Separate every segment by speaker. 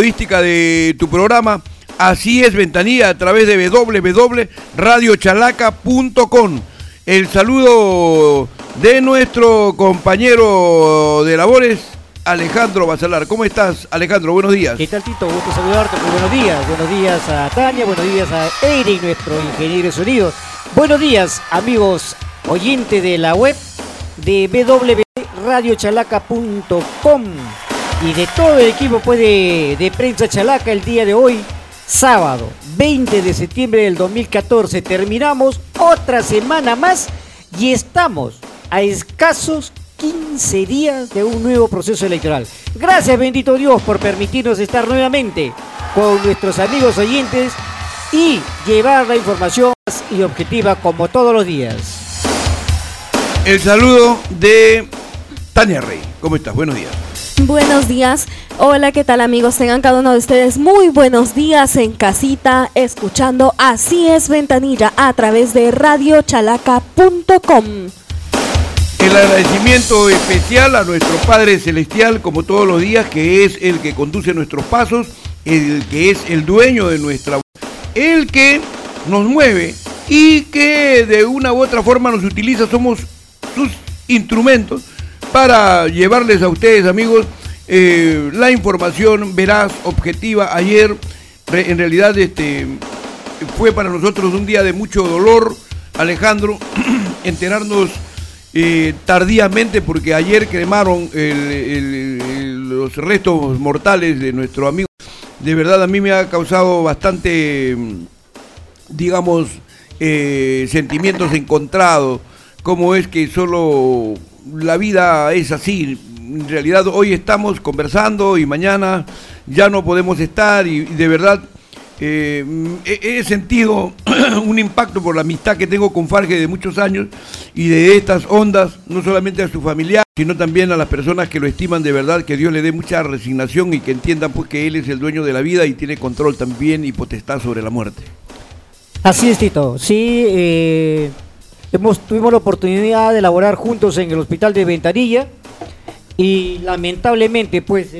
Speaker 1: periodística de tu programa. Así es Ventanilla, a través de www.radiochalaca.com. El saludo de nuestro compañero de labores, Alejandro Basalar. ¿Cómo estás, Alejandro? Buenos días.
Speaker 2: ¿Qué tal, Tito? Gusto saludarte. Muy buenos días. Buenos días a Tania, buenos días a Eric, nuestro ingeniero de sonido. Buenos días, amigos oyentes de la web de www.radiochalaca.com y de todo el equipo pues, de Prensa Chalaca el día de hoy, sábado 20 de septiembre del 2014. Terminamos otra semana más y estamos a escasos 15 días de un nuevo proceso electoral. Gracias, bendito Dios, por permitirnos estar nuevamente con nuestros amigos oyentes y llevar la información más y objetiva como todos los días.
Speaker 1: El saludo de Tania Rey. ¿Cómo estás? Buenos días.
Speaker 3: Buenos días. Hola, ¿qué tal, amigos? Tengan cada uno de ustedes muy buenos días en casita, escuchando Así es Ventanilla a través de radiochalaca.com.
Speaker 1: El agradecimiento especial a nuestro Padre Celestial, como todos los días, que es el que conduce nuestros pasos, el que es el dueño de nuestra... el que nos mueve y que de una u otra forma nos utiliza, somos sus instrumentos para llevarles a ustedes, amigos, la información veraz, objetiva. Ayer, en realidad, fue para nosotros un día de mucho dolor, Alejandro, enterarnos tardíamente, porque ayer cremaron los restos mortales de nuestro amigo. De verdad, a mí me ha causado bastante, digamos, sentimientos encontrados. Cómo es que solo la vida es así. En realidad hoy estamos conversando y mañana ya no podemos estar, y de verdad he sentido un impacto por la amistad que tengo con Farge de muchos años y de estas ondas, no solamente a su familiar, sino también a las personas que lo estiman de verdad. Que Dios le dé mucha resignación y que entiendan pues que Él es el dueño de la vida y tiene control también y potestad sobre la muerte.
Speaker 2: Así es, Tito. Sí, tuvimos la oportunidad de laborar juntos en el hospital de Ventanilla y lamentablemente pues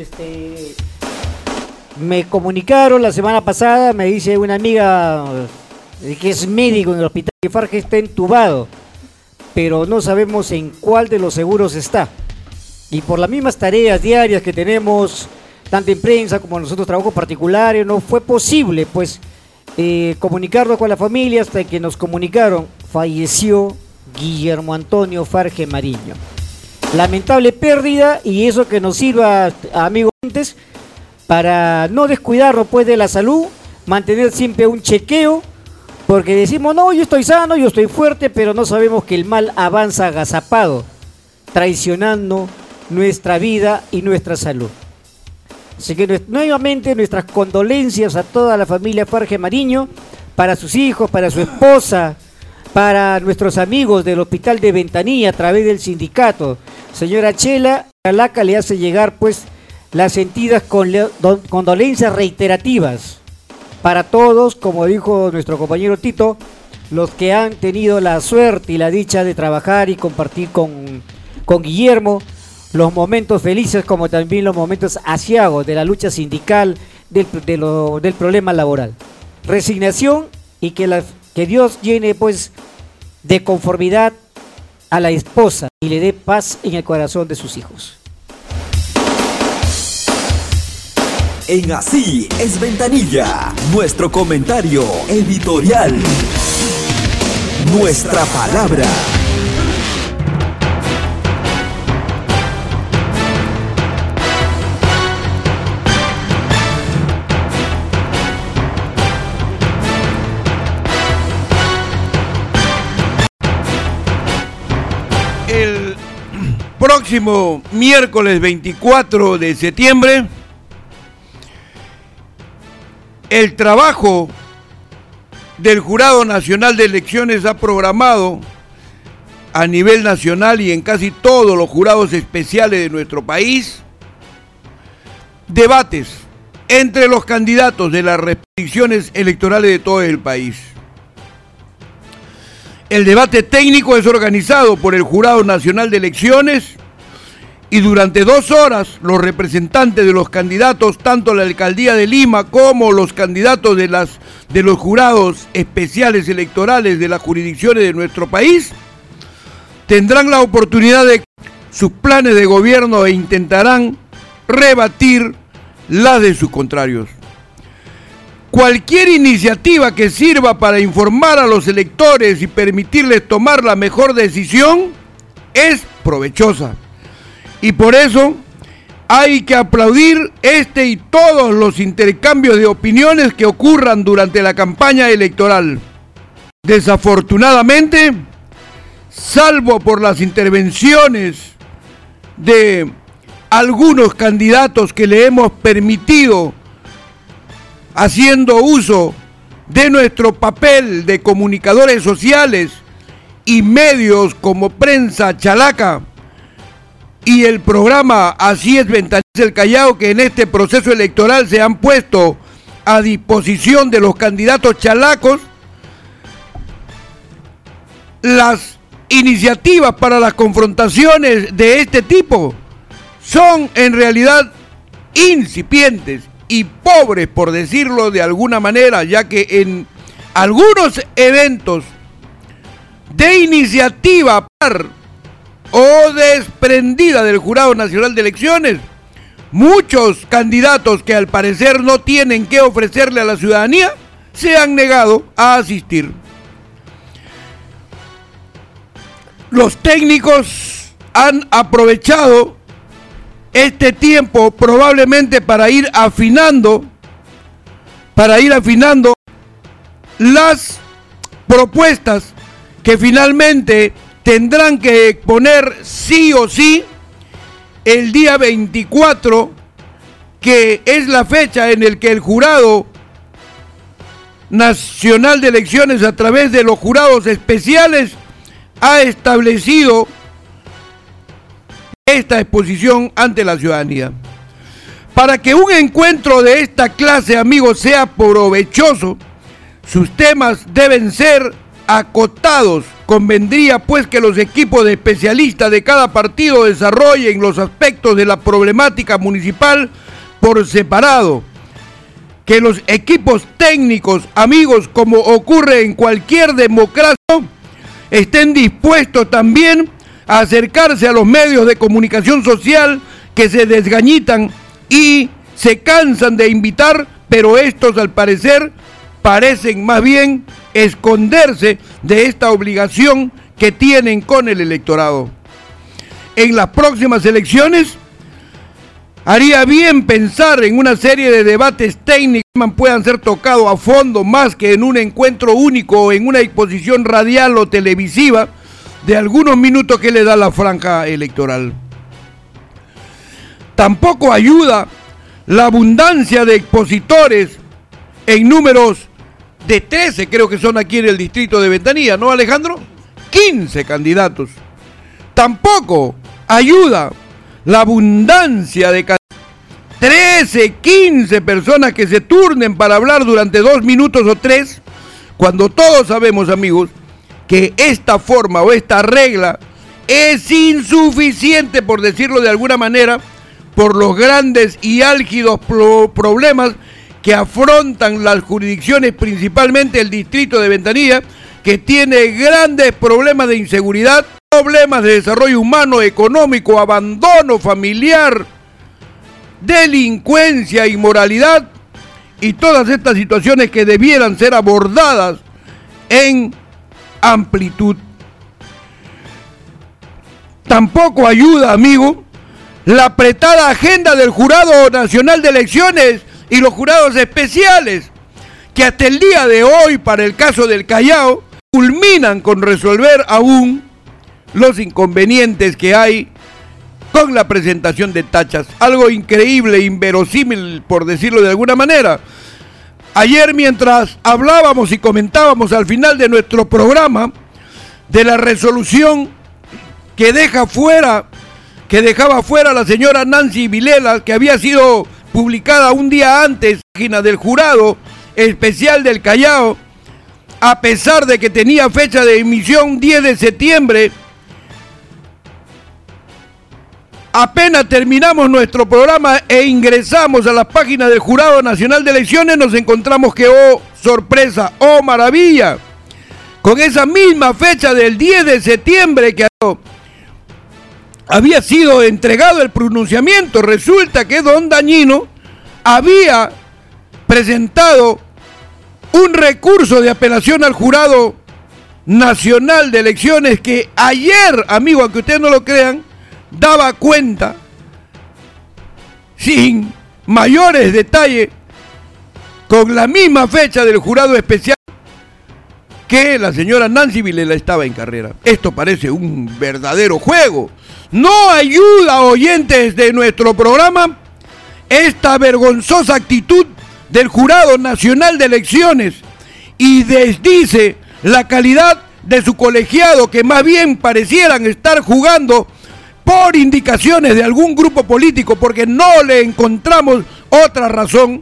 Speaker 2: me comunicaron la semana pasada, me dice una amiga que es médico en el hospital que Farge está entubado, pero no sabemos en cuál de los seguros está. Y por las mismas tareas diarias que tenemos, tanto en prensa como nosotros trabajos particulares, no fue posible pues comunicarnos con la familia hasta que nos comunicaron: falleció Guillermo Antonio Farge Mariño. Lamentable pérdida, y eso que nos sirva, amigos, para no descuidarnos pues de la salud, mantener siempre un chequeo, porque decimos, no, yo estoy sano, yo estoy fuerte, pero no sabemos que el mal avanza agazapado, traicionando nuestra vida y nuestra salud. Así que nuevamente nuestras condolencias a toda la familia Farge Mariño, para sus hijos, para su esposa, para nuestros amigos del hospital de Ventanilla a través del sindicato. Señora Chela, Chalaca le hace llegar pues las sentidas condolencias reiterativas para todos, como dijo nuestro compañero Tito, los que han tenido la suerte y la dicha de trabajar y compartir con Guillermo los momentos felices como también los momentos aciagos de la lucha sindical, del problema laboral. Resignación, y que Dios llene pues de conformidad a la esposa y le dé paz en el corazón de sus hijos.
Speaker 4: En Así es Ventanilla, nuestro comentario editorial, nuestra palabra.
Speaker 1: El próximo miércoles 24 de septiembre, el trabajo del Jurado Nacional de Elecciones ha programado a nivel nacional y en casi todos los jurados especiales de nuestro país debates entre los candidatos de las restricciones electorales de todo el país. El debate técnico es organizado por el Jurado Nacional de Elecciones y durante 2 horas los representantes de los candidatos, tanto la alcaldía de Lima como los candidatos de los jurados especiales electorales de las jurisdicciones de nuestro país, tendrán la oportunidad de sus planes de gobierno e intentarán rebatir las de sus contrarios. Cualquier iniciativa que sirva para informar a los electores y permitirles tomar la mejor decisión es provechosa. Y por eso hay que aplaudir este y todos los intercambios de opiniones que ocurran durante la campaña electoral. Desafortunadamente, salvo por las intervenciones de algunos candidatos que le hemos permitido, haciendo uso de nuestro papel de comunicadores sociales y medios como Prensa Chalaca y el programa Así es Ventanilla del Callao, que en este proceso electoral se han puesto a disposición de los candidatos chalacos, las iniciativas para las confrontaciones de este tipo son en realidad incipientes y pobres, por decirlo de alguna manera, ya que en algunos eventos de iniciativa o desprendida del Jurado Nacional de Elecciones, muchos candidatos que al parecer no tienen que ofrecerle a la ciudadanía se han negado a asistir. Los técnicos han aprovechado este tiempo probablemente para ir afinando las propuestas que finalmente tendrán que exponer sí o sí el día 24, que es la fecha en el que el Jurado Nacional de Elecciones, a través de los jurados especiales, ha establecido esta exposición ante la ciudadanía. Para que un encuentro de esta clase, amigos, sea provechoso, sus temas deben ser acotados. Convendría pues que los equipos de especialistas de cada partido desarrollen los aspectos de la problemática municipal por separado. Que los equipos técnicos, amigos, como ocurre en cualquier democracia, estén dispuestos también a acercarse a los medios de comunicación social que se desgañitan y se cansan de invitar, pero estos al parecer parecen más bien esconderse de esta obligación que tienen con el electorado. En las próximas elecciones haría bien pensar en una serie de debates técnicos que puedan ser tocados a fondo, más que en un encuentro único o en una exposición radial o televisiva de algunos minutos que le da la franja electoral. Tampoco ayuda la abundancia de expositores en números de 13, creo que son aquí en el distrito de Ventanilla, ¿no, Alejandro? 15 candidatos. Tampoco ayuda la abundancia de 13, 15 personas que se turnen para hablar durante 2 minutos o 3, cuando todos sabemos, amigos, que esta forma o esta regla es insuficiente, por decirlo de alguna manera, por los grandes y álgidos problemas que afrontan las jurisdicciones, principalmente el distrito de Ventanilla, que tiene grandes problemas de inseguridad, problemas de desarrollo humano, económico, abandono familiar, delincuencia, inmoralidad y todas estas situaciones que debieran ser abordadas en amplitud. Tampoco ayuda, amigo, la apretada agenda del Jurado Nacional de Elecciones y los jurados especiales, que hasta el día de hoy, para el caso del Callao, culminan con resolver aún los inconvenientes que hay con la presentación de tachas. Algo increíble, inverosímil, por decirlo de alguna manera. Ayer, mientras hablábamos y comentábamos al final de nuestro programa de la resolución que dejaba fuera la señora Nancy Vilela, que había sido publicada un día antes en la página del Jurado Especial del Callao, a pesar de que tenía fecha de emisión 10 de septiembre, Apenas terminamos nuestro programa e ingresamos a las páginas del Jurado Nacional de Elecciones, nos encontramos que, oh sorpresa, oh maravilla, con esa misma fecha del 10 de septiembre que había sido entregado el pronunciamiento, resulta que don Dañino había presentado un recurso de apelación al Jurado Nacional de Elecciones que ayer, amigo, aunque ustedes no lo crean, daba cuenta, sin mayores detalles, con la misma fecha del jurado especial, que la señora Nancy Vilela estaba en carrera. Esto parece un verdadero juego. No ayuda, oyentes de nuestro programa, esta vergonzosa actitud del Jurado Nacional de Elecciones y desdice la calidad de su colegiado, que más bien parecieran estar jugando por indicaciones de algún grupo político, porque no le encontramos otra razón.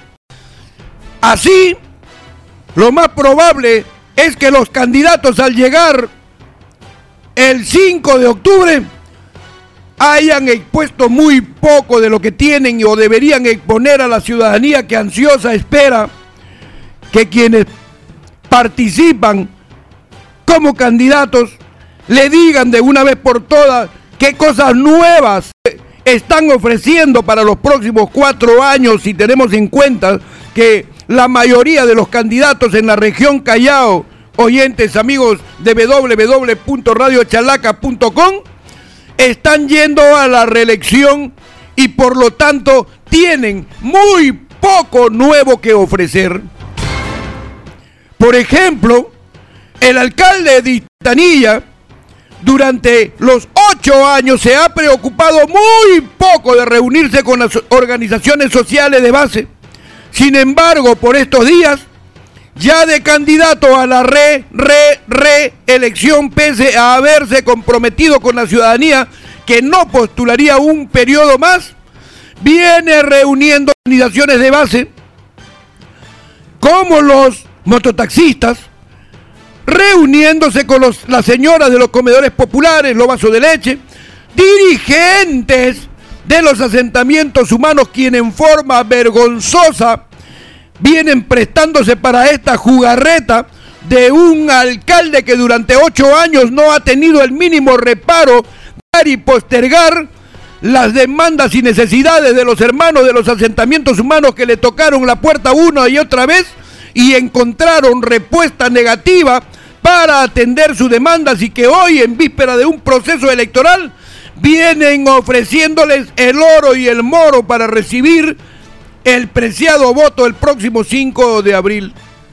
Speaker 1: Así, lo más probable es que los candidatos, al llegar el 5 de octubre, hayan expuesto muy poco de lo que tienen o deberían exponer a la ciudadanía, que ansiosa espera que quienes participan como candidatos le digan de una vez por todas qué cosas nuevas están ofreciendo para los próximos 4 años, si tenemos en cuenta que la mayoría de los candidatos en la región Callao, oyentes, amigos de www.radiochalaca.com, están yendo a la reelección y por lo tanto tienen muy poco nuevo que ofrecer. Por ejemplo, el alcalde de Ventanilla durante los 8 años se ha preocupado muy poco de reunirse con las organizaciones sociales de base. Sin embargo, por estos días, ya de candidato a la reelección, pese a haberse comprometido con la ciudadanía que no postularía un periodo más, viene reuniendo organizaciones de base como los mototaxistas, reuniéndose con las señoras de los comedores populares, los vasos de leche, dirigentes de los asentamientos humanos, quienes en forma vergonzosa vienen prestándose para esta jugarreta de un alcalde que durante 8 años no ha tenido el mínimo reparo de dar y postergar las demandas y necesidades de los hermanos de los asentamientos humanos, que le tocaron la puerta una y otra vez y encontraron respuesta negativa para atender sus demandas, y que hoy, en víspera de un proceso electoral, vienen ofreciéndoles el oro y el moro para recibir el preciado voto el próximo 5 de abril.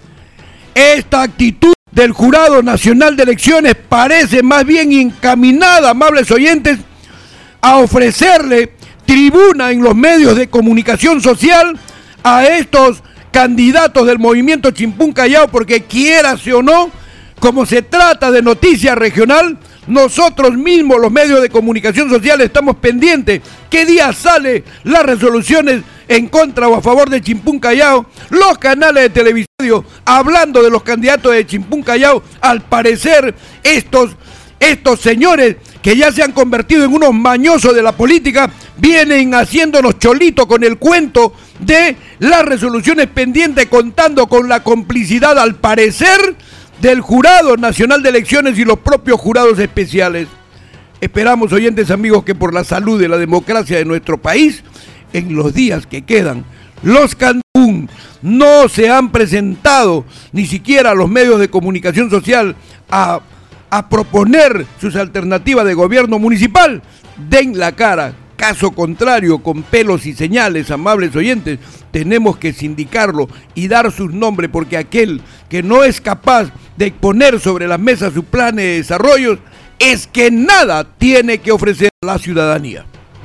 Speaker 1: Esta actitud del Jurado Nacional de Elecciones parece más bien encaminada, amables oyentes, a ofrecerle tribuna en los medios de comunicación social a estos candidatos del movimiento Chimpún Callao, porque quiérase o no, como se trata de noticia regional, nosotros mismos, los medios de comunicación social, estamos pendientes qué día salen las resoluciones en contra o a favor de Chimpún Callao. Los canales de televisión hablando de los candidatos de Chimpún Callao, al parecer estos señores que ya se han convertido en unos mañosos de la política, vienen haciéndonos cholitos con el cuento de las resoluciones pendientes, contando con la complicidad, al parecer, del Jurado Nacional de Elecciones y los propios jurados especiales. Esperamos, oyentes amigos, que por la salud de la democracia de nuestro país, en los días que quedan, los Cancún no se han presentado ni siquiera a los medios de comunicación social a proponer sus alternativas de gobierno municipal, den la cara. Caso contrario, con pelos y señales, amables oyentes, tenemos que sindicarlo y dar sus nombres, porque aquel que no es capaz de exponer sobre la mesa su plan de desarrollo es que nada tiene que ofrecer a la ciudadanía.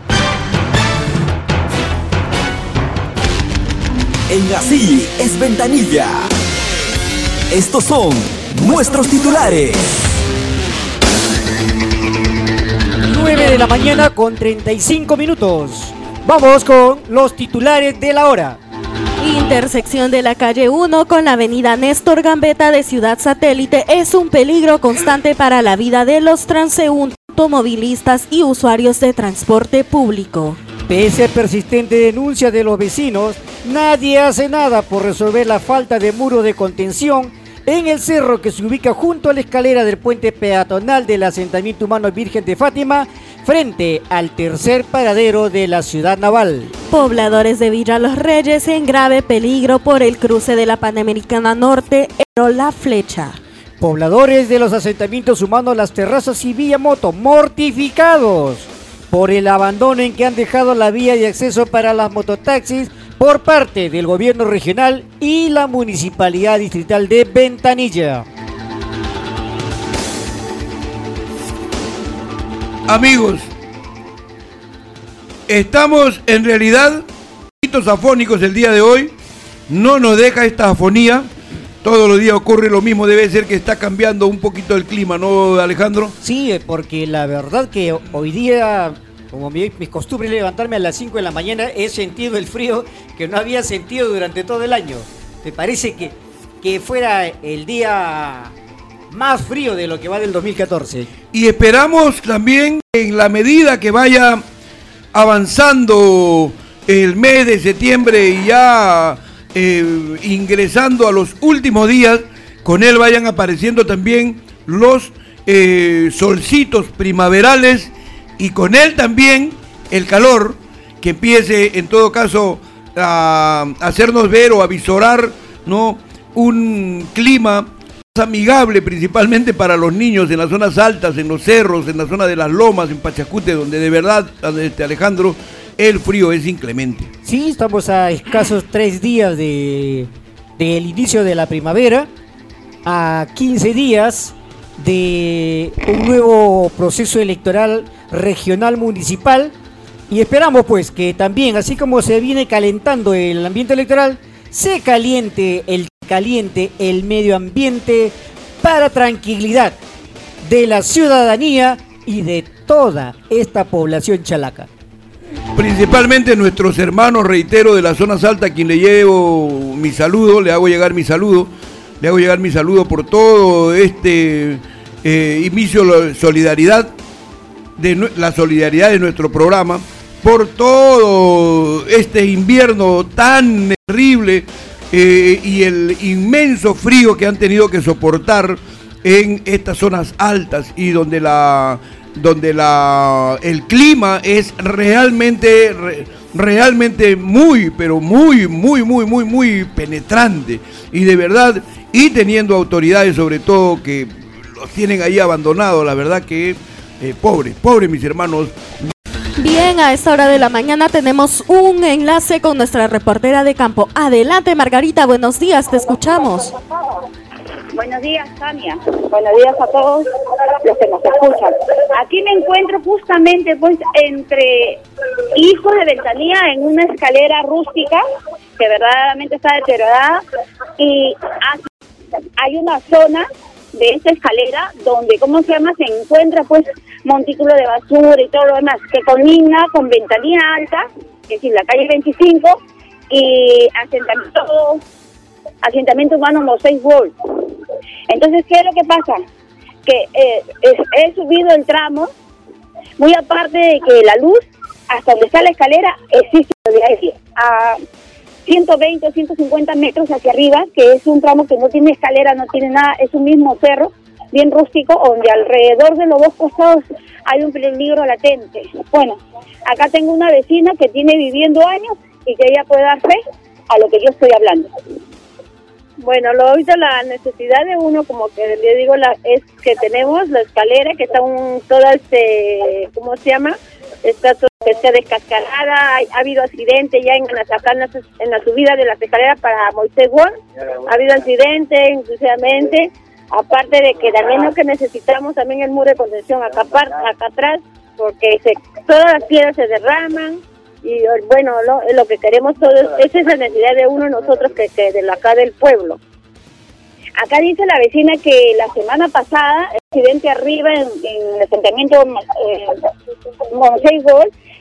Speaker 4: En Así es Ventanilla. Estos son nuestros titulares.
Speaker 2: 9 de la mañana con 35 minutos. Vamos con los titulares de la hora.
Speaker 3: Intersección de la calle 1 con la avenida Néstor Gambetta de Ciudad Satélite es un peligro constante para la vida de los transeúntes automovilistas y usuarios de transporte público.
Speaker 2: Pese a persistente denuncia de los vecinos, nadie hace nada por resolver la falta de muro de contención en el cerro que se ubica junto a la escalera del puente peatonal del asentamiento humano Virgen de Fátima, frente al tercer paradero de la ciudad naval.
Speaker 3: Pobladores de Villa Los Reyes en grave peligro por el cruce de la Panamericana Norte en La Flecha.
Speaker 2: Pobladores de los asentamientos humanos Las Terrazas y Villamoto mortificados por el abandono en que han dejado la vía de acceso para las mototaxis por parte del gobierno regional y la municipalidad distrital de Ventanilla.
Speaker 1: Amigos, estamos en realidad un poquito afónicos el día de hoy. No nos deja esta afonía. Todos los días ocurre lo mismo. Debe ser que está cambiando un poquito el clima, ¿no, Alejandro?
Speaker 2: Sí, porque la verdad que hoy día, como mis costumbres levantarme a las 5 de la mañana, he sentido el frío que no había sentido durante todo el año. Me parece que fuera el día más frío de lo que va del 2014.
Speaker 1: Y esperamos también, en la medida que vaya avanzando el mes de septiembre y ya ingresando a los últimos días, con él vayan apareciendo también los solcitos primaverales y con él también el calor que empiece en todo caso a hacernos ver o a visorar, ¿no?, un clima más amigable principalmente para los niños en las zonas altas, en los cerros, en la zona de las lomas, en Pachacute, donde de verdad, Alejandro, el frío es inclemente.
Speaker 2: Sí, estamos a escasos 3 días del inicio de la primavera, a 15 días de un nuevo proceso electoral regional municipal, y esperamos pues que también, así como se viene calentando el ambiente electoral, se caliente el medio ambiente para tranquilidad de la ciudadanía y de toda esta población chalaca.
Speaker 1: Principalmente nuestros hermanos, reitero, de las zonas altas, a quien le llevo mi saludo, le hago llegar mi saludo por todo este inicio de solidaridad, la solidaridad de nuestro programa, por todo este invierno tan terrible y el inmenso frío que han tenido que soportar en estas zonas altas y donde el clima es realmente muy, pero muy penetrante, y de verdad, y teniendo autoridades sobre todo que los tienen ahí abandonados, la verdad que pobre mis hermanos.
Speaker 3: Bien, a esta hora de la mañana tenemos un enlace con nuestra reportera de campo. Adelante, Margarita, buenos días, te escuchamos.
Speaker 5: Buenos días, Tania. Buenos días a todos los que nos escuchan. Aquí me encuentro justamente pues entre hijos de Ventanilla en una escalera rústica que verdaderamente está deteriorada, y hay una zona de esta escalera donde, se encuentra pues montículo de basura y todo lo demás, que conmina con Ventanilla Alta, es decir, la calle 25, y asentamiento humano Mosaic World. Entonces, ¿qué es lo que pasa? Que he subido el tramo, muy aparte de que la luz, hasta donde está la escalera, existe de ahí, a 120 o 150 metros hacia arriba, que es un tramo que no tiene escalera, no tiene nada, es un mismo cerro, bien rústico, donde alrededor de los dos costados hay un peligro latente. Bueno, acá tengo una vecina que tiene viviendo años y que ella puede dar fe a lo que yo estoy hablando.
Speaker 6: Bueno, ahorita la necesidad de uno, como que le digo, es que tenemos la escalera que está toda ¿cómo se llama? Está toda descascarada, ha habido accidentes ya en la subida de las escaleras para Moisés World, ha habido accidentes inclusivamente, aparte de que también lo que necesitamos también el muro de contención acá atrás, porque todas las piedras se derraman. Y bueno, lo que queremos todos, esa es la necesidad de uno nosotros que de acá del pueblo. Acá dice la vecina que la semana pasada, el accidente arriba en el asentamiento Mosaic World,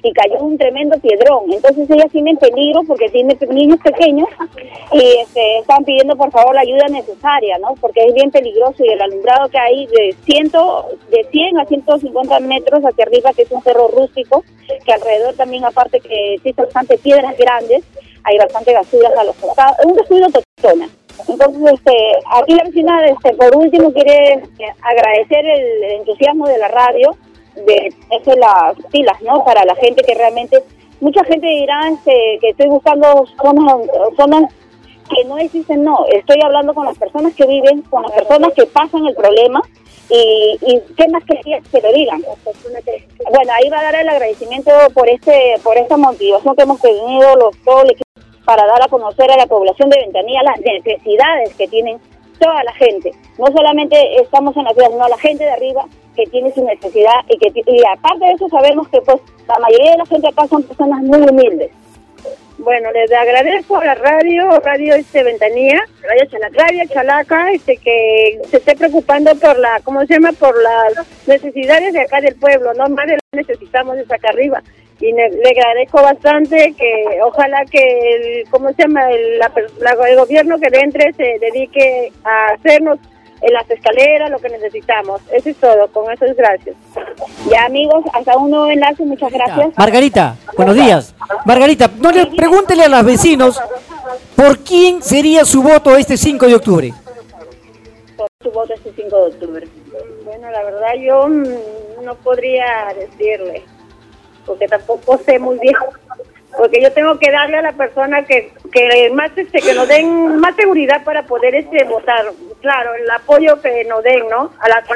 Speaker 5: y cayó un tremendo piedrón. Entonces ellas tienen peligro porque tienen niños pequeños y están pidiendo por favor la ayuda necesaria, ¿no? Porque es bien peligroso y el alumbrado que hay de 100 a 150 metros hacia arriba, que es un cerro rústico, que alrededor también, aparte que existe bastante piedras grandes, hay bastante basuras a los costados, es un descuido total. Entonces, aquí la vecina, por último, quiere agradecer el entusiasmo de la radio, de eso las pilas, ¿no? Para la gente que realmente, mucha gente dirá que estoy buscando zonas que no existen, no, estoy hablando con las personas que viven, con las personas que pasan el problema, y qué más quería que lo digan. Bueno, ahí va a dar el agradecimiento por esta motivación que hemos tenido todo el equipo para dar a conocer a la población de Ventanilla las necesidades que tienen toda la gente. No solamente estamos en la ciudad, sino la gente de arriba que tiene su necesidad y aparte de eso sabemos que pues la mayoría de la gente acá son personas muy humildes.
Speaker 6: Bueno, les agradezco a la radio Ventanilla, Radio Chalaca, que se esté preocupando por por las necesidades de acá del pueblo, no más de lo que necesitamos es acá arriba. Y le agradezco bastante que ojalá que el gobierno que le entre se dedique a hacernos en las escaleras lo que necesitamos. Eso es todo, con eso es gracias.
Speaker 5: Ya amigos, hasta un nuevo enlace, muchas gracias.
Speaker 2: Margarita, buenos días. Margarita, pregúntele a los vecinos por quién sería su voto este 5 de octubre.
Speaker 5: Por su voto este 5 de octubre.
Speaker 6: Bueno, la verdad yo no podría decirle, porque tampoco sé muy bien, porque yo tengo que darle a la persona que más que nos den más seguridad para poder votar. Claro, el apoyo que nos den, ¿no?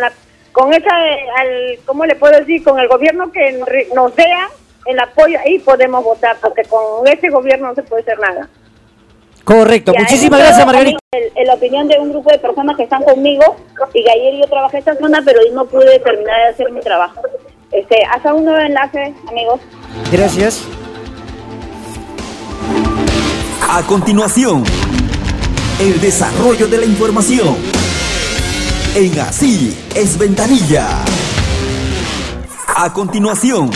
Speaker 6: ¿Cómo le puedo decir? Con el gobierno que nos dé el apoyo, ahí podemos votar, porque con ese gobierno no se puede hacer nada.
Speaker 2: Correcto, muchísimas gracias, Margarita.
Speaker 5: La opinión de un grupo de personas que están conmigo, y que ayer yo trabajé esta zona, pero hoy no pude terminar de hacer mi trabajo. Hasta un nuevo enlace, amigos.
Speaker 2: Gracias.
Speaker 4: A continuación, el desarrollo de la información en Así es Ventanilla. A continuación,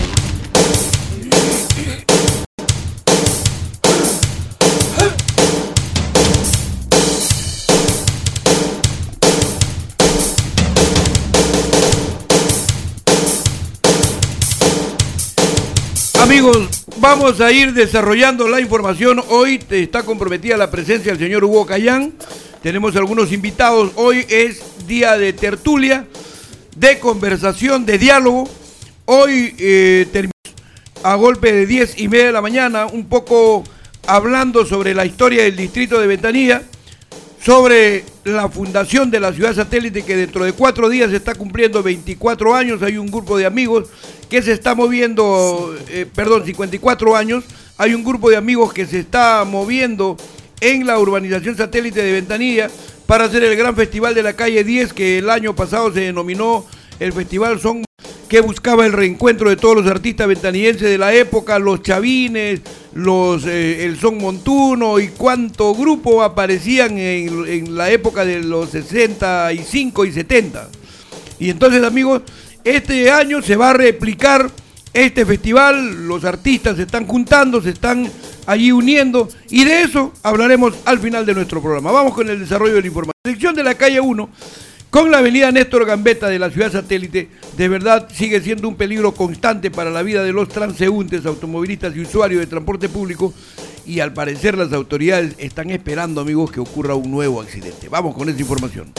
Speaker 1: Amigos, vamos a ir desarrollando la información. Hoy está comprometida la presencia del señor Hugo Cayán. Tenemos algunos invitados. Hoy es día de tertulia, de conversación, de diálogo. Hoy terminamos a golpe de 10:30 de la mañana, un poco hablando sobre la historia del distrito de Ventanilla, sobre la fundación de la ciudad satélite, que dentro de 4 días está cumpliendo 24 años. Hay un grupo de amigos que se está moviendo, 54 años. Hay un grupo de amigos que se está moviendo en la urbanización satélite de Ventanilla para hacer el gran festival de la calle 10, que el año pasado se denominó el Festival Son, que buscaba el reencuentro de todos los artistas ventanillenses de la época, los Chavines, el Son Montuno y cuánto grupo aparecían en la época de los 65 y 70. Y entonces, amigos, este año se va a replicar este festival. Los artistas se están juntando, se están allí uniendo, y de eso hablaremos al final de nuestro programa. Vamos con el desarrollo de la información. La sección de la calle 1 con la avenida Néstor Gambetta de la ciudad satélite, de verdad sigue siendo un peligro constante para la vida de los transeúntes, automovilistas y usuarios de transporte público, y al parecer las autoridades están esperando, amigos, que ocurra un nuevo accidente. Vamos con esa información.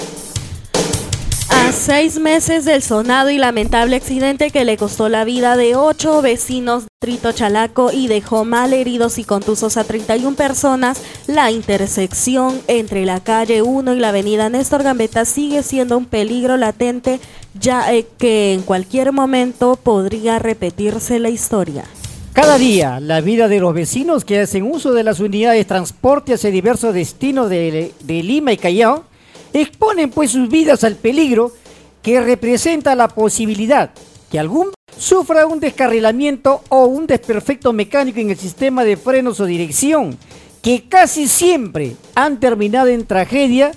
Speaker 3: A 6 meses del sonado y lamentable accidente que le costó la vida de 8 vecinos del distrito Chalaco y dejó mal heridos y contusos a 31 personas, la intersección entre la calle 1 y la avenida Néstor Gambetta sigue siendo un peligro latente, ya que en cualquier momento podría repetirse la historia.
Speaker 2: Cada día, la vida de los vecinos que hacen uso de las unidades de transporte hacia diversos destinos de Lima y Callao exponen pues sus vidas al peligro que representa la posibilidad que algún sufra un descarrilamiento o un desperfecto mecánico en el sistema de frenos o dirección, que casi siempre han terminado en tragedia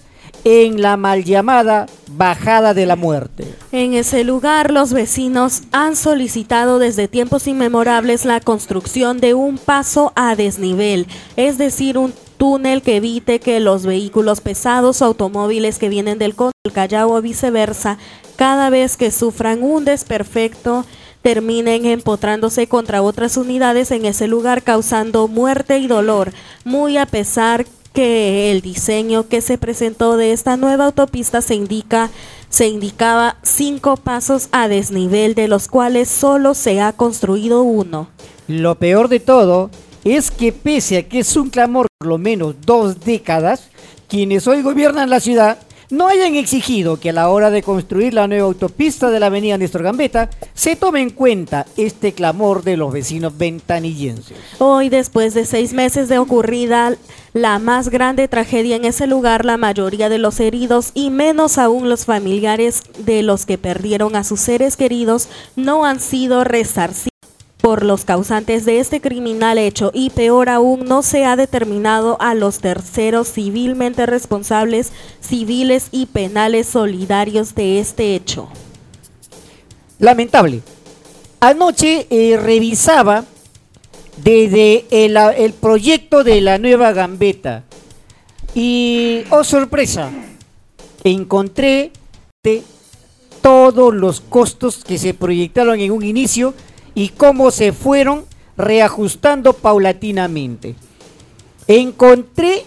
Speaker 2: en la mal llamada Bajada de la Muerte.
Speaker 3: En ese lugar, los vecinos han solicitado desde tiempos inmemorables la construcción de un paso a desnivel, es decir, un túnel que evite que los vehículos pesados o automóviles que vienen del Condo, del Callao o viceversa, cada vez que sufran un desperfecto, terminen empotrándose contra otras unidades en ese lugar, causando muerte y dolor, muy a pesar que el diseño que se presentó de esta nueva autopista se indicaba 5 pasos a desnivel, de los cuales solo se ha construido 1.
Speaker 2: Lo peor de todo es que pese a que es un clamor por lo menos 2 décadas, quienes hoy gobiernan la ciudad no hayan exigido que a la hora de construir la nueva autopista de la avenida Néstor Gambetta se tome en cuenta este clamor de los vecinos ventanillenses.
Speaker 3: Hoy, después de 6 meses de ocurrida la más grande tragedia en ese lugar, la mayoría de los heridos y menos aún los familiares de los que perdieron a sus seres queridos no han sido resarcidos por los causantes de este criminal hecho, y peor aún, no se ha determinado a los terceros civilmente responsables, civiles y penales solidarios de este hecho.
Speaker 2: Lamentable. Anoche revisaba desde el proyecto de la nueva Gambetta y, oh sorpresa, encontré todos los costos que se proyectaron en un inicio y cómo se fueron reajustando paulatinamente. Encontré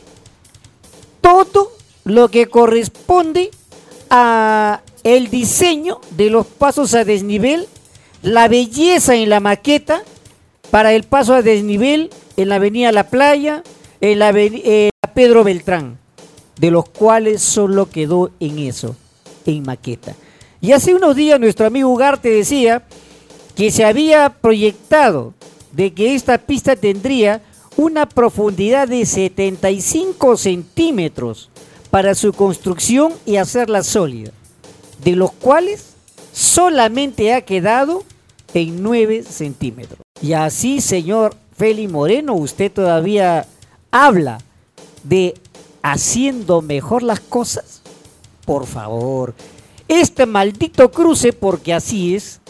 Speaker 2: todo lo que corresponde a el diseño de los pasos a desnivel, la belleza en la maqueta para el paso a desnivel en la avenida La Playa, en la Pedro Beltrán, de los cuales solo quedó en eso, en maqueta. Y hace unos días nuestro amigo Ugarte decía que se había proyectado de que esta pista tendría una profundidad de 75 centímetros para su construcción y hacerla sólida, de los cuales solamente ha quedado en 9 centímetros. Y así, señor Félix Moreno, usted todavía habla de haciendo mejor las cosas. Por favor, este maldito cruce, porque así es,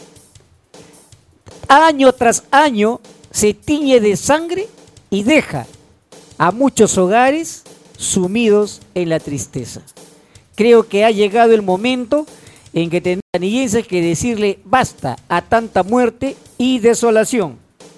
Speaker 2: año tras año se tiñe de sangre y deja a muchos hogares sumidos en la tristeza. Creo que ha llegado el momento en que tendrán canillenses que decirle basta a tanta muerte y desolación.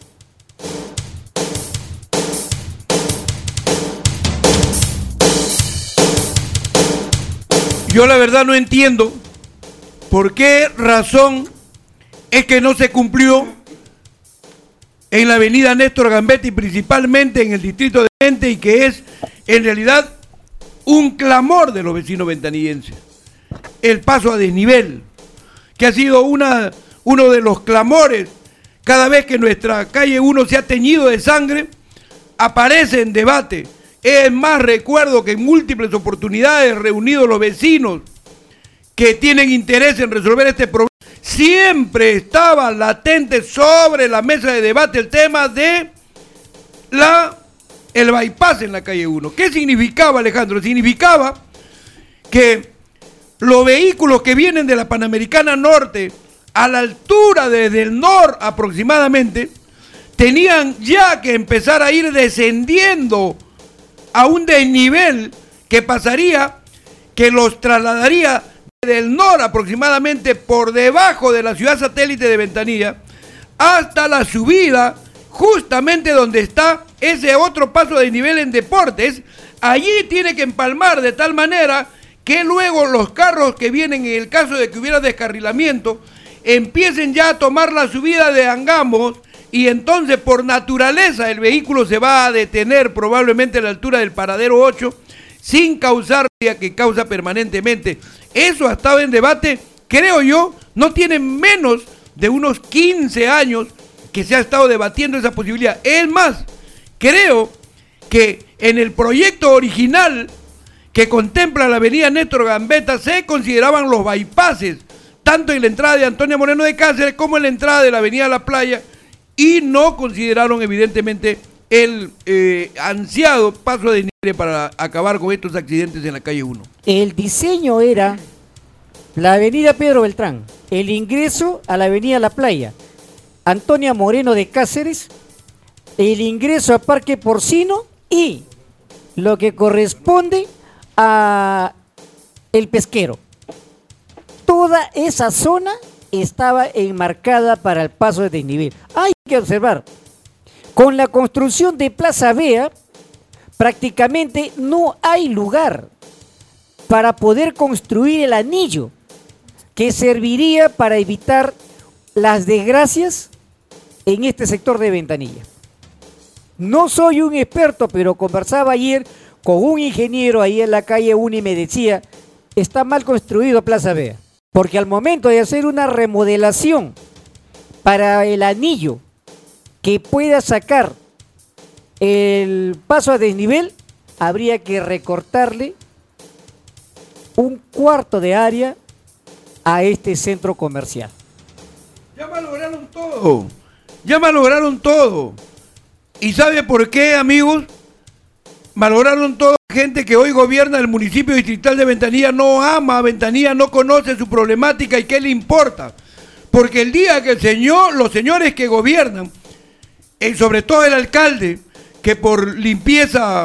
Speaker 1: Yo la verdad no entiendo por qué razón es que no se cumplió en la avenida Néstor Gambetta y principalmente en el distrito de Mente, y que es en realidad un clamor de los vecinos ventanillenses. El paso a desnivel, que ha sido uno de los clamores. Cada vez que nuestra calle 1 se ha teñido de sangre, aparece en debate. Es más, recuerdo que en múltiples oportunidades reunidos los vecinos que tienen interés en resolver este problema, siempre estaba latente sobre la mesa de debate el tema de el bypass en la calle 1. ¿Qué significaba, Alejandro? Significaba que los vehículos que vienen de la Panamericana Norte a la altura desde el norte aproximadamente tenían ya que empezar a ir descendiendo a un desnivel que pasaría, que los trasladaría del norte aproximadamente por debajo de la ciudad satélite de Ventanilla hasta la subida justamente donde está ese otro paso de nivel en Deportes. Allí tiene que empalmar de tal manera que luego los carros que vienen, en el caso de que hubiera descarrilamiento, empiecen ya a tomar la subida de Angamos, y entonces por naturaleza el vehículo se va a detener probablemente a la altura del paradero 8 sin causar que causa permanentemente. Eso ha estado en debate, creo yo, no tiene menos de unos 15 años que se ha estado debatiendo esa posibilidad. Es más, creo que en el proyecto original que contempla la avenida Néstor Gambetta se consideraban los bypasses, tanto en la entrada de Antonio Moreno de Cáceres como en la entrada de la avenida La Playa, y no consideraron evidentemente el ansiado paso de desnivel para acabar con estos accidentes en la calle 1.
Speaker 2: El diseño era la avenida Pedro Beltrán, el ingreso a la avenida La Playa, Antonia Moreno de Cáceres, el ingreso a Parque Porcino y lo que corresponde a El Pesquero. Toda esa zona estaba enmarcada para el paso de desnivel. Hay que observar, con la construcción de Plaza Vea, prácticamente no hay lugar para poder construir el anillo que serviría para evitar las desgracias en este sector de Ventanilla. No soy un experto, pero conversaba ayer con un ingeniero ahí en la calle 1 y me decía, está mal construido Plaza Vea, porque al momento de hacer una remodelación para el anillo que pueda sacar el paso a desnivel, habría que recortarle un cuarto de área a este centro comercial.
Speaker 1: Ya malograron todo. Ya malograron todo. ¿Y sabe por qué, amigos? Malograron todo. Gente que hoy gobierna el municipio distrital de Ventanilla no ama a Ventanilla, no conoce su problemática y qué le importa. Porque el día que los señores que gobiernan, sobre todo el alcalde, que por limpieza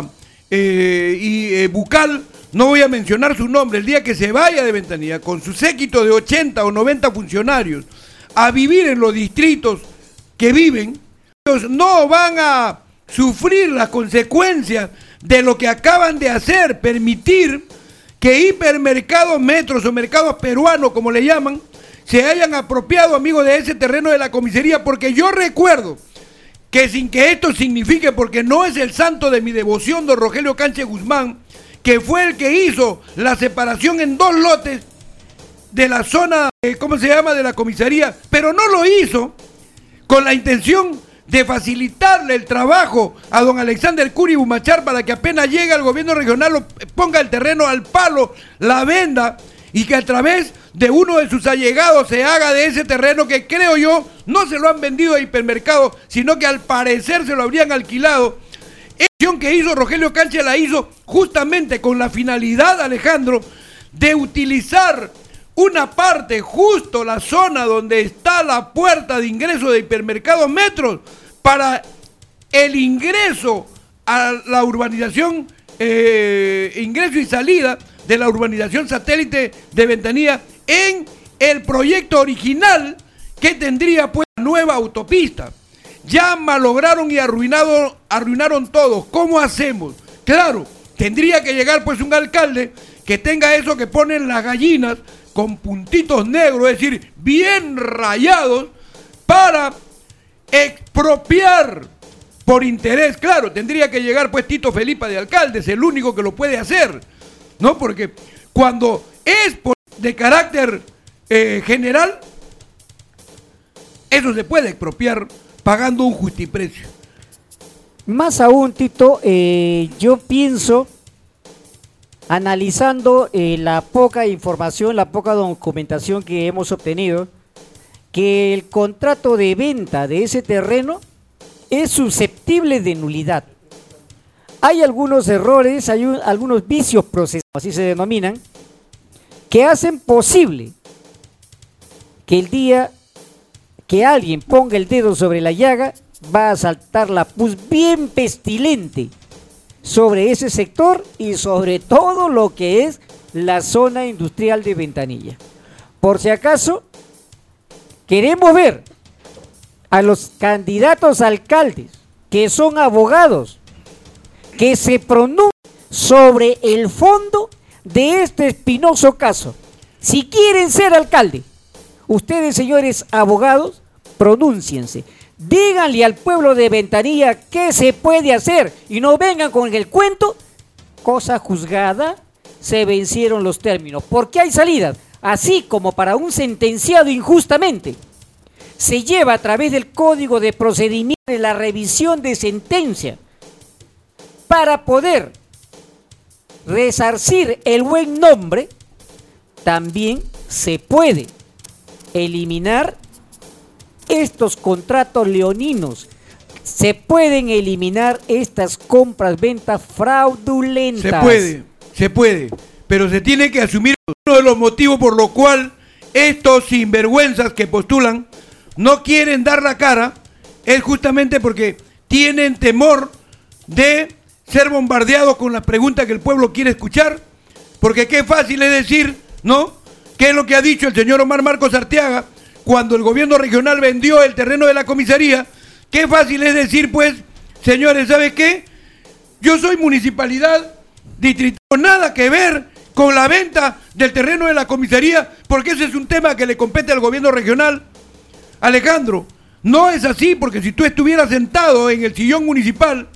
Speaker 1: bucal, no voy a mencionar su nombre, el día que se vaya de Ventanilla con su séquito de 80 o 90 funcionarios a vivir en los distritos que viven, ellos no van a sufrir las consecuencias de lo que acaban de hacer, permitir que hipermercados metros o mercados peruanos, como le llaman, se hayan apropiado, amigos, de ese terreno de la comisaría, porque yo recuerdo que sin que esto signifique, porque no es el santo de mi devoción, don Rogelio Canche Guzmán, que fue el que hizo la separación en 2 lotes de la zona, de la comisaría, pero no lo hizo con la intención de facilitarle el trabajo a don Alexander Curi Bumachar para que apenas llegue al gobierno regional lo ponga el terreno al palo, la venda y que a través de uno de sus allegados se haga de ese terreno que creo yo no se lo han vendido a hipermercado, sino que al parecer se lo habrían alquilado. Esa acción que hizo Rogelio Canche la hizo justamente con la finalidad, Alejandro, de utilizar una parte, justo la zona donde está la puerta de ingreso de hipermercados Metros, para el ingreso a la urbanización, ingreso y salida de la urbanización satélite de Ventanilla en el proyecto original que tendría pues la nueva autopista. Ya malograron y arruinaron todos. ¿Cómo hacemos? Claro, tendría que llegar pues un alcalde que tenga eso que ponen las gallinas, con puntitos negros, es decir, bien rayados, para expropiar por interés. Claro, tendría que llegar pues Tito Felipa de alcalde, es el único que lo puede hacer, ¿no? Porque cuando es de carácter general, eso se puede expropiar pagando un justiprecio.
Speaker 2: Más aún, Tito, yo pienso, analizando la poca información, la poca documentación que hemos obtenido, que el contrato de venta de ese terreno es susceptible de nulidad. Hay algunos errores, hay algunos vicios procesales, así se denominan, que hacen posible que el día que alguien ponga el dedo sobre la llaga, va a saltar la pus bien pestilente sobre ese sector y sobre todo lo que es la zona industrial de Ventanilla. Por si acaso, queremos ver a los candidatos a alcaldes que son abogados, que se pronuncien sobre el fondo de este espinoso caso. Si quieren ser alcalde, ustedes, señores abogados, pronúnciense. Díganle al pueblo de Ventanilla qué se puede hacer y no vengan con el cuento, cosa juzgada, se vencieron los términos, porque hay salidas, así como para un sentenciado injustamente. Se lleva a través del Código de Procedimiento de la revisión de sentencia para poder resarcir el buen nombre. También se puede eliminar estos contratos leoninos, Se pueden eliminar estas compras-ventas fraudulentas.
Speaker 1: Se puede, pero se tiene que asumir uno de los motivos por lo cual estos sinvergüenzas que postulan no quieren dar la cara, es justamente porque tienen temor de ser bombardeados con las preguntas que el pueblo quiere escuchar, porque qué fácil es decir, ¿no?, qué es lo que ha dicho el señor Omar Marcos Arteaga cuando el gobierno regional vendió el terreno de la comisaría. Qué fácil es decir, pues, señores, ¿sabe qué? Yo soy municipalidad distrital, nada que ver con la venta del terreno de la comisaría, porque ese es un tema que le compete al gobierno regional. Alejandro, no es así, porque si tú estuvieras sentado en el sillón municipal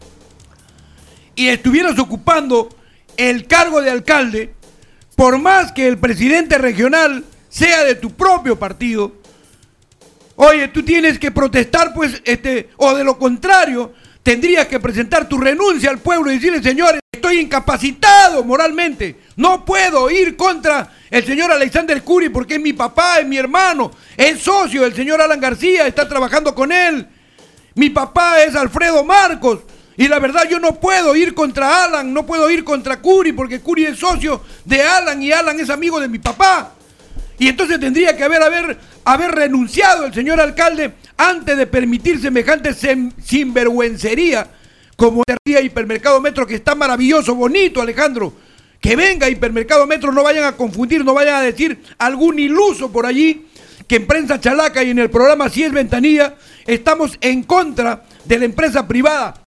Speaker 1: y estuvieras ocupando el cargo de alcalde, por más que el presidente regional sea de tu propio partido, oye, tú tienes que protestar, pues, o de lo contrario, tendrías que presentar tu renuncia al pueblo y decirle, señores, estoy incapacitado moralmente, no puedo ir contra el señor Alexander Curi porque es mi papá, es mi hermano, es socio del señor Alan García, está trabajando con él, mi papá es Alfredo Marcos, y la verdad yo no puedo ir contra Alan, no puedo ir contra Curi porque Curi es socio de Alan y Alan es amigo de mi papá. Y entonces tendría que haber renunciado el señor alcalde antes de permitir semejante sinvergüencería como el Hipermercado Metro, que está maravilloso, bonito, Alejandro. Que venga Hipermercado Metro, no vayan a confundir, no vayan a decir algún iluso por allí que en Prensa Chalaca y en el programa Si es Ventanilla estamos en contra de la empresa privada.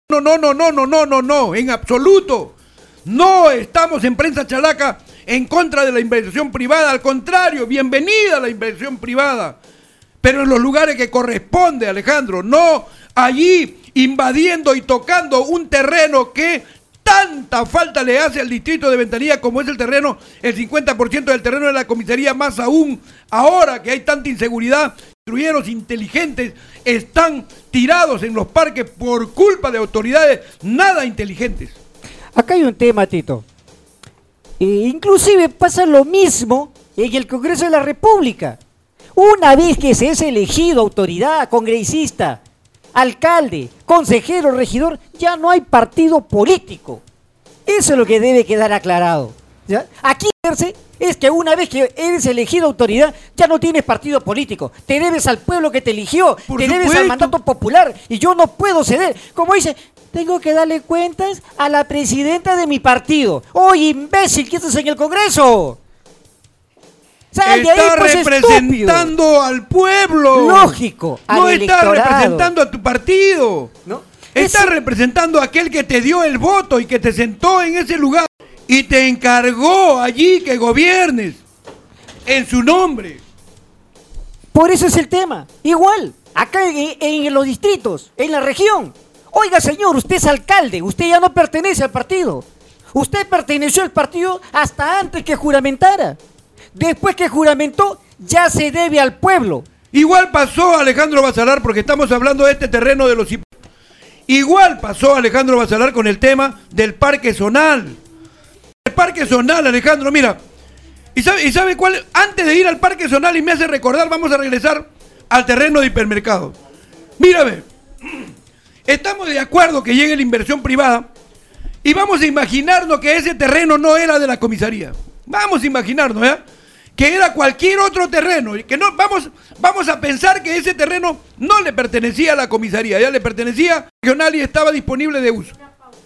Speaker 1: No, en absoluto. No estamos en Prensa Chalaca en contra de la inversión privada, al contrario, bienvenida a la inversión privada, pero en los lugares que corresponde, Alejandro, no allí invadiendo y tocando un terreno que tanta falta le hace al distrito de Ventanilla como es el terreno, el 50% del terreno de la comisaría, más aún ahora que hay tanta inseguridad. Patrulleros inteligentes están tirados en los parques por culpa de autoridades nada inteligentes.
Speaker 2: Acá hay un tema, Tito. Inclusive pasa lo mismo en el Congreso de la República. Una vez que se es elegido autoridad, congresista, alcalde, consejero, regidor, ya no hay partido político. Eso es lo que debe quedar aclarado, ¿ya? Aquí es que una vez que eres elegido autoridad, ya no tienes partido político. Te debes al pueblo que te eligió, te debes al mandato popular, y yo no puedo ceder. Como dice, tengo que darle cuentas a la presidenta de mi partido. ¡Oye, imbécil, que estás en el Congreso! ¡Sal de ahí, pues,
Speaker 1: representando estúpido! Al pueblo.
Speaker 2: Lógico, al
Speaker 1: no
Speaker 2: electorado.
Speaker 1: Estás representando a tu partido. ¿No? Estás representando a aquel que te dio el voto y que te sentó en ese lugar y te encargó allí que gobiernes en su nombre.
Speaker 2: Por eso es el tema. Igual, acá en los distritos, en la región. Oiga, señor, usted es alcalde, usted ya no pertenece al partido. Usted perteneció al partido hasta antes que juramentara. Después que juramentó, ya se debe al pueblo.
Speaker 1: Igual pasó, Alejandro Basalar, porque estamos hablando de este terreno de los... Igual pasó, Alejandro Basalar, con el tema del Parque Zonal. El Parque Zonal, Alejandro, mira. ¿Y sabe cuál? Antes de ir al Parque Zonal, y me hace recordar, vamos a regresar al terreno de hipermercado. Mírame. Estamos de acuerdo que llegue la inversión privada y vamos a imaginarnos que ese terreno no era de la comisaría. Vamos a imaginarnos, ¿eh? Que era cualquier otro terreno, y que no vamos a pensar que ese terreno no le pertenecía a la comisaría, ya le pertenecía regional y estaba disponible de uso.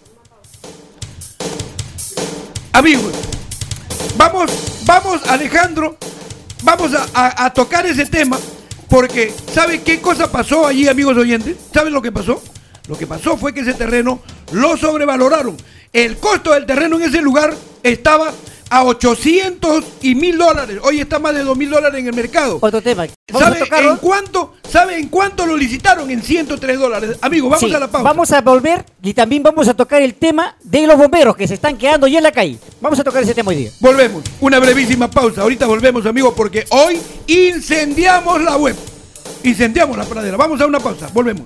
Speaker 1: Amigos, vamos Alejandro, vamos a tocar ese tema, porque ¿sabe qué cosa pasó allí, amigos oyentes? ¿Saben lo que pasó? Lo que pasó fue que ese terreno lo sobrevaloraron. El costo del terreno en ese lugar estaba a 800 y $1,000. Hoy está más de $2,000 en el mercado.
Speaker 2: Otro tema.
Speaker 1: ¿Sabe en cuánto lo licitaron? En $103. Amigos, vamos a la pausa.
Speaker 2: Vamos a volver y también vamos a tocar el tema de los bomberos que se están quedando ya en la calle. Vamos a tocar ese tema hoy día.
Speaker 1: Volvemos. Una brevísima pausa. Ahorita volvemos, amigos, porque hoy incendiamos la web. Incendiamos la pradera. Vamos a una pausa. Volvemos.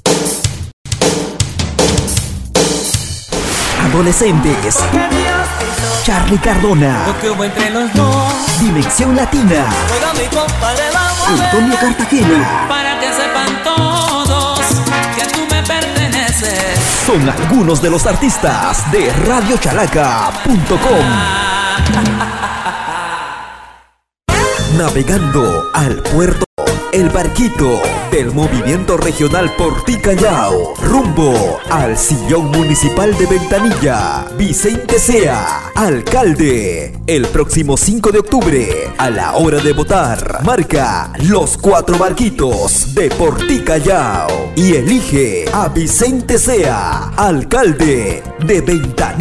Speaker 4: Adolescentes, Charlie Cardona.
Speaker 7: Lo que hubo entre los dos.
Speaker 4: Dimensión Latina.
Speaker 7: Juega mi compadre, vamos.
Speaker 4: Antonio Cartagena.
Speaker 7: Para que sepan todos que tú me perteneces.
Speaker 4: Son algunos de los artistas de radiochalaca.com. Navegando al puerto, el barquito del movimiento regional Portí Callao, rumbo al sillón municipal de Ventanilla. Vicente Sea, alcalde. El próximo 5 de octubre, a la hora de votar, marca los 4 barquitos de Portí Callao y elige a Vicente Sea, alcalde de Ventanilla,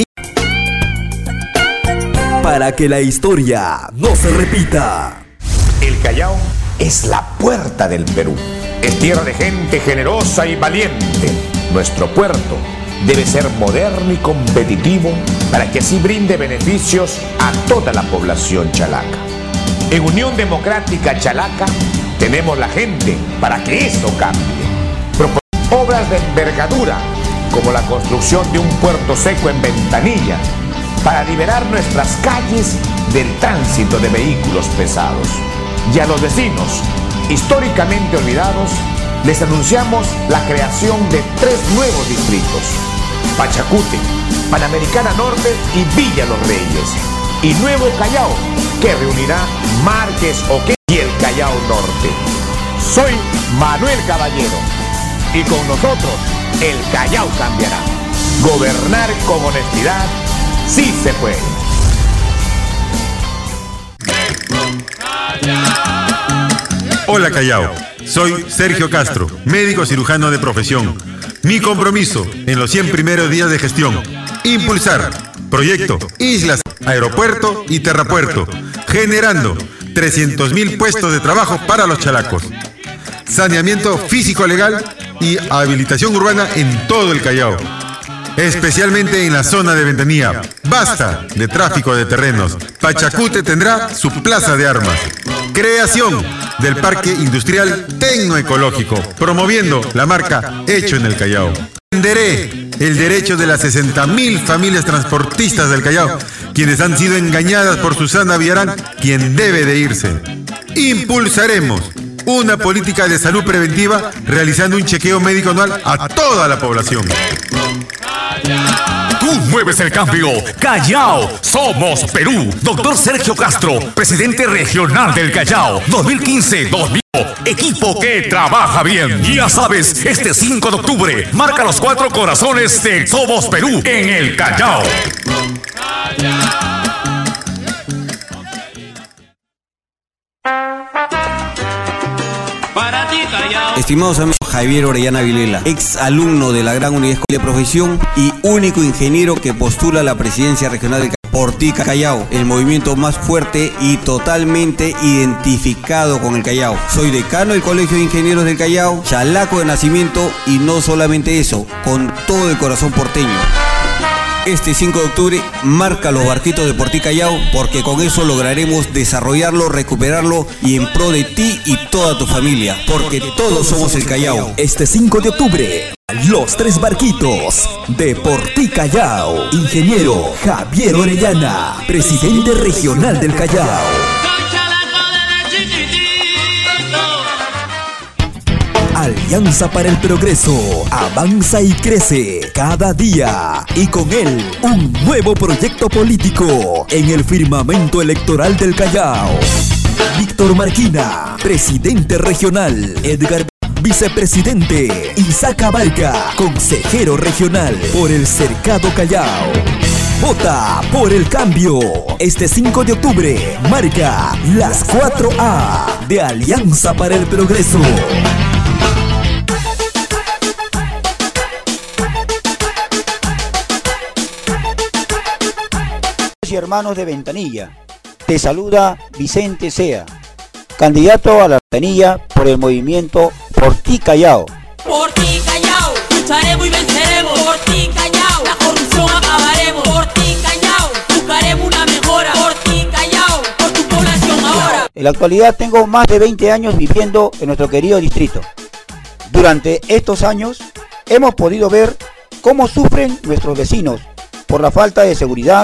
Speaker 4: para que la historia no se repita.
Speaker 8: El Callao es la puerta del Perú. Es tierra de gente generosa y valiente. Nuestro puerto debe ser moderno y competitivo para que así brinde beneficios a toda la población chalaca. En Unión Democrática Chalaca tenemos la gente para que esto cambie. Proponemos obras de envergadura como la construcción de un puerto seco en Ventanilla para liberar nuestras calles del tránsito de vehículos pesados. Y a los vecinos, históricamente olvidados, les anunciamos la creación de 3 nuevos distritos: Pachacute, Panamericana Norte y Villa Los Reyes. Y Nuevo Callao, que reunirá Márquez, Oquendo y el Callao Norte. Soy Manuel Caballero y con nosotros el Callao cambiará. Gobernar con honestidad sí se puede.
Speaker 9: Hola Callao, soy Sergio Castro, médico cirujano de profesión. Mi compromiso en los 100 primeros días de gestión: impulsar proyecto Islas, Aeropuerto y Terrapuerto, generando 300.000 puestos de trabajo para los chalacos. Saneamiento físico-legal y habilitación urbana en todo el Callao, especialmente en la zona de Ventanilla. Basta de tráfico de terrenos. Pachacute tendrá su plaza de armas. Creación del Parque Industrial Tecnoecológico, promoviendo la marca Hecho en el Callao. Defenderé el derecho de las 60.000 familias transportistas del Callao, quienes han sido engañadas por Susana Villarán, quien debe de irse. Impulsaremos una política de salud preventiva, realizando un chequeo médico anual a toda la población.
Speaker 10: Tú mueves el cambio. Callao, somos Perú. Doctor Sergio Castro, presidente regional del Callao, 2015-2000. Equipo que trabaja bien. Ya sabes, este 5 de octubre, marca los 4 corazones de Somos Perú en el Callao.
Speaker 11: Estimados amigos, Javier Orellana Vilela, ex alumno de la Gran Unidad de Profesión y único ingeniero que postula la presidencia regional del Portí Callao, el movimiento más fuerte y totalmente identificado con el Callao. Soy decano del Colegio de Ingenieros del Callao, chalaco de nacimiento, y no solamente eso, con todo el corazón porteño. Este 5 de octubre marca los barquitos de Portí Callao, porque con eso lograremos desarrollarlo, recuperarlo y en pro de ti y toda tu familia, porque todos somos el Callao.
Speaker 4: Este 5 de octubre, los 3 barquitos de Portí Callao. Ingeniero Javier Orellana, presidente regional del Callao. Alianza para el Progreso avanza y crece cada día, y con él un nuevo proyecto político en el firmamento electoral del Callao. Víctor Marquina, presidente regional. Edgar, vicepresidente. Isaac Abarca, consejero regional por el Cercado Callao. Vota por el cambio. Este 5 de octubre marca las 4A de Alianza para el Progreso.
Speaker 12: Y hermanos de Ventanilla, te saluda Vicente Sea, candidato a la Ventanilla por el movimiento Portí Callao.
Speaker 7: Portí Callao, lucharemos y venceremos. Portí Callao, la corrupción acabaremos. Portí Callao, buscaremos una mejora. Portí Callao, por tu población ahora.
Speaker 12: En la actualidad tengo más de 20 años viviendo en nuestro querido distrito. Durante estos años hemos podido ver cómo sufren nuestros vecinos por la falta de seguridad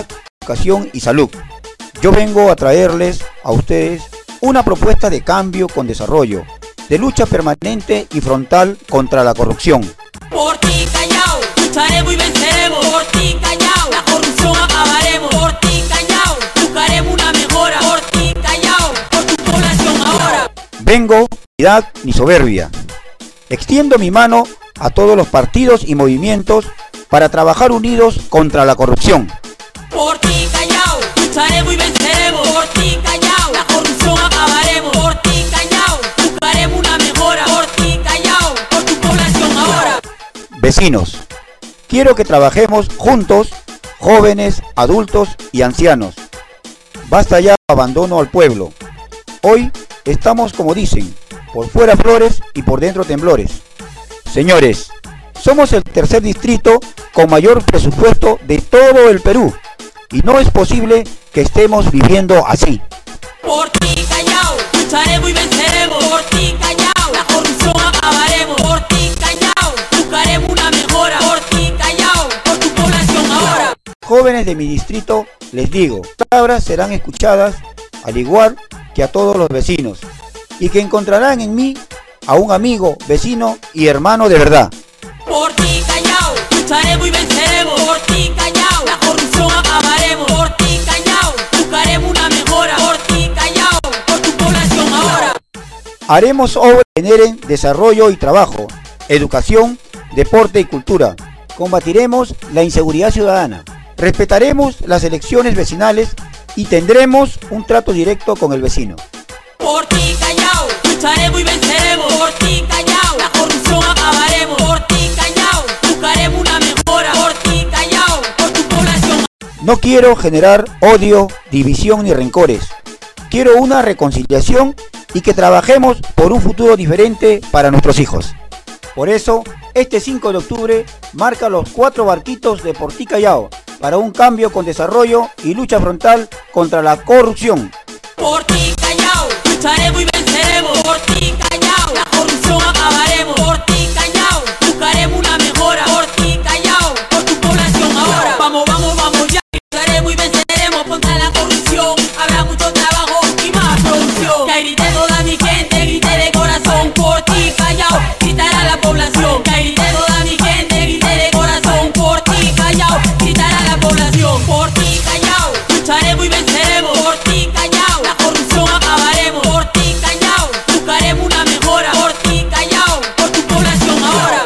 Speaker 12: educación y salud. Yo vengo a traerles a ustedes una propuesta de cambio con desarrollo, de lucha permanente y frontal contra la corrupción.
Speaker 7: Por ti, Callao, lucharemos y venceremos. Por ti, Callao, la corrupción acabaremos. Por ti, Callao, buscaremos una mejora. Por ti, Callao, por tu población ahora.
Speaker 12: Vengo sin vanidad ni soberbia. Extiendo mi mano a todos los partidos y movimientos para trabajar unidos contra la corrupción.
Speaker 7: Por ti, Callao, lucharemos y venceremos. Por ti, Callao, la corrupción acabaremos. Por ti, Callao, buscaremos una mejora. Por ti, Callao, por tu población ahora.
Speaker 12: Vecinos, quiero que trabajemos juntos, jóvenes, adultos y ancianos. Basta ya abandono al pueblo. Hoy estamos, como dicen, por fuera flores y por dentro temblores. Señores, somos el tercer distrito con mayor presupuesto de todo el Perú y no es posible que estemos viviendo así.
Speaker 7: Por ti, Callao, lucharemos y venceremos. Por ti, Callao, la corrupción acabaremos. Por ti, Callao, buscaremos una mejora. Por ti, Callao, por tu población ahora.
Speaker 12: Jóvenes de mi distrito, les digo, palabras serán escuchadas al igual que a todos los vecinos y que encontrarán en mí a un amigo, vecino y hermano de verdad.
Speaker 7: Por ti, Callao, lucharemos y venceremos. Por ti, Callao, la corrupción acabaremos. Por ti, Callao, buscaremos una mejora. Por ti, Callao, por tu población ahora.
Speaker 12: Haremos obras que generen desarrollo y trabajo, educación, deporte y cultura. Combatiremos la inseguridad ciudadana. Respetaremos las elecciones vecinales y tendremos un trato directo con el vecino.
Speaker 7: Por ti, Callao, lucharemos y venceremos. Por ti, Callao, la corrupción acabaremos. Por ti, Callao, buscaremos una mejora. Por ti, Callao, por tu población.
Speaker 12: No quiero generar odio, división ni rencores. Quiero una reconciliación y que trabajemos por un futuro diferente para nuestros hijos. Por eso, este 5 de octubre marca los 4 barquitos de Por ti, Callao para un cambio con desarrollo y lucha frontal contra la corrupción.
Speaker 7: Por ti, Callao, lucharemos y venceremos. Por ti, Callao, la corrupción acabaremos. Por ti, Callao, buscaremos una mejora. Por ti, Callao, por tu población ahora. Vamos, vamos, vamos ya. Lucharemos y venceremos contra la corrupción. Habrá mucho trabajo y más producción. Que grite toda mi gente, grite de corazón. Por ti, Callao, gritará la población. Que grite toda mi gente, grite de corazón. Por ti, Callao, gritará la población. Por ti, Callao, lucharemos y venceremos. Por ti, Callao, la corrupción acabaremos. Por ti, Callao, buscaremos una mejora. Por ti, Callao, por tu población ahora.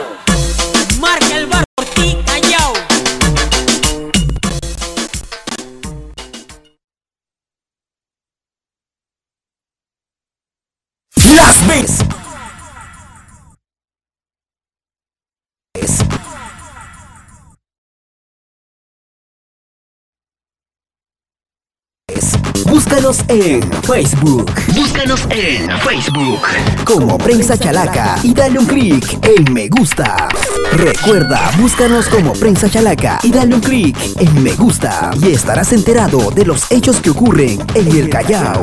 Speaker 7: Marca el bar. Por ti, Callao.
Speaker 4: Las ves. Búscanos en Facebook. Búscanos en Facebook como Prensa Chalaca y dale un clic en me gusta. Recuerda, búscanos como Prensa Chalaca y dale un clic en me gusta y estarás enterado de los hechos que ocurren en el Callao.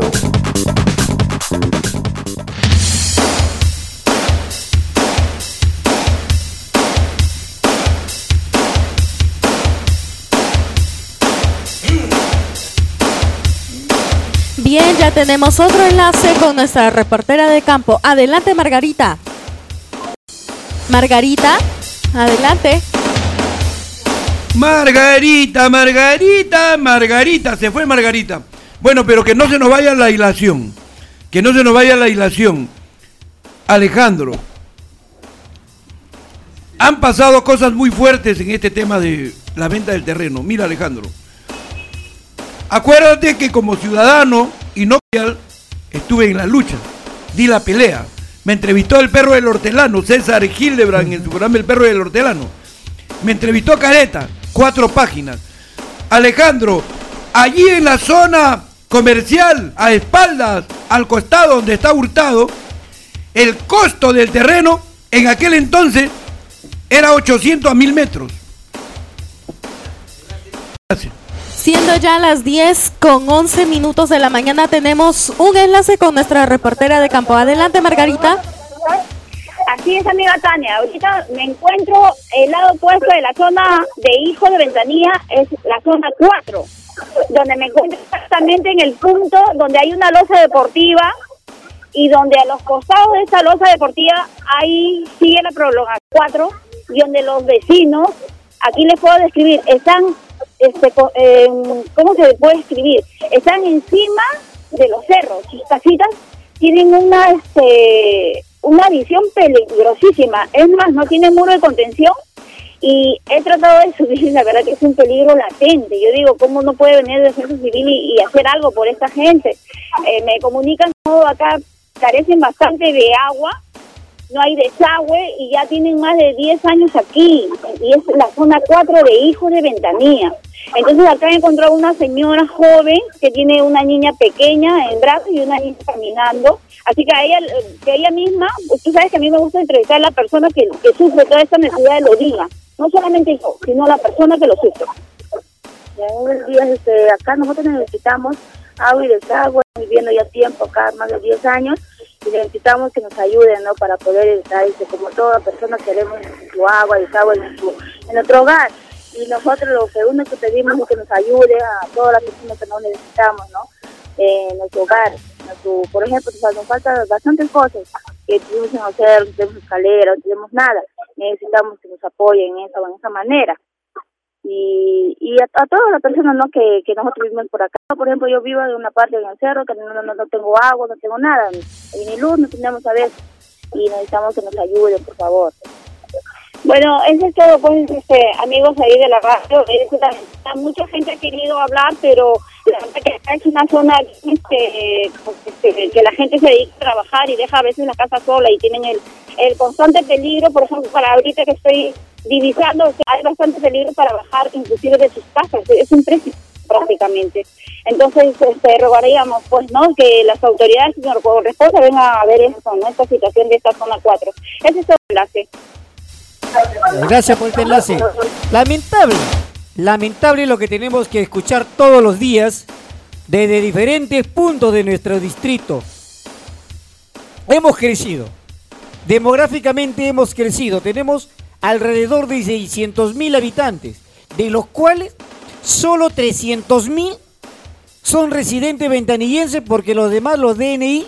Speaker 3: Bien, ya tenemos otro enlace con nuestra reportera de campo. Adelante, Margarita. Margarita, adelante.
Speaker 1: Margarita, Margarita, Margarita, se fue Margarita. Bueno, pero que no se nos vaya la hilación. Que no se nos vaya la hilación. Alejandro, han pasado cosas muy fuertes en este tema de la venta del terreno. Mira, Alejandro, acuérdate que como ciudadano y no estuve en la lucha, di la pelea. Me entrevistó el perro del hortelano, César Hildebrand, en su programa El Perro del Hortelano. Me entrevistó Careta, 4 páginas. Alejandro, allí en la zona comercial, a espaldas, al costado donde está Hurtado, el costo del terreno en aquel entonces era 800 a 1000 metros. Gracias.
Speaker 3: Siendo ya las 10:11 de la mañana, tenemos un enlace con nuestra reportera de campo. Adelante, Margarita.
Speaker 5: Así es, amiga Tania. Ahorita me encuentro el lado opuesto de la zona de Hijos de Ventanilla, es la zona 4, donde me encuentro exactamente en el punto donde hay una losa deportiva y donde a los costados de esa losa deportiva ahí sigue la prolongación 4 y donde los vecinos, aquí les puedo describir, están, ¿cómo se puede escribir? Están encima de los cerros, sus casitas tienen una visión peligrosísima, es más, no tiene muro de contención y he tratado de subir, la verdad que es un peligro latente. Yo digo, ¿cómo no puede venir el Defensa Civil y hacer algo por esta gente? Me comunican, no, acá carecen bastante de agua, no hay desagüe y ya tienen más de 10 años aquí y es la zona 4 de Hijos de Ventanilla. Entonces acá he encontrado una señora joven que tiene una niña pequeña en brazos y una niña caminando. Así que ella misma, pues tú sabes que a mí me gusta entrevistar a la persona que sufre toda esta necesidad de lo diga. No solamente yo, sino la persona que lo sufre.
Speaker 6: Ya en el día, acá nosotros necesitamos agua y desagüe, viviendo ya tiempo acá, más de 10 años, y necesitamos que nos ayuden, ¿no? Para poder estar, como toda persona queremos su agua, desagüe en nuestro hogar. Y nosotros lo segundo que pedimos es que nos ayude a todas las personas que no necesitamos, ¿no? En nuestro hogar. Por ejemplo, nos faltan bastantes cosas que tenemos que hacer, no tenemos escalera, no tenemos nada. Necesitamos que nos apoyen en esa manera. Y a todas las personas, ¿no? que nosotros vivimos por acá. Por ejemplo, yo vivo en una parte en el cerro que no tengo agua, no tengo nada, ni luz, no tenemos a veces. Y necesitamos que nos ayuden, por favor.
Speaker 5: Bueno, eso es todo, pues, amigos ahí de la radio. Mucha gente ha querido hablar, pero la verdad que acá es una zona que la gente se dedica a trabajar y deja a veces la casa sola y tienen el constante peligro. Por ejemplo, para ahorita que estoy divisando, hay bastante peligro para bajar inclusive de sus casas, es un precipicio prácticamente. Entonces, rogaríamos, pues, ¿no? Que las autoridades que nos corresponde vengan a ver eso, ¿no? Esta situación de esta zona 4. Ese es todo el enlace.
Speaker 2: Gracias por este enlace. Lamentable lo que tenemos que escuchar todos los días desde diferentes puntos de nuestro distrito. Hemos crecido, demográficamente hemos crecido, tenemos alrededor de 600.000 habitantes, de los cuales solo 300.000 son residentes ventanillenses porque los demás, los DNI,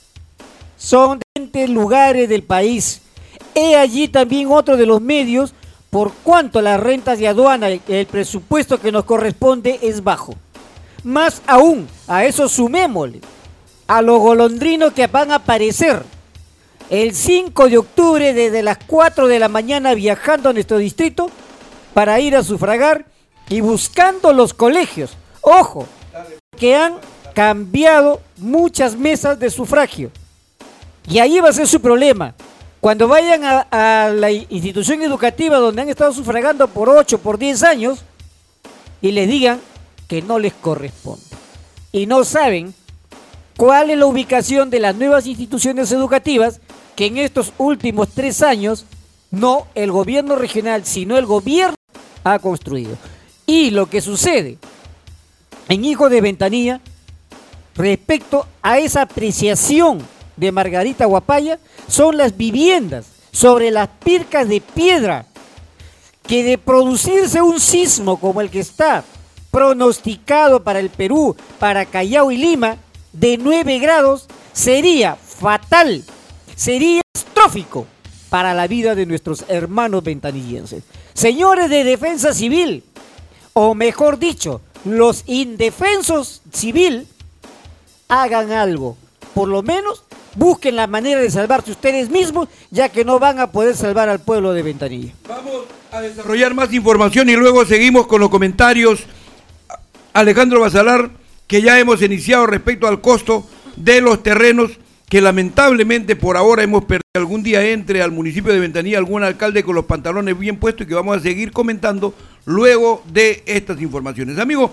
Speaker 2: son de diferentes lugares del país. He allí también otro de los medios por cuanto las rentas de aduana, el presupuesto que nos corresponde es bajo. Más aún, a eso sumémosle a los golondrinos que van a aparecer el 5 de octubre desde las 4 de la mañana viajando a nuestro distrito para ir a sufragar y buscando los colegios. Ojo, que han cambiado muchas mesas de sufragio. Y ahí va a ser su problema. Cuando vayan a la institución educativa donde han estado sufragando por 8, por 10 años y les digan que no les corresponde. Y no saben cuál es la ubicación de las nuevas instituciones educativas que en estos últimos 3 años no el gobierno regional, sino el gobierno ha construido. Y lo que sucede en Hijos de Ventanilla respecto a esa apreciación de Margarita Guapaya son las viviendas sobre las pircas de piedra que de producirse un sismo como el que está pronosticado para el Perú, para Callao y Lima, de 9 grados, sería fatal, sería catastrófico para la vida de nuestros hermanos ventanillenses. Señores de Defensa Civil, o mejor dicho, los indefensos civil, hagan algo, por lo menos busquen la manera de salvarse ustedes mismos, ya que no van a poder salvar al pueblo de Ventanilla.
Speaker 1: Vamos a desarrollar más información y luego seguimos con los comentarios. Alejandro Basalar, que ya hemos iniciado respecto al costo de los terrenos, que lamentablemente por ahora hemos perdido. Algún día entre al municipio de Ventanilla algún alcalde con los pantalones bien puestos y que vamos a seguir comentando luego de estas informaciones. Amigos,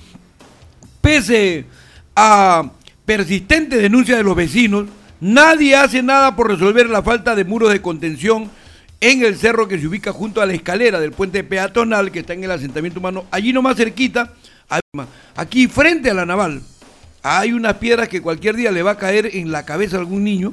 Speaker 1: pese a persistente denuncia de los vecinos, nadie hace nada por resolver la falta de muros de contención en el cerro que se ubica junto a la escalera del puente peatonal que está en el asentamiento humano, allí nomás cerquita, aquí frente a la naval. Hay unas piedras que cualquier día le va a caer en la cabeza a algún niño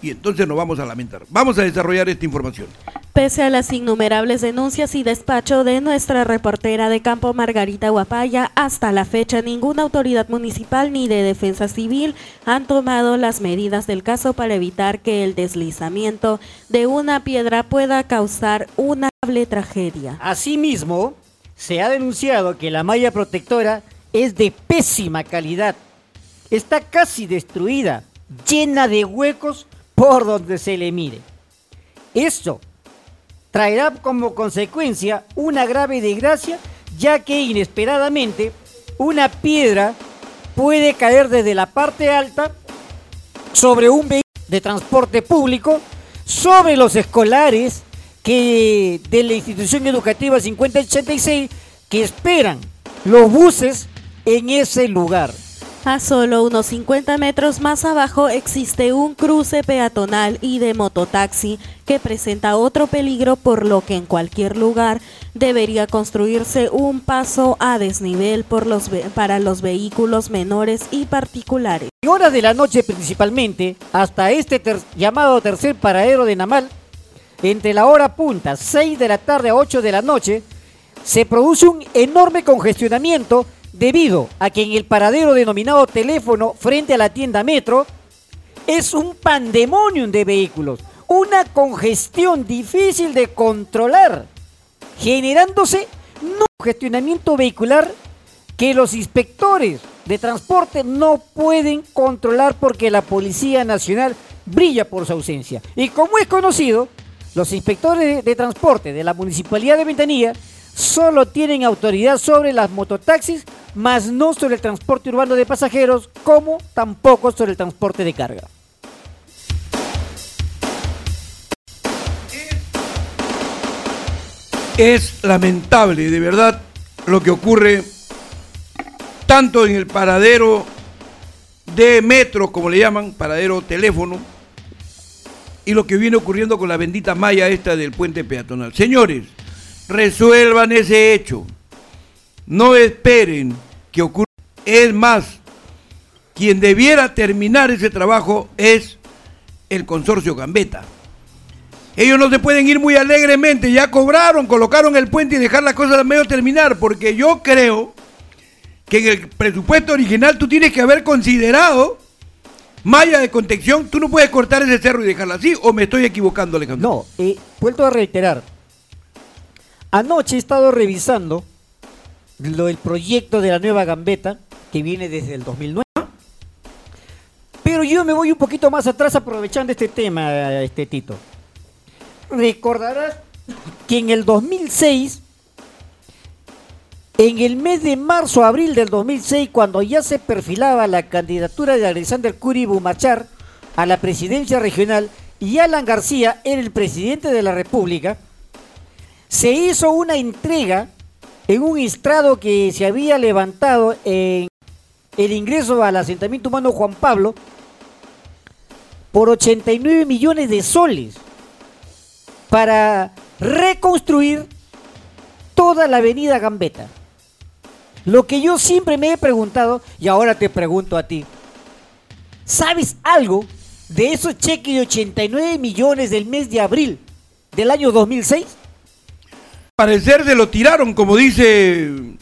Speaker 1: y entonces nos vamos a lamentar. Vamos a desarrollar esta información.
Speaker 3: Pese a las innumerables denuncias y despacho de nuestra reportera de campo Margarita Guapaya, hasta la fecha ninguna autoridad municipal ni de defensa civil han tomado las medidas del caso para evitar que el deslizamiento de una piedra pueda causar una grave tragedia.
Speaker 2: Asimismo, se ha denunciado que la malla protectora es de pésima calidad. Está casi destruida, llena de huecos por donde se le mire. Esto traerá como consecuencia una grave desgracia, ya que inesperadamente una piedra puede caer desde la parte alta sobre un vehículo de transporte público, sobre los escolares que de la institución educativa 5086 que esperan los buses en ese lugar.
Speaker 3: A solo unos 50 metros más abajo existe un cruce peatonal y de mototaxi que presenta otro peligro, por lo que en cualquier lugar debería construirse un paso a desnivel para los vehículos menores y particulares.
Speaker 2: En horas de la noche principalmente, hasta este llamado tercer paradero de Namal, entre la hora punta, 6 de la tarde a 8 de la noche, se produce un enorme congestionamiento debido a que en el paradero denominado teléfono frente a la tienda Metro es un pandemonium de vehículos, una congestión difícil de controlar, generándose un congestionamiento vehicular que los inspectores de transporte no pueden controlar porque la Policía Nacional brilla por su ausencia. Y como es conocido, los inspectores de transporte de la Municipalidad de Ventanilla solo tienen autoridad sobre las mototaxis, más no sobre el transporte urbano de pasajeros, como tampoco sobre el transporte de carga.
Speaker 1: Es lamentable, de verdad, lo que ocurre tanto en el paradero de metro, como le llaman, paradero teléfono, y lo que viene ocurriendo con la bendita malla esta del puente peatonal. Señores, resuelvan ese hecho. No esperen que ocurra. Es más, quien debiera terminar ese trabajo es el consorcio Gambetta. Ellos no se pueden ir muy alegremente, ya cobraron, colocaron el puente y dejar las cosas a medio terminar, porque yo creo que en el presupuesto original tú tienes que haber considerado malla de contención. Tú no puedes cortar ese cerro y dejarlo así, ¿o me estoy equivocando, Alejandro?
Speaker 2: No, vuelto a reiterar. Anoche he estado revisando el proyecto de la nueva Gambetta, que viene desde el 2009. Pero yo me voy un poquito más atrás aprovechando este tema, Tito. Recordarás que en el 2006, en el mes de marzo-abril del 2006, cuando ya se perfilaba la candidatura de Alexander Curi Bumachar a la presidencia regional y Alan García era el presidente de la República, se hizo una entrega en un estrado que se había levantado en el ingreso al asentamiento humano Juan Pablo por 89 millones de soles para reconstruir toda la avenida Gambetta. Lo que yo siempre me he preguntado, y ahora te pregunto a ti, ¿sabes algo de esos cheques de 89 millones del mes de abril del año 2006?
Speaker 1: Al parecer se lo tiraron, como dicen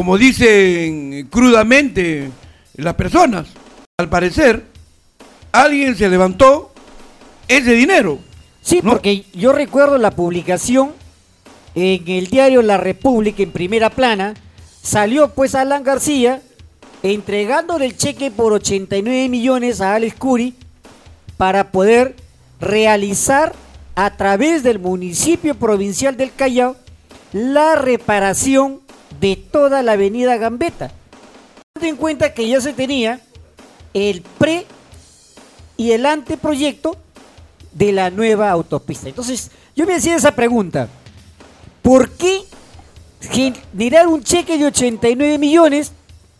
Speaker 1: crudamente las personas. Al parecer, alguien se levantó ese dinero.
Speaker 2: Sí, ¿no? Porque yo recuerdo la publicación en el diario La República en primera plana, salió pues Alan García entregándole el cheque por 89 millones a Alex Curi para poder realizar a través del municipio provincial del Callao la reparación de toda la avenida Gambetta. Ten en cuenta que ya se tenía el pre y el anteproyecto de la nueva autopista. Entonces, yo me hacía esa pregunta: ¿por qué generar un cheque de 89 millones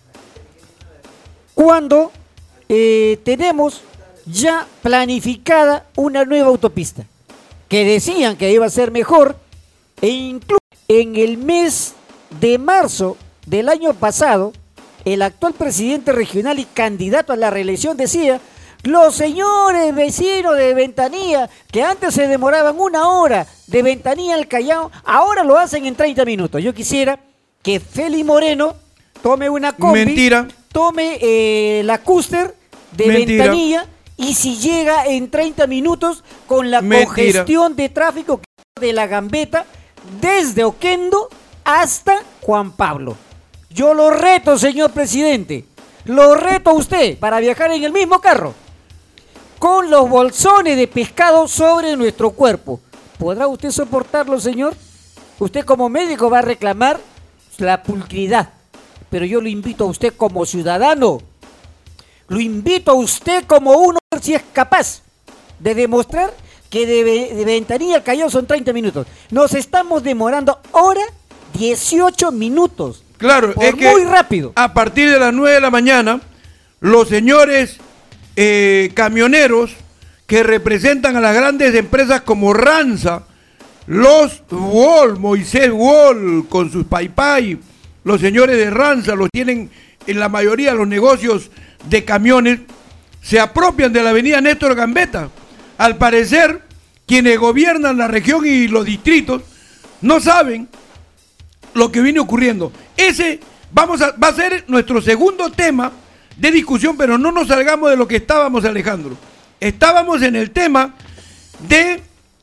Speaker 2: cuando tenemos ya planificada una nueva autopista? Que decían que iba a ser mejor, e incluso en el mes de marzo del año pasado, el actual presidente regional y candidato a la reelección decía: Los señores vecinos de Ventanilla, que antes se demoraban 1 hora de Ventanilla al Callao, ahora lo hacen en 30 minutos. Yo quisiera que Feli Moreno tome una combi,
Speaker 1: Mentira.
Speaker 2: tome la Custer de
Speaker 1: Mentira.
Speaker 2: Ventanilla, y si llega en 30 minutos con la
Speaker 1: Mentira.
Speaker 2: congestión de tráfico de la Gambetta desde Oquendo hasta Juan Pablo. Yo lo reto, señor presidente, lo reto a usted para viajar en el mismo carro con los bolsones de pescado sobre nuestro cuerpo. ¿Podrá usted soportarlo, señor? Usted como médico va a reclamar la pulcridad, pero yo lo invito a usted como ciudadano, lo invito a usted como uno, si es capaz de demostrar que de Ventanilla al Callao son 30 minutos. Nos estamos demorando hora 18 minutos.
Speaker 1: Claro,
Speaker 2: por
Speaker 1: es que
Speaker 2: muy rápido.
Speaker 1: A partir de las 9 de la mañana, los señores camioneros que representan a las grandes empresas como Ranza, los Wall, Moisés Wall con sus Paipai, los señores de Ranza los tienen en la mayoría de los negocios de camiones, se apropian de la avenida Néstor Gambetta. Al parecer, quienes gobiernan la región y los distritos no saben lo que viene ocurriendo. Ese va a ser nuestro segundo tema de discusión, pero no nos salgamos de lo que estábamos, Alejandro. Estábamos en el tema de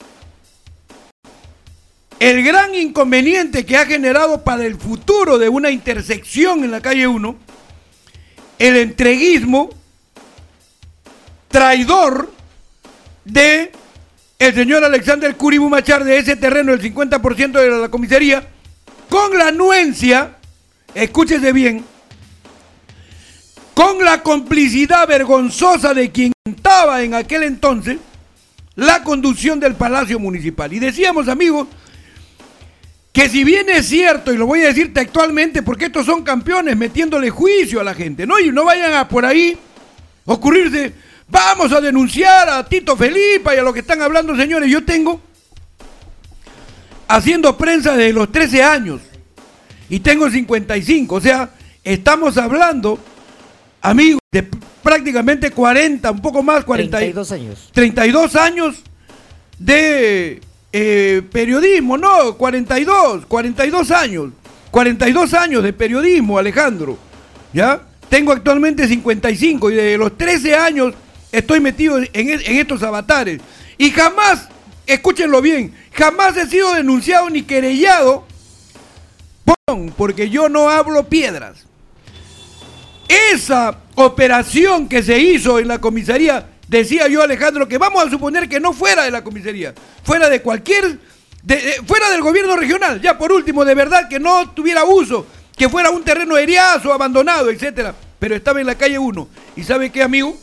Speaker 1: el gran inconveniente que ha generado para el futuro de una intersección en la calle 1, el entreguismo traidor de el señor Alexander Curibumachar de ese terreno, del 50% de la comisaría, con la anuencia, escúchese bien, con la complicidad vergonzosa de quien estaba en aquel entonces la conducción del Palacio Municipal. Y decíamos, amigos, que si bien es cierto, y lo voy a decir textualmente porque estos son campeones metiéndole juicio a la gente, ¿no? Y no vayan a por ahí ocurrirse, vamos a denunciar a Tito Felipa y a lo que están hablando, señores. Yo tengo haciendo prensa desde los 13 años y tengo 55, o sea, estamos hablando, amigos, de prácticamente 40, un poco más,
Speaker 2: 32 años.
Speaker 1: 32 años de periodismo, no, 42 años de periodismo, Alejandro, ¿ya? Tengo actualmente 55 y desde los 13 años estoy metido en estos avatares y jamás, escúchenlo bien, jamás he sido denunciado ni querellado porque yo no hablo piedras. Esa operación que se hizo en la comisaría, decía yo, Alejandro, que vamos a suponer que no fuera de la comisaría, fuera de cualquier, fuera del gobierno regional, ya por último, de verdad que no tuviera uso, que fuera un terreno eriazo, abandonado, etcétera, pero estaba en la calle 1. ¿Y sabe qué, amigo?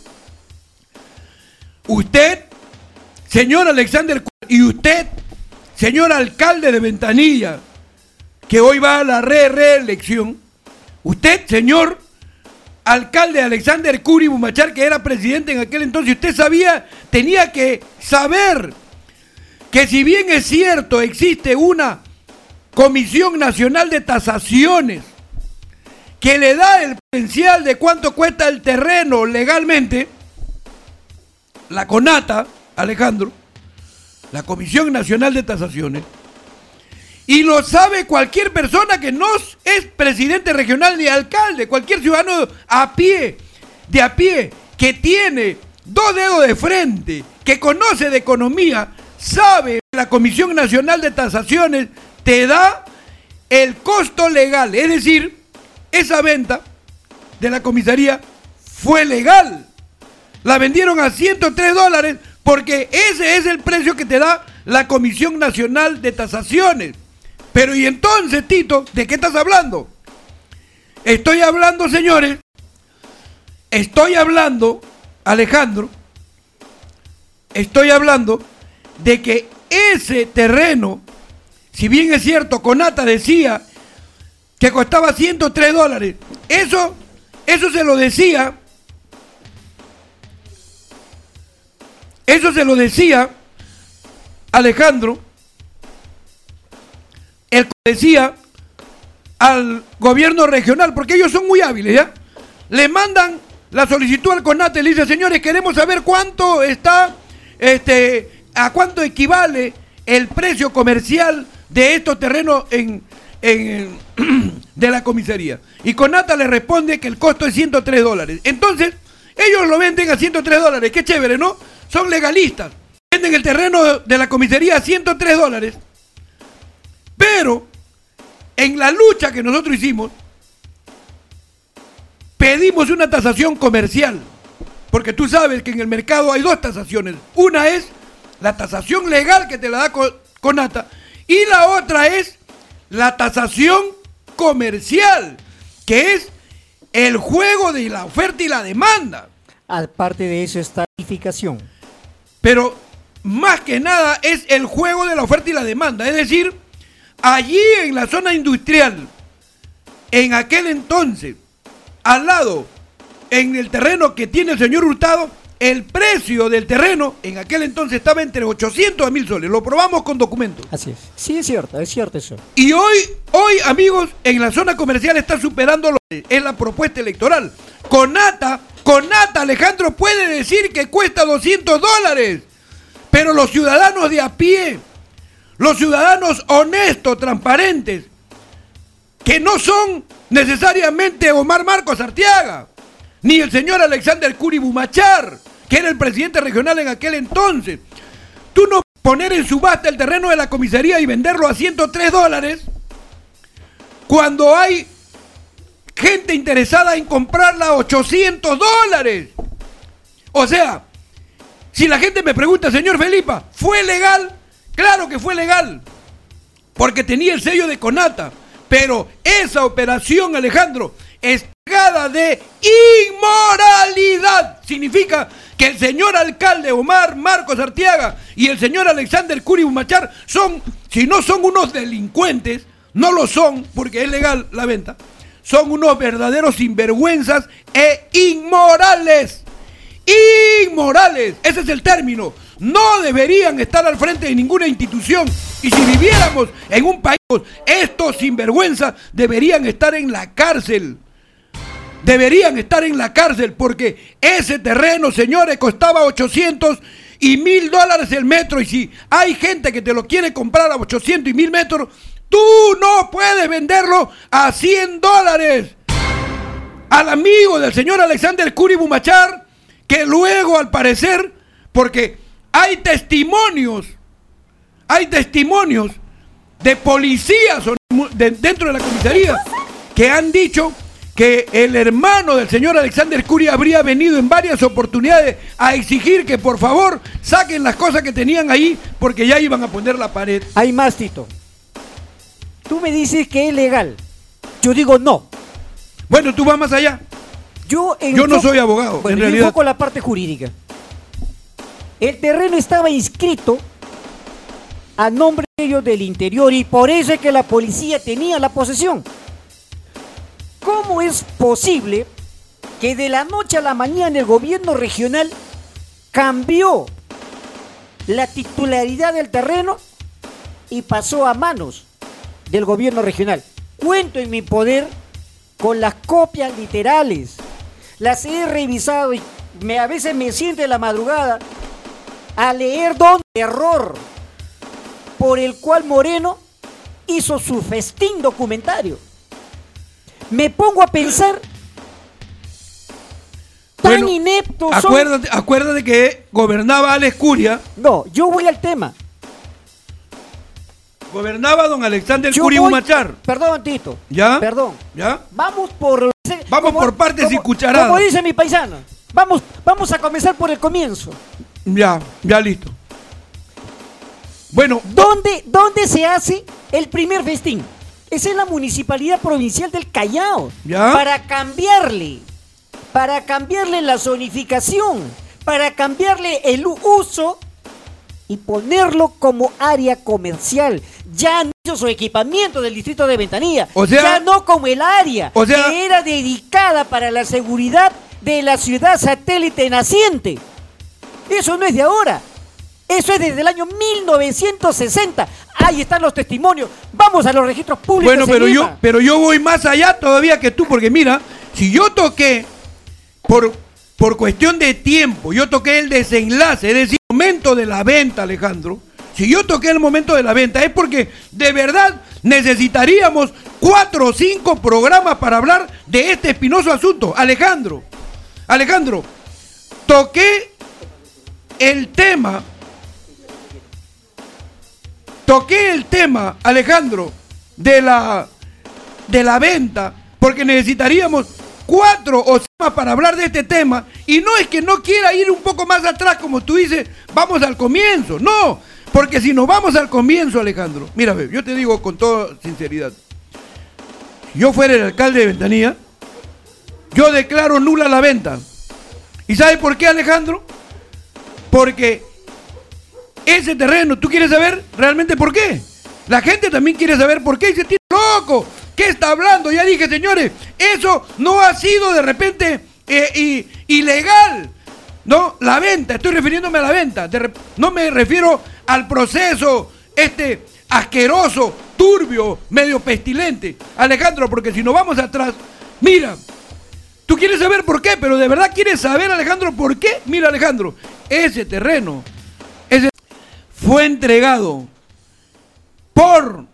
Speaker 1: Usted, señor Alexander, y usted, señor alcalde de Ventanilla, que hoy va a la reelección, usted, señor alcalde Alexander Curibumachar, que era presidente en aquel entonces, usted sabía, tenía que saber que si bien es cierto, existe una Comisión Nacional de Tasaciones que le da el potencial de cuánto cuesta el terreno legalmente, la CONATA, Alejandro, la Comisión Nacional de Tasaciones, y lo sabe cualquier persona que no es presidente regional ni alcalde, cualquier ciudadano de a pie, que tiene 2 dedos de frente, que conoce de economía, sabe que la Comisión Nacional de Tasaciones te da el costo legal, es decir, esa venta de la comisaría fue legal. La vendieron a $103 porque ese es el precio que te da la Comisión Nacional de Tasaciones. Pero y entonces, Tito, ¿de qué estás hablando? Estoy hablando, señores, Alejandro, estoy hablando de que ese terreno, si bien es cierto, CONATA decía que costaba $103, eso se lo decía, Alejandro, él decía al gobierno regional, porque ellos son muy hábiles, ¿ya? Le mandan la solicitud al CONATA y le dice, señores, queremos saber cuánto está, a cuánto equivale el precio comercial de estos terrenos de la comisaría. Y CONATA le responde que el costo es $103. Entonces, ellos lo venden a $103. Qué chévere, ¿no? Son legalistas. Venden el terreno de la comisaría a $103. Pero, en la lucha que nosotros hicimos, pedimos una tasación comercial. Porque tú sabes que en el mercado hay dos tasaciones. Una es la tasación legal que te la da CONATA y la otra es la tasación comercial, que es el juego de la oferta y la demanda.
Speaker 2: Aparte de eso es tarificación.
Speaker 1: Pero más que nada es el juego de la oferta y la demanda. Es decir, allí en la zona industrial, en aquel entonces, al lado, en el terreno que tiene el señor Hurtado, el precio del terreno en aquel entonces estaba entre 800 a 1000 soles. Lo probamos con documentos.
Speaker 2: Así es. Sí, es cierto eso.
Speaker 1: Y hoy, amigos, en la zona comercial está superando es la propuesta electoral. CONATA, Alejandro, puede decir que cuesta $200. Pero los ciudadanos de a pie, los ciudadanos honestos, transparentes, que no son necesariamente Omar Marcos Arteaga, ni el señor Alexander Curi Bumachar, que era el presidente regional en aquel entonces. Tú no poner en subasta el terreno de la comisaría y venderlo a $103 cuando hay gente interesada en comprarla a $800. O sea, si la gente me pregunta, señor Felipa, ¿fue legal? Claro que fue legal, porque tenía el sello de CONATA, pero esa operación, Alejandro, es cargada de inmoralidad. Significa que el señor alcalde Omar Marcos Arteaga y el señor Alexander Curi Bumachar son, si no son unos delincuentes, no lo son porque es legal la venta, son unos verdaderos sinvergüenzas e inmorales. Inmorales, ese es el término. No deberían estar al frente de ninguna institución. Y si viviéramos en un país, estos sinvergüenzas deberían estar en la cárcel. Deberían estar en la cárcel porque ese terreno, señores, costaba $800 y $1000 el metro. Y si hay gente que te lo quiere comprar a 800 y 1000 metros, tú no puedes venderlo a $100. Al amigo del señor Alexander Curi Bumachar, que luego al parecer, porque hay testimonios de policías dentro de la comisaría que han dicho que el hermano del señor Alexander Curi habría venido en varias oportunidades a exigir que por favor saquen las cosas que tenían ahí porque ya iban a poner la pared.
Speaker 2: Hay más, Tito. Tú me dices que es legal. Yo digo no.
Speaker 1: Bueno, tú vas más allá. Yo no soy abogado.
Speaker 2: Bueno,
Speaker 1: en realidad.
Speaker 2: Yo enfoco la parte jurídica. El terreno estaba inscrito a nombre de ellos del interior y por eso es que la policía tenía la posesión. ¿Cómo es posible que de la noche a la mañana el gobierno regional cambió la titularidad del terreno y pasó a manos del gobierno regional? Cuento en mi poder con las copias literales. Las he revisado y a veces me siento en la madrugada a leer donde error por el cual Moreno hizo su festín documentario. Me pongo a pensar, tan
Speaker 1: bueno,
Speaker 2: ineptos
Speaker 1: acuérdate que gobernaba Alex Curia.
Speaker 2: No, yo voy al tema.
Speaker 1: Gobernaba don Alexander Curi Bumachar.
Speaker 2: Perdón, Tito.
Speaker 1: ¿Ya?
Speaker 2: Perdón.
Speaker 1: ¿Ya?
Speaker 2: Vamos por
Speaker 1: partes y cucharadas.
Speaker 2: Como dice mi paisano. Vamos a comenzar por el comienzo.
Speaker 1: Ya listo. Bueno,
Speaker 2: ¿Dónde se hace el primer festín? Es en la Municipalidad Provincial del Callao.
Speaker 1: ¿Ya?
Speaker 2: Para cambiarle la zonificación, para cambiarle el uso y ponerlo como área comercial. Ya no hizo su equipamiento del distrito de Ventanilla.
Speaker 1: O sea,
Speaker 2: ya no como el área que era dedicada para la seguridad de la ciudad satélite naciente. Eso no es de ahora. Eso es desde el año 1960. Ahí están los testimonios. Vamos a los registros públicos.
Speaker 1: Bueno, pero yo voy más allá todavía que tú, porque mira, si yo toqué por cuestión de tiempo, yo toqué el desenlace, es decir, el momento de la venta, Alejandro. Si yo toqué el momento de la venta es porque de verdad necesitaríamos 4 o 5 programas para hablar de este espinoso asunto. Alejandro, toqué el tema, Alejandro, de la venta, porque necesitaríamos 4 o 5 más para hablar de este tema, y no es que no quiera ir un poco más atrás, como tú dices, vamos al comienzo, no, porque si nos vamos al comienzo, Alejandro, mira, yo te digo con toda sinceridad, si yo fuera el alcalde de Ventanilla, yo declaro nula la venta. ¿Y sabes por qué, Alejandro? Porque ese terreno, ¿tú quieres saber realmente por qué? La gente también quiere saber por qué, y se tiene loco. ¿Qué está hablando? Ya dije, señores, eso no ha sido de repente ilegal, ¿no? La venta, estoy refiriéndome a la venta, no me refiero al proceso asqueroso, turbio, medio pestilente, Alejandro, porque si nos vamos atrás, mira, tú quieres saber por qué, pero de verdad quieres saber, Alejandro, por qué. Mira, Alejandro, ese terreno fue entregado por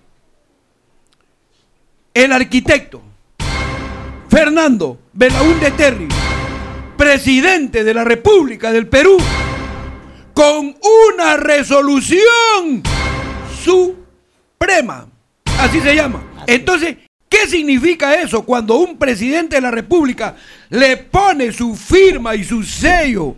Speaker 1: el arquitecto Fernando Belaúnde Terry, presidente de la República del Perú, con una resolución suprema, así se llama. Entonces, ¿qué significa eso? Cuando un presidente de la República le pone su firma y su sello,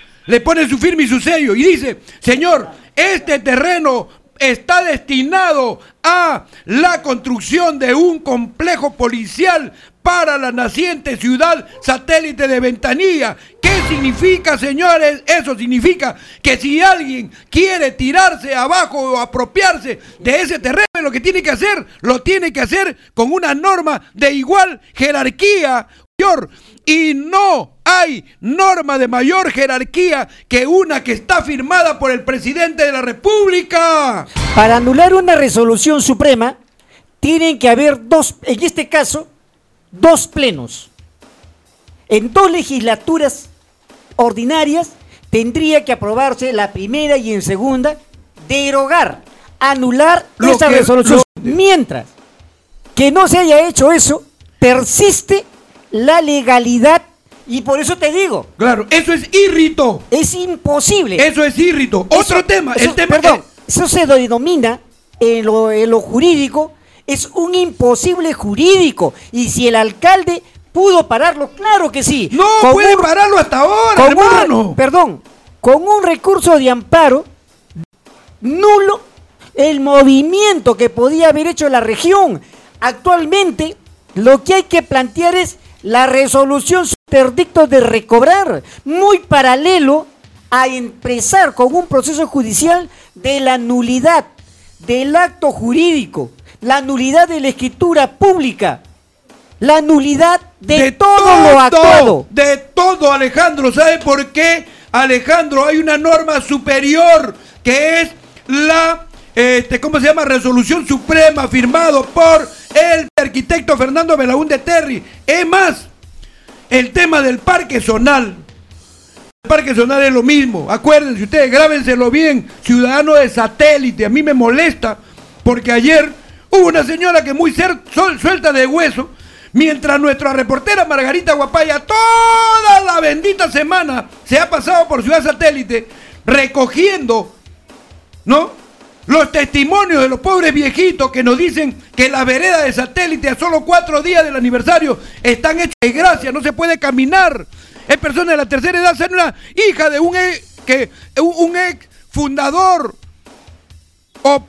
Speaker 1: y dice, señor, este terreno está destinado a la construcción de un complejo policial para la naciente ciudad satélite de Ventanilla. ¿Qué significa, señores? Eso significa que si alguien quiere tirarse abajo o apropiarse de ese terreno, lo que tiene que hacer, lo tiene que hacer con una norma de igual jerarquía, y no hay norma de mayor jerarquía que una que está firmada por el presidente de la República.
Speaker 2: Para anular una resolución suprema, tienen que haber en este caso, 2 plenos. En 2 legislaturas ordinarias tendría que aprobarse la primera y en segunda, derogar, anular esa resolución. Mientras que no se haya hecho eso, persiste la legalidad, y por eso te digo.
Speaker 1: Claro, eso es irrito.
Speaker 2: Es imposible.
Speaker 1: Eso es irrito. Otro tema.
Speaker 2: Eso se denomina en lo jurídico, es un imposible jurídico. Y si el alcalde pudo pararlo, claro que sí.
Speaker 1: No puede pararlo hasta ahora, hermano.
Speaker 2: Con un recurso de amparo nulo el movimiento que podía haber hecho la región. Actualmente, lo que hay que plantear es la resolución interdicto de recobrar, muy paralelo a empezar con un proceso judicial de la nulidad del acto jurídico, la nulidad de la escritura pública, la nulidad de todo lo actuado.
Speaker 1: De todo, Alejandro. ¿Sabe por qué, Alejandro? Hay una norma superior que es la resolución suprema firmado por el arquitecto Fernando Belaúnde Terry. Es más, el tema del parque zonal. El parque zonal es lo mismo. Acuérdense ustedes, grábenselo bien, ciudadano de satélite. A mí me molesta porque ayer hubo una señora que muy suelta de hueso, mientras nuestra reportera Margarita Guapaya toda la bendita semana se ha pasado por Ciudad Satélite recogiendo, ¿no?, los testimonios de los pobres viejitos que nos dicen que las veredas de Satélite a solo 4 días del aniversario están hechas de gracia, no se puede caminar. Es persona de la tercera edad, ser una hija de un ex fundador o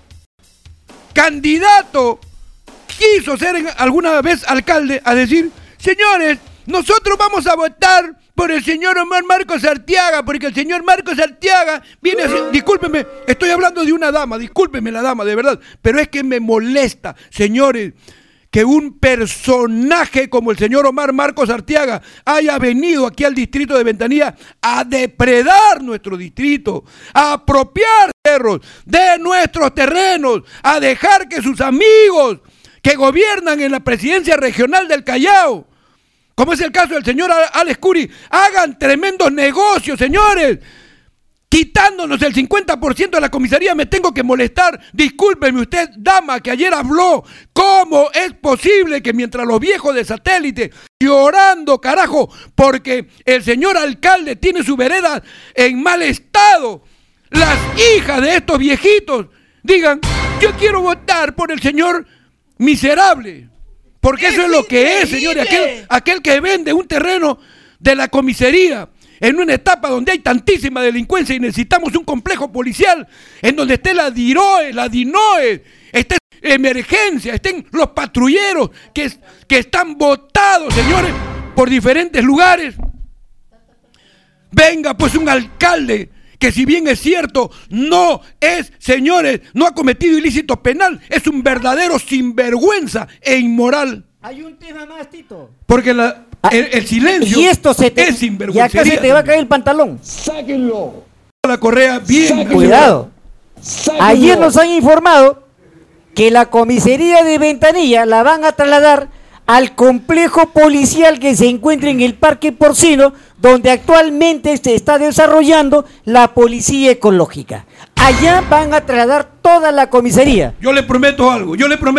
Speaker 1: candidato, quiso ser alguna vez alcalde, a decir, señores, nosotros vamos a votar por el señor Omar Marcos Arteaga, porque el señor Marcos Arteaga viene así. Discúlpeme, estoy hablando de una dama, discúlpeme la dama, de verdad, pero es que me molesta, señores, que un personaje como el señor Omar Marcos Arteaga haya venido aquí al distrito de Ventanilla a depredar nuestro distrito, a apropiar de nuestros terrenos, a dejar que sus amigos que gobiernan en la presidencia regional del Callao como es el caso del señor Alex Curi, hagan tremendos negocios, señores. Quitándonos el 50% de la comisaría, me tengo que molestar. Discúlpeme usted, dama, que ayer habló. ¿Cómo es posible que mientras los viejos de Satélite llorando, carajo, porque el señor alcalde tiene su vereda en mal estado, las hijas de estos viejitos digan, yo quiero votar por el señor miserable? Porque eso es lo que es, señores, aquel que vende un terreno de la comisaría en una etapa donde hay tantísima delincuencia y necesitamos un complejo policial en donde esté la DINOE, esté emergencia, estén los patrulleros que están botados, señores, por diferentes lugares. Venga pues un alcalde que, si bien es cierto, no es, señores, no ha cometido ilícito penal, es un verdadero sinvergüenza e inmoral.
Speaker 2: Hay un tema más, Tito.
Speaker 1: Porque el silencio
Speaker 2: y esto
Speaker 1: es sinvergüenza.
Speaker 2: Y acá se te va a caer el pantalón.
Speaker 1: Sáquenlo. La correa bien.
Speaker 2: Sáquenlo. Cuidado. Sáquenlo. Ayer nos han informado que la comisaría de Ventanilla la van a trasladar al complejo policial que se encuentra en el Parque Porcino, donde actualmente se está desarrollando la policía ecológica. Allá van a trasladar toda la comisaría.
Speaker 1: Yo le prometo algo.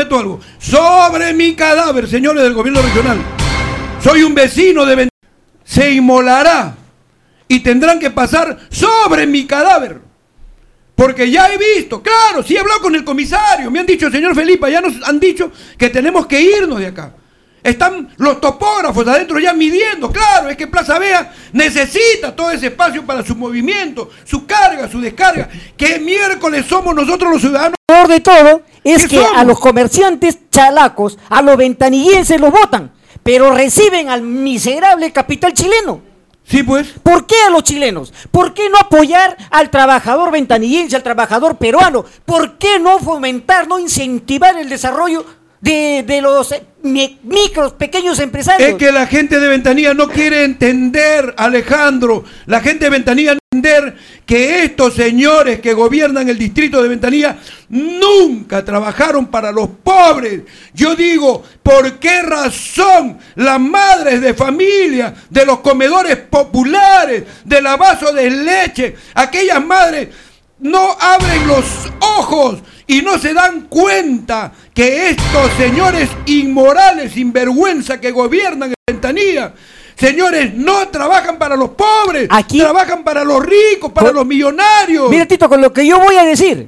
Speaker 1: Sobre mi cadáver, señores del gobierno regional, soy un vecino de Ventanilla, se inmolará y tendrán que pasar sobre mi cadáver. Porque ya he visto, claro, sí he hablado con el comisario, me han dicho, señor Felipe, ya nos han dicho que tenemos que irnos de acá. Están los topógrafos adentro ya midiendo, claro, es que Plaza Vea necesita todo ese espacio para su movimiento, su carga, su descarga. ¿Qué miércoles somos nosotros los ciudadanos?
Speaker 2: Lo peor de todo es que somos? A los comerciantes chalacos, a los ventanillenses los votan, pero reciben al miserable capital chileno.
Speaker 1: Sí, pues.
Speaker 2: ¿Por qué a los chilenos? ¿Por qué no apoyar al trabajador ventanillense, al trabajador peruano? ¿Por qué no fomentar, no incentivar el desarrollo de los micros, pequeños empresarios?
Speaker 1: Es que la gente de Ventanilla no quiere entender, Alejandro. La gente de Ventanilla no quiere entender que estos señores que gobiernan el distrito de Ventanilla nunca trabajaron para los pobres. Yo digo, ¿por qué razón las madres de familia, de los comedores populares, de la vaso de leche, aquellas madres no abren los ojos y no se dan cuenta que estos señores inmorales, sinvergüenza que gobiernan en Ventanilla, señores, no trabajan para los pobres, aquí trabajan para los ricos, para los millonarios?
Speaker 2: Mira, Tito, con lo que yo voy a decir,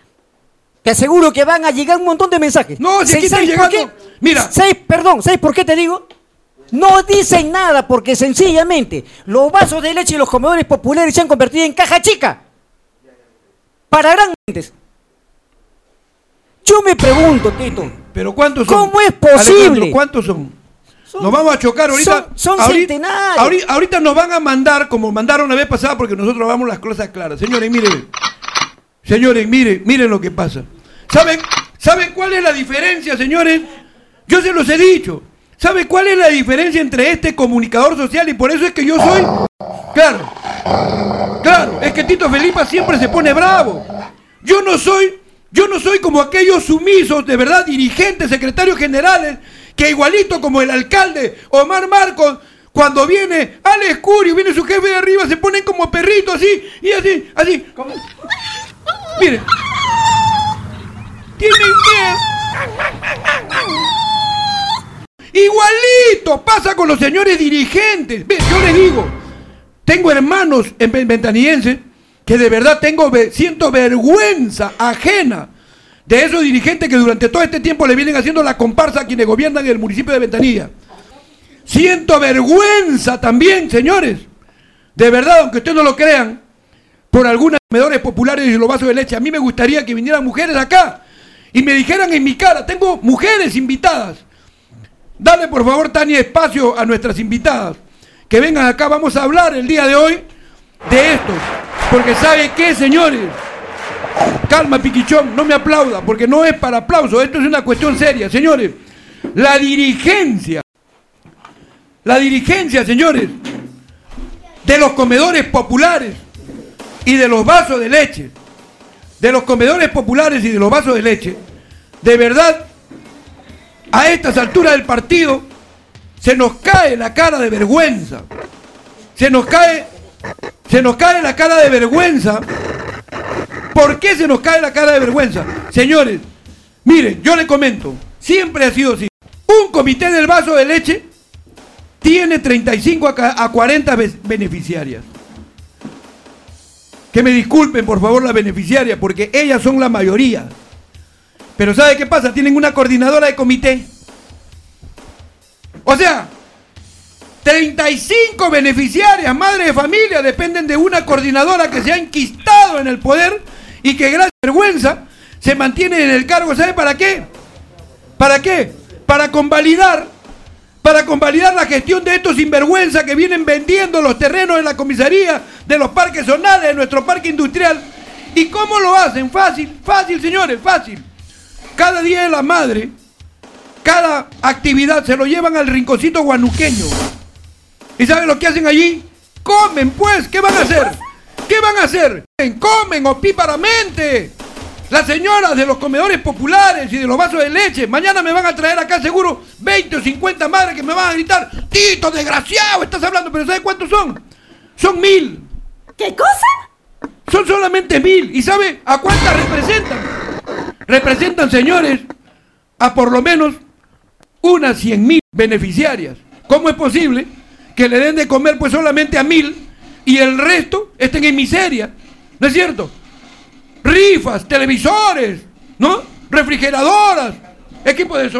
Speaker 2: te aseguro que van a llegar un montón de mensajes.
Speaker 1: No, si aquí están llegando. Mira.
Speaker 2: ¿Sabes por qué te digo? No dicen nada porque sencillamente los vasos de leche y los comedores populares se han convertido en caja chica para grandes. Yo me pregunto, Tito,
Speaker 1: ¿pero cuántos son?
Speaker 2: ¿Cómo es posible?
Speaker 1: Alejandro, ¿cuántos son? Nos vamos a chocar ahorita.
Speaker 2: Son centenares.
Speaker 1: Ahorita nos van a mandar, como mandaron la vez pasada, porque nosotros hagamos las cosas claras. Señores, miren lo que pasa. ¿Saben cuál es la diferencia, señores? Yo se los he dicho. ¿Sabe cuál es la diferencia entre este comunicador social? Y por eso es que yo soy... Claro, es que Tito Felipa siempre se pone bravo. Yo no soy como aquellos sumisos, de verdad, dirigentes, secretarios generales, que igualito como el alcalde Omar Marcos, cuando viene Alex Curi, viene su jefe de arriba, se ponen como perritos así, y así. ¿Cómo? Miren. Tienen miedo. Igualito pasa con los señores dirigentes. Yo les digo, tengo hermanos en ventanillenses que de verdad siento vergüenza ajena de esos dirigentes que durante todo este tiempo le vienen haciendo la comparsa a quienes gobiernan el municipio de Ventanilla. Siento vergüenza también, señores, de verdad, aunque ustedes no lo crean, por algunos comedores populares y los vasos de leche. A mí me gustaría que vinieran mujeres acá y me dijeran en mi cara, tengo mujeres invitadas. Dale por favor, Tania, espacio a nuestras invitadas, que vengan acá. Vamos a hablar el día de hoy de esto, porque ¿sabe qué, señores? Calma, Piquichón, no me aplauda, porque no es para aplauso, esto es una cuestión seria, señores. La dirigencia, señores, de los comedores populares y de los vasos de leche, de verdad, a estas alturas del partido, se nos cae la cara de vergüenza. Se nos cae la cara de vergüenza. ¿Por qué se nos cae la cara de vergüenza? Señores, miren, yo les comento, siempre ha sido así. Un comité del vaso de leche tiene 35 a 40 beneficiarias. Que me disculpen, por favor, las beneficiarias, porque ellas son la mayoría. Pero ¿sabe qué pasa? Tienen una coordinadora de comité. O sea, 35 beneficiarias, madres de familia, dependen de una coordinadora que se ha enquistado en el poder y que gracias a vergüenza se mantiene en el cargo. ¿Sabe para qué? ¿Para qué? Para convalidar la gestión de estos sinvergüenza que vienen vendiendo los terrenos de la comisaría, de los parques zonales, de nuestro parque industrial. ¿Y cómo lo hacen? Fácil, señores, fácil. Cada día de la madre, cada actividad se lo llevan al rinconcito guanuqueño. ¿Y saben lo que hacen allí? Comen, pues, ¿qué van a hacer? ¿Qué van a hacer? Comen opíparamente. Las señoras de los comedores populares y de los vasos de leche, mañana me van a traer acá seguro 20 o 50 madres que me van a gritar: Tito, desgraciado, estás hablando, pero ¿sabe cuántos son? Son 1000.
Speaker 3: ¿Qué cosa?
Speaker 1: Son solamente 1000. ¿Y sabe a cuántas representan? Representan, señores, a por lo menos unas 100.000 beneficiarias. ¿Cómo es posible que le den de comer pues solamente a 1000 y el resto estén en miseria? ¿No es cierto? Rifas, televisores, ¿no? Refrigeradoras, equipo de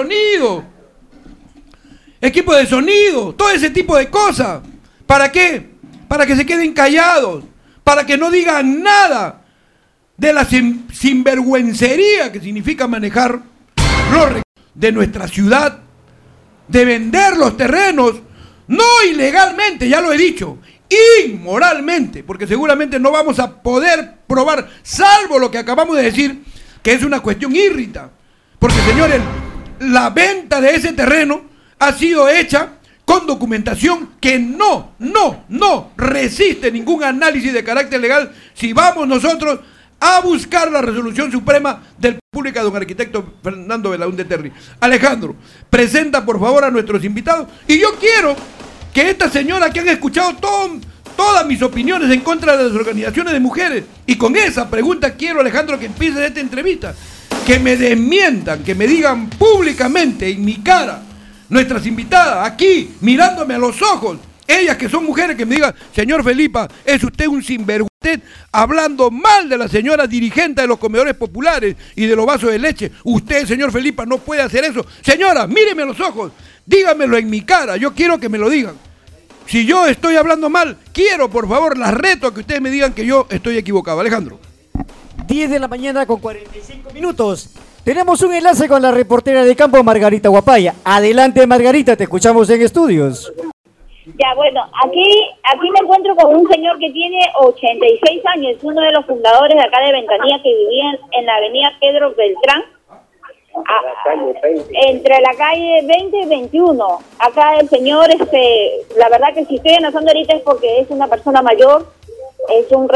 Speaker 1: sonido, todo ese tipo de cosas. ¿Para qué? Para que se queden callados, para que no digan nada de la sinvergüencería que significa manejar los recursos de nuestra ciudad, de vender los terrenos, no ilegalmente, ya lo he dicho, inmoralmente, porque seguramente no vamos a poder probar, salvo lo que acabamos de decir, que es una cuestión írrita. Porque, señores, la venta de ese terreno ha sido hecha con documentación que no resiste ningún análisis de carácter legal si vamos nosotros a buscar la resolución suprema del República, don arquitecto Fernando Belaúnde Terry. Alejandro, presenta por favor a nuestros invitados, y yo quiero que esta señora que han escuchado todas mis opiniones en contra de las organizaciones de mujeres, y con esa pregunta quiero, Alejandro, que empiece esta entrevista, que me desmientan, que me digan públicamente en mi cara, nuestras invitadas aquí, mirándome a los ojos, ellas que son mujeres, que me digan: señor Felipa, es usted un sinvergüenza, hablando mal de la señora dirigente de los comedores populares y de los vasos de leche. Usted, señor Felipa, no puede hacer eso. Señora, míreme a los ojos, dígamelo en mi cara, yo quiero que me lo digan. Si yo estoy hablando mal, quiero, por favor, las reto a que ustedes me digan que yo estoy equivocado. Alejandro.
Speaker 2: 10 de la mañana con 45 minutos. Tenemos un enlace con la reportera de campo, Margarita Guapaya. Adelante, Margarita, te escuchamos en estudios.
Speaker 5: Ya, bueno, aquí me encuentro con un señor que tiene 86 años, uno de los fundadores de acá de Ventanilla, que vivía en la avenida Pedro Beltrán, entre la calle 20 y 21. Acá el señor, la verdad que si estoy amenazando ahorita es porque es una persona mayor, es un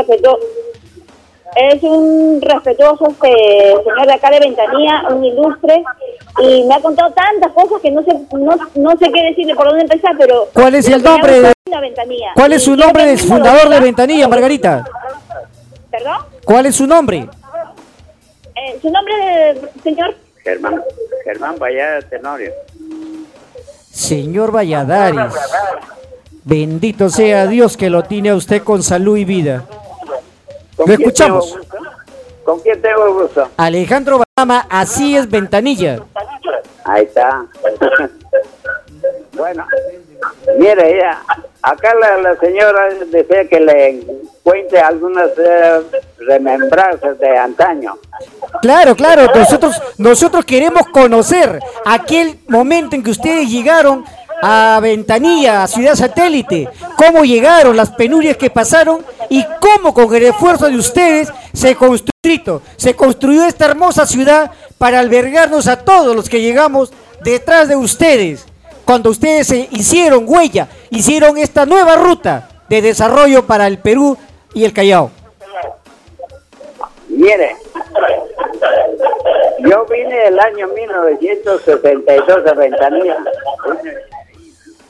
Speaker 5: respetuoso señor de acá de Ventanilla, un ilustre, y me ha contado tantas cosas que no sé qué decirle, por dónde empezar, pero...
Speaker 2: ¿Cuál es el nombre? ¿Cuál es su nombre del fundador de Ventanilla, Margarita?
Speaker 5: ¿Perdón?
Speaker 2: ¿Cuál es su nombre?
Speaker 5: ¿Su nombre, señor?
Speaker 13: Germán Valladares Tenorio.
Speaker 2: Señor Valladares, bendito sea Dios que lo tiene a usted con salud y vida. Lo escuchamos.
Speaker 13: ¿Con quién tengo el gusto?
Speaker 2: Alejandro Bahama, así es Ventanilla.
Speaker 13: Ahí está. Bueno, mire, acá la señora desea que le cuente algunas remembranzas de antaño.
Speaker 2: Claro, nosotros queremos conocer aquel momento en que ustedes llegaron a Ventanilla, a Ciudad Satélite, cómo llegaron, las penurias que pasaron y cómo con el esfuerzo de ustedes se construyó esta hermosa ciudad para albergarnos a todos los que llegamos detrás de ustedes, cuando ustedes se hicieron huella, hicieron esta nueva ruta de desarrollo para el Perú y el Callao.
Speaker 13: Mire, yo vine el año 1962 a Ventanilla.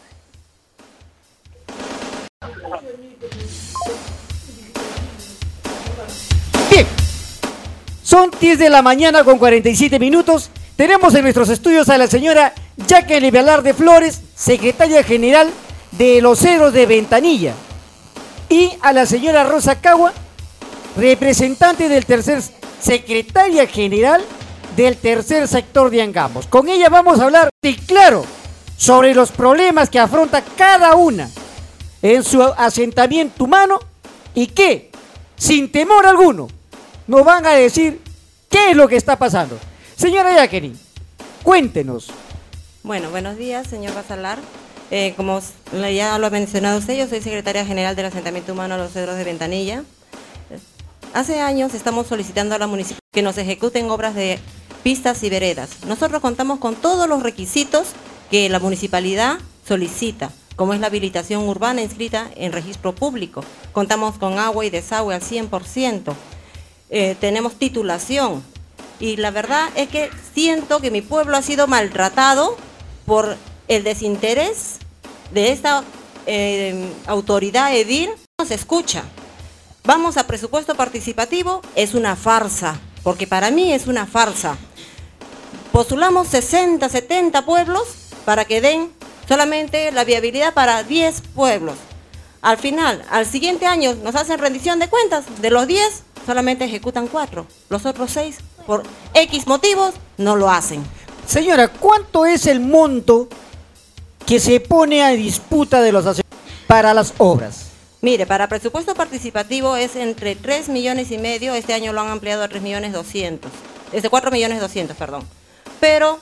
Speaker 2: Son 10 de la mañana con 47 minutos. Tenemos en nuestros estudios a la señora Jacqueline Velarde Flores, secretaria general de los Cedros de Ventanilla, y a la señora Rosa Cagua, representante del secretaria general del tercer sector de Angamos. Con ella vamos a hablar, y claro, sobre los problemas que afronta cada una en su asentamiento humano y que, sin temor alguno, nos van a decir qué es lo que está pasando. Señora Jacqueline, cuéntenos.
Speaker 14: Bueno, buenos días, señor Basalar. Como ya lo ha mencionado usted, yo soy secretaria general del asentamiento humano Los Cedros de Ventanilla. Hace años estamos solicitando a la municipalidad que nos ejecuten obras de pistas y veredas. Nosotros contamos con todos los requisitos que la municipalidad solicita, como es la habilitación urbana inscrita en registro público. Contamos con agua y desagüe al 100%. Tenemos titulación. Y la verdad es que siento que mi pueblo ha sido maltratado por el desinterés de esta autoridad edil. No se escucha. Vamos a presupuesto participativo, es una farsa, porque para mí es una farsa. Postulamos 60, 70 pueblos para que den solamente la viabilidad para 10 pueblos. Al final, al siguiente año nos hacen rendición de cuentas, de los 10 solamente ejecutan 4, los otros 6 por X motivos no lo hacen.
Speaker 2: Señora, ¿cuánto es el monto que se pone a disputa de los para las obras?
Speaker 14: Mire, para presupuesto participativo es entre 3,5 millones, este año lo han ampliado a 3,200,000, 4,200,000, perdón. Pero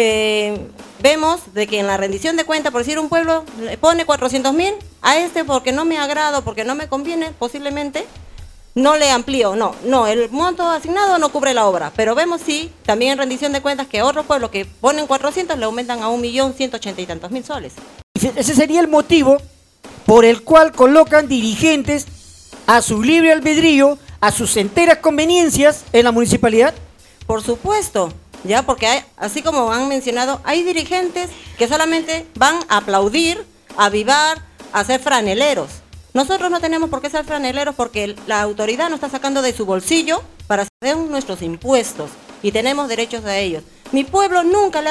Speaker 14: vemos de que en la rendición de cuenta, por decir un pueblo le pone 400,000, a este porque no me agrada, porque no me conviene, posiblemente no le amplío, no, el monto asignado no cubre la obra, pero vemos sí, también en rendición de cuentas que otros pueblos que ponen 400 le aumentan a 1,180,000 y tantos soles.
Speaker 2: Ese sería el motivo por el cual colocan dirigentes a su libre albedrío, a sus enteras conveniencias en la municipalidad.
Speaker 14: Por supuesto, ya porque hay, así como han mencionado, hay dirigentes que solamente van a aplaudir, a avivar, a ser franeleros. Nosotros no tenemos por qué ser franeleros porque la autoridad nos está sacando de su bolsillo para hacer nuestros impuestos y tenemos derechos a ellos. Mi pueblo nunca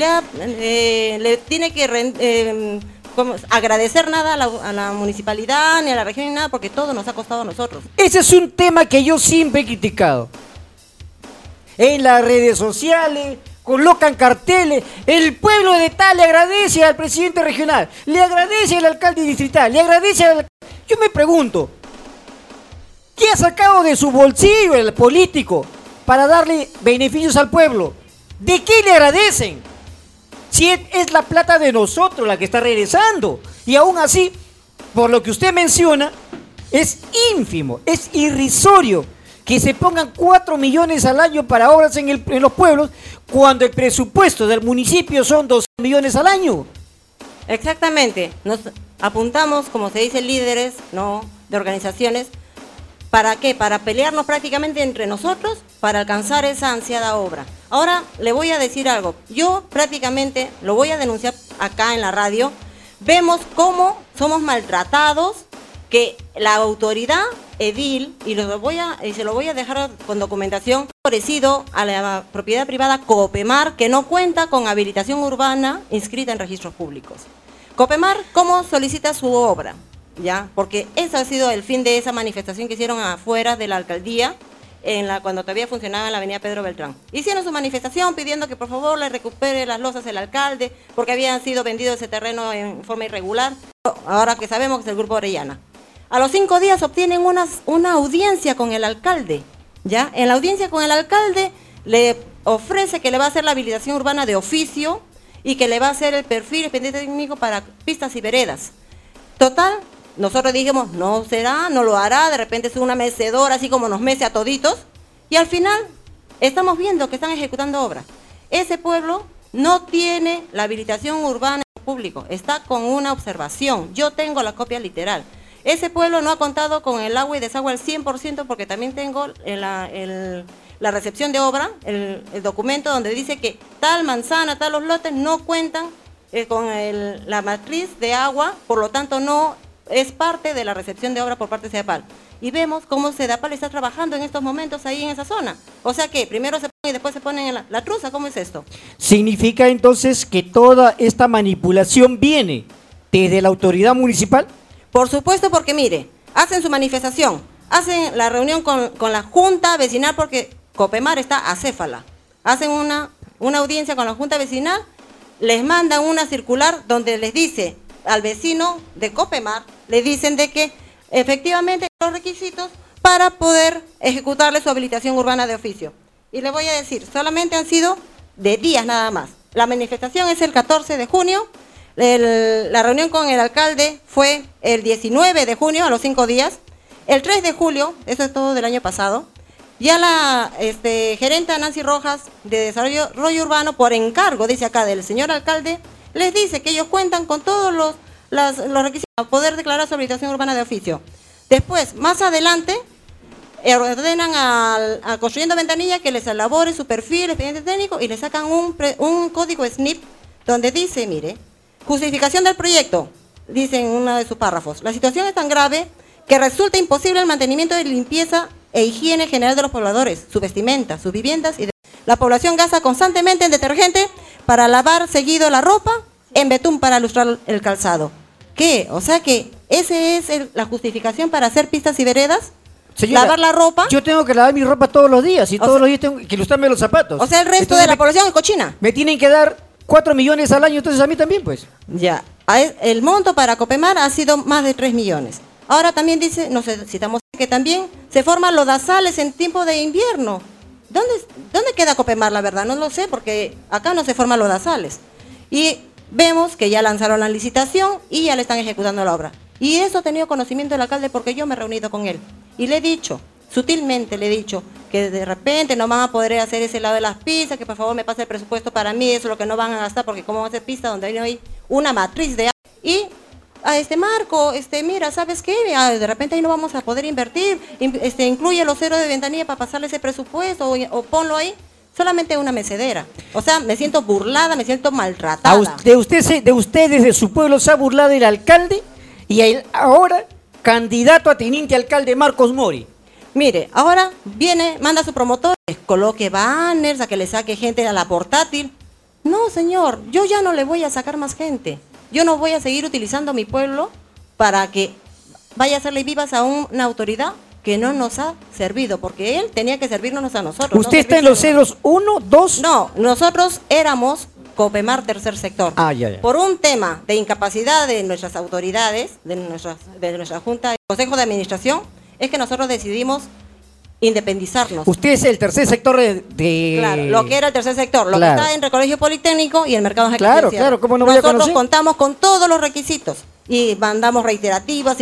Speaker 14: le tiene que agradecer nada a la municipalidad ni a la región ni nada porque todo nos ha costado a nosotros.
Speaker 2: Ese es un tema que yo siempre he criticado. En las redes sociales colocan carteles, el pueblo de tal le agradece al presidente regional, le agradece al alcalde distrital, le agradece al... Yo me pregunto, ¿qué ha sacado de su bolsillo el político para darle beneficios al pueblo? ¿De qué le agradecen? Si es la plata de nosotros la que está regresando. Y aún así, por lo que usted menciona, es ínfimo, es irrisorio que se pongan 4 millones al año para obras en los pueblos, cuando el presupuesto del municipio son 2 millones al año.
Speaker 14: Exactamente. Nos apuntamos, como se dice, líderes, ¿no?, de organizaciones. ¿Para qué? Para pelearnos prácticamente entre nosotros para alcanzar esa ansiada obra. Ahora le voy a decir algo. Yo prácticamente lo voy a denunciar acá en la radio. Vemos cómo somos maltratados, que la autoridad edil, y se lo voy a dejar con documentación, favorecido a la propiedad privada Copemar, que no cuenta con habilitación urbana inscrita en registros públicos. Copemar, ¿cómo solicita su obra? ¿Ya? Porque ese ha sido el fin de esa manifestación que hicieron afuera de la alcaldía, cuando todavía funcionaba en la avenida Pedro Beltrán. Hicieron su manifestación pidiendo que por favor le recupere las losas el alcalde, porque habían sido vendidos ese terreno en forma irregular, ahora que sabemos que es el Grupo Orellana. A los 5 días obtienen una audiencia con el alcalde, ¿ya? En la audiencia con el alcalde le ofrece que le va a hacer la habilitación urbana de oficio y que le va a hacer el perfil expediente técnico para pistas y veredas. Total, nosotros dijimos, no será, no lo hará, de repente es una mecedora, así como nos mece a toditos, y al final estamos viendo que están ejecutando obras. Ese pueblo no tiene la habilitación urbana en público, está con una observación, yo tengo la copia literal. Ese pueblo no ha contado con el agua y desagüe al 100% porque también tengo la recepción de obra, el documento donde dice que tal manzana, tal los lotes no cuentan con la matriz de agua, por lo tanto no es parte de la recepción de obra por parte de CEDAPAL. y vemos cómo Sedapal está trabajando en estos momentos ahí en esa zona. O sea que primero se pone y después se ponen en la truza. ¿Cómo es esto?
Speaker 2: ¿Significa entonces que toda esta manipulación viene desde la autoridad municipal?
Speaker 14: Por supuesto, porque mire, hacen su manifestación, hacen la reunión con la Junta Vecinal, porque Copemar está acéfala. Hacen una audiencia con la Junta Vecinal, les mandan una circular donde les dice al vecino de Copemar, le dicen de que efectivamente los requisitos para poder ejecutarle su habilitación urbana de oficio. Y le voy a decir, solamente han sido de días nada más. La manifestación es el 14 de junio, la reunión con el alcalde fue el 19 de junio, a los 5 días. El 3 de julio, eso es todo del año pasado, ya la gerenta Nancy Rojas de Desarrollo Urbano, por encargo, dice acá, del señor alcalde, les dice que ellos cuentan con todos los requisitos para poder declarar su habilitación urbana de oficio. Después, más adelante, ordenan a Construyendo Ventanilla que les elabore su perfil, expediente técnico, y le sacan un código SNIP donde dice, mire, justificación del proyecto, dice en uno de sus párrafos, la situación es tan grave que resulta imposible el mantenimiento de limpieza e higiene general de los pobladores, su vestimenta, sus viviendas, y la población gasta constantemente en detergente para lavar seguido la ropa, en betún para lustrar el calzado. ¿Qué? O sea que esa es la justificación para hacer pistas y veredas. Señora, lavar la ropa.
Speaker 2: Yo tengo que lavar mi ropa todos los días y todos los días tengo que ilustrarme los zapatos.
Speaker 14: O sea, el resto
Speaker 2: entonces
Speaker 14: de la población es cochina.
Speaker 2: Me tienen que dar 4 millones al año, entonces a mí también, pues.
Speaker 14: Ya, el monto para Copemar ha sido más de 3 millones. Ahora también dice, no sé, citamos que también se forman lodazales en tiempo de invierno. ¿Dónde queda Copemar, la verdad? No lo sé, porque acá no se forman lodazales. Y vemos que ya lanzaron la licitación y ya le están ejecutando la obra. Y eso ha tenido conocimiento del alcalde porque yo me he reunido con él. Y le he dicho, sutilmente le he dicho, que de repente no van a poder hacer ese lado de las pistas, que por favor me pase el presupuesto para mí, eso es lo que no van a gastar, porque cómo van a hacer pistas donde hay una matriz de agua. Y a Marco, mira, ¿sabes qué? De repente ahí no vamos a poder invertir, incluye los ceros de ventanilla para pasarle ese presupuesto o ponlo ahí. Solamente una mecedera. O sea, me siento burlada, me siento maltratada.
Speaker 2: De ustedes, de su pueblo, se ha burlado el alcalde y ahora candidato a teniente alcalde Marcos Mori.
Speaker 14: Mire, ahora viene, manda a su promotor, coloque banners, a que le saque gente a la portátil. No, señor, yo ya no le voy a sacar más gente. Yo no voy a seguir utilizando mi pueblo para que vaya a hacerle vivas a una autoridad que no nos ha servido, porque él tenía que servirnos a nosotros.
Speaker 2: ¿Usted está en los ceros 1, 2?
Speaker 14: No, nosotros éramos Copemar tercer sector.
Speaker 2: Ya.
Speaker 14: Por un tema de incapacidad de nuestras autoridades, de nuestra Junta de Consejo de Administración, es que nosotros decidimos independizarnos.
Speaker 2: Usted es el tercer sector de...
Speaker 14: Claro, lo que era el tercer sector, lo
Speaker 2: claro,
Speaker 14: que está entre el Colegio Politécnico y el Mercado de
Speaker 2: Claro, ¿cómo no voy a conocer?
Speaker 14: Nosotros contamos con todos los requisitos y mandamos reiterativas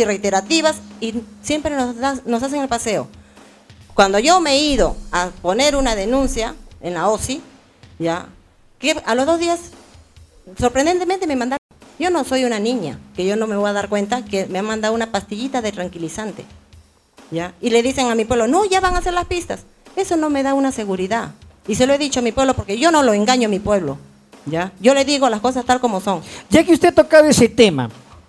Speaker 14: y siempre nos hacen el paseo. Cuando yo me he ido a poner una denuncia en la OSI, ya, que a los 2 días, sorprendentemente me mandaron. Yo no soy una niña, que yo no me voy a dar cuenta que me han mandado una pastillita de tranquilizante. ¿Ya? Y le dicen a mi pueblo, no, ya van a hacer las pistas. Eso no me da una seguridad. Y se lo he dicho a mi pueblo porque yo no lo engaño a mi pueblo. ¿Ya? Yo le digo las cosas tal como son.
Speaker 2: Ya que usted ha tocado ese tema,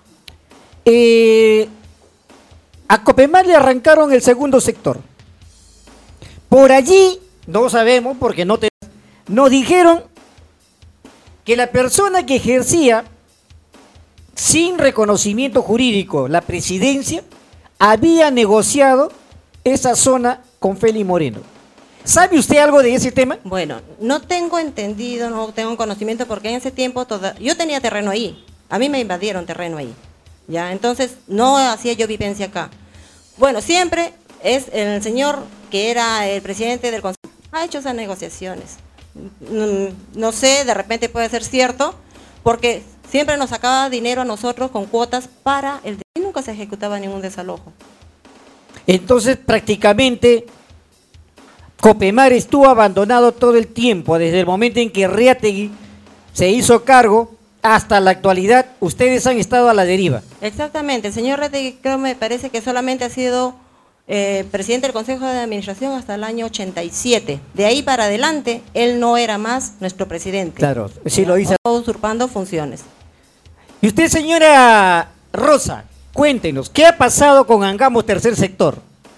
Speaker 2: a Copemar le arrancaron el segundo sector. Por allí, no sabemos porque nos dijeron que la persona que ejercía sin reconocimiento jurídico la presidencia había negociado esa zona con Félix Moreno. ¿Sabe usted algo de ese tema?
Speaker 14: Bueno, no tengo entendido, no tengo conocimiento porque en ese tiempo yo tenía terreno ahí. A mí me invadieron terreno ahí. ¿Ya? Entonces no hacía yo vivencia acá. Bueno, siempre es el señor que era el presidente del consejo, ha hecho esas negociaciones. No sé, de repente puede ser cierto, porque siempre nos sacaba dinero a nosotros con cuotas para el... Y nunca se ejecutaba ningún desalojo.
Speaker 2: Entonces prácticamente Copemar estuvo abandonado todo el tiempo, desde el momento en que Reategui se hizo cargo hasta la actualidad. Ustedes han estado a la deriva.
Speaker 14: Exactamente, el señor Reategui creo me parece que solamente ha sido presidente del Consejo de Administración hasta el año 87. De ahí para adelante, él no era más nuestro presidente.
Speaker 2: Claro, sí lo hizo.
Speaker 14: Usurpando funciones.
Speaker 2: Y usted, señora Rosa, cuéntenos, ¿qué ha pasado con Angamos Tercer Sector?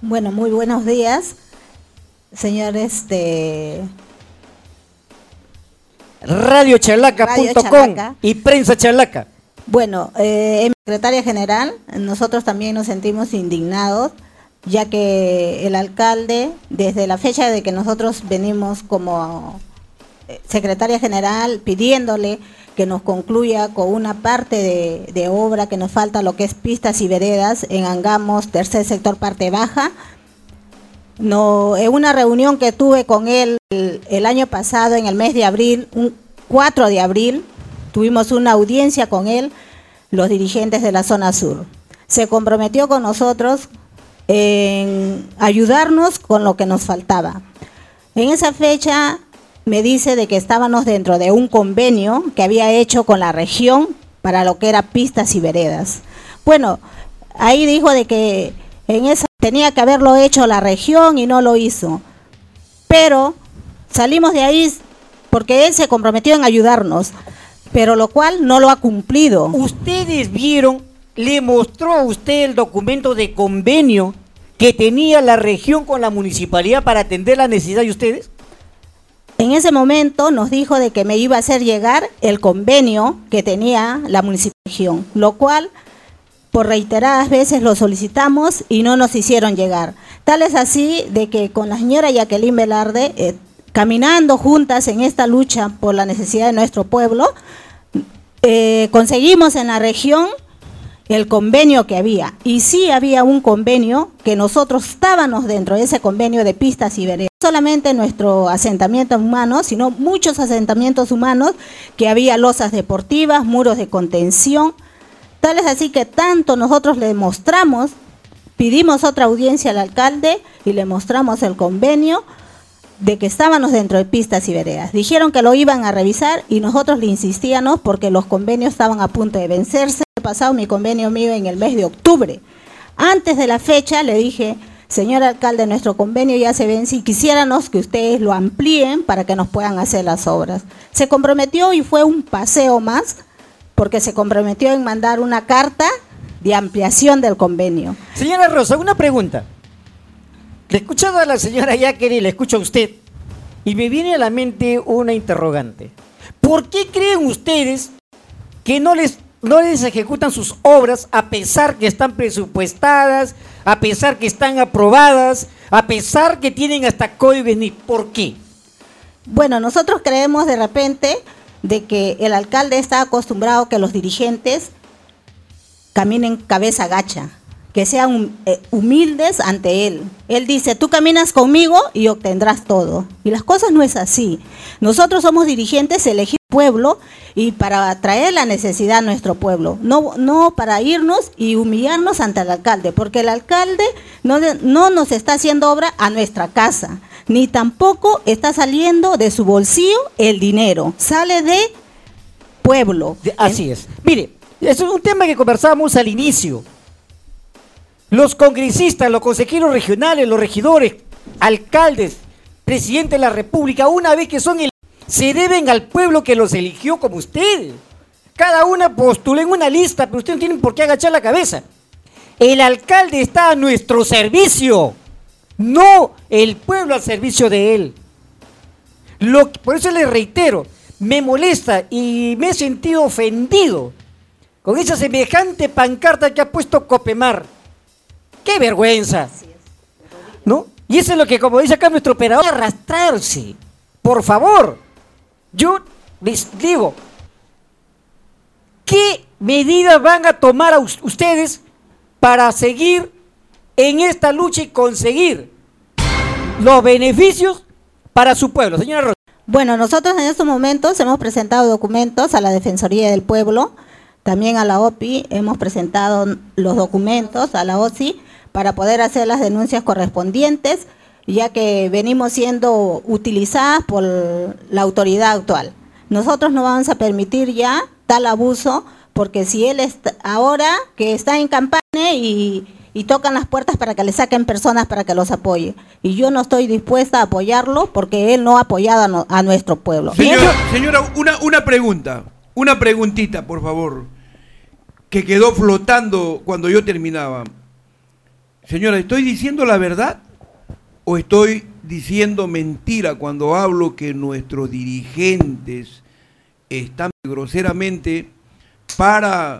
Speaker 15: Bueno, muy buenos días, señor
Speaker 2: radiochalaca.com y Prensa Chalaca.
Speaker 15: Bueno, secretaria general, nosotros también nos sentimos indignados, ya que el alcalde, desde la fecha de que nosotros venimos como secretaria general pidiéndole que nos concluya con una parte de obra que nos falta, lo que es pistas y veredas en Angamos, tercer sector, parte baja. No, en una reunión que tuve con él el año pasado, en el mes de abril, 4 de abril, tuvimos una audiencia con él, los dirigentes de la zona sur. Se comprometió con nosotros en ayudarnos con lo que nos faltaba. En esa fecha me dice de que estábamos dentro de un convenio que había hecho con la región para lo que era pistas y veredas. Bueno, ahí dijo de que en esa tenía que haberlo hecho la región y no lo hizo. Pero salimos de ahí porque él se comprometió en ayudarnos, pero lo cual no lo ha cumplido.
Speaker 2: Ustedes vieron, le mostró a usted el documento de convenio que tenía la región con la municipalidad para atender la necesidad de ustedes.
Speaker 15: En ese momento nos dijo de que me iba a hacer llegar el convenio que tenía la municipalidad, lo cual por reiteradas veces lo solicitamos y no nos hicieron llegar. Tal es así de que con la señora Jacqueline Velarde, caminando juntas en esta lucha por la necesidad de nuestro pueblo, conseguimos en la región el convenio que había. Y sí había un convenio que nosotros estábamos dentro de ese convenio de pistas y veredas. No solamente nuestro asentamiento humano, sino muchos asentamientos humanos, que había losas deportivas, muros de contención. Tal es así que tanto nosotros le mostramos, pidimos otra audiencia al alcalde y le mostramos el convenio de que estábamos dentro de pistas y veredas. Dijeron que lo iban a revisar y nosotros le insistíamos porque los convenios estaban a punto de vencerse. He pasado mi convenio mío en el mes de octubre. Antes de la fecha le dije, señor alcalde, nuestro convenio ya se vence y quisiéramos que ustedes lo amplíen para que nos puedan hacer las obras. Se comprometió y fue un paseo más, porque se comprometió en mandar una carta de ampliación del convenio.
Speaker 2: Señora Rosa, una pregunta. Le he escuchado a la señora Jacqueline, le escucho a usted, y me viene a la mente una interrogante. ¿Por qué creen ustedes que no les ejecutan sus obras a pesar que están presupuestadas, a pesar que están aprobadas, a pesar que tienen hasta códigos NIF? ¿Por qué?
Speaker 15: Bueno, nosotros creemos de repente de que el alcalde está acostumbrado a que los dirigentes caminen cabeza gacha, que sean humildes ante él. Él dice, tú caminas conmigo y obtendrás todo. Y las cosas no es así. Nosotros somos dirigentes elegidos por el pueblo y para traer la necesidad a nuestro pueblo, no para irnos y humillarnos ante el alcalde, porque el alcalde no nos está haciendo obra a nuestra casa, ni tampoco está saliendo de su bolsillo el dinero, sale de pueblo.
Speaker 2: Así es. Mire, eso es un tema que conversábamos al inicio. Los congresistas, los consejeros regionales, los regidores, alcaldes, presidente de la República, una vez que son se deben al pueblo que los eligió como ustedes. Cada una postula en una lista, pero ustedes no tienen por qué agachar la cabeza. El alcalde está a nuestro servicio, no el pueblo al servicio de él. Por eso les reitero, me molesta y me he sentido ofendido con esa semejante pancarta que ha puesto Copemar. ¡Qué vergüenza! ¿No? Y eso es lo que, como dice acá nuestro operador, arrastrarse. Por favor, yo les digo, ¿qué medidas van a tomar a ustedes para seguir en esta lucha y conseguir los beneficios para su pueblo? Señora Rosa.
Speaker 15: Bueno, nosotros en estos momentos hemos presentado documentos a la Defensoría del Pueblo, también a la OPI, hemos presentado los documentos a la OSI para poder hacer las denuncias correspondientes, ya que venimos siendo utilizadas por la autoridad actual. Nosotros no vamos a permitir ya tal abuso, porque si él está ahora que está en campaña y tocan las puertas para que le saquen personas para que los apoye. Y yo no estoy dispuesta a apoyarlo porque él no ha apoyado a nuestro pueblo.
Speaker 1: Señora, una pregunta, una preguntita, por favor, que quedó flotando cuando yo terminaba. Señora, ¿estoy diciendo la verdad o estoy diciendo mentira cuando hablo que nuestros dirigentes están groseramente para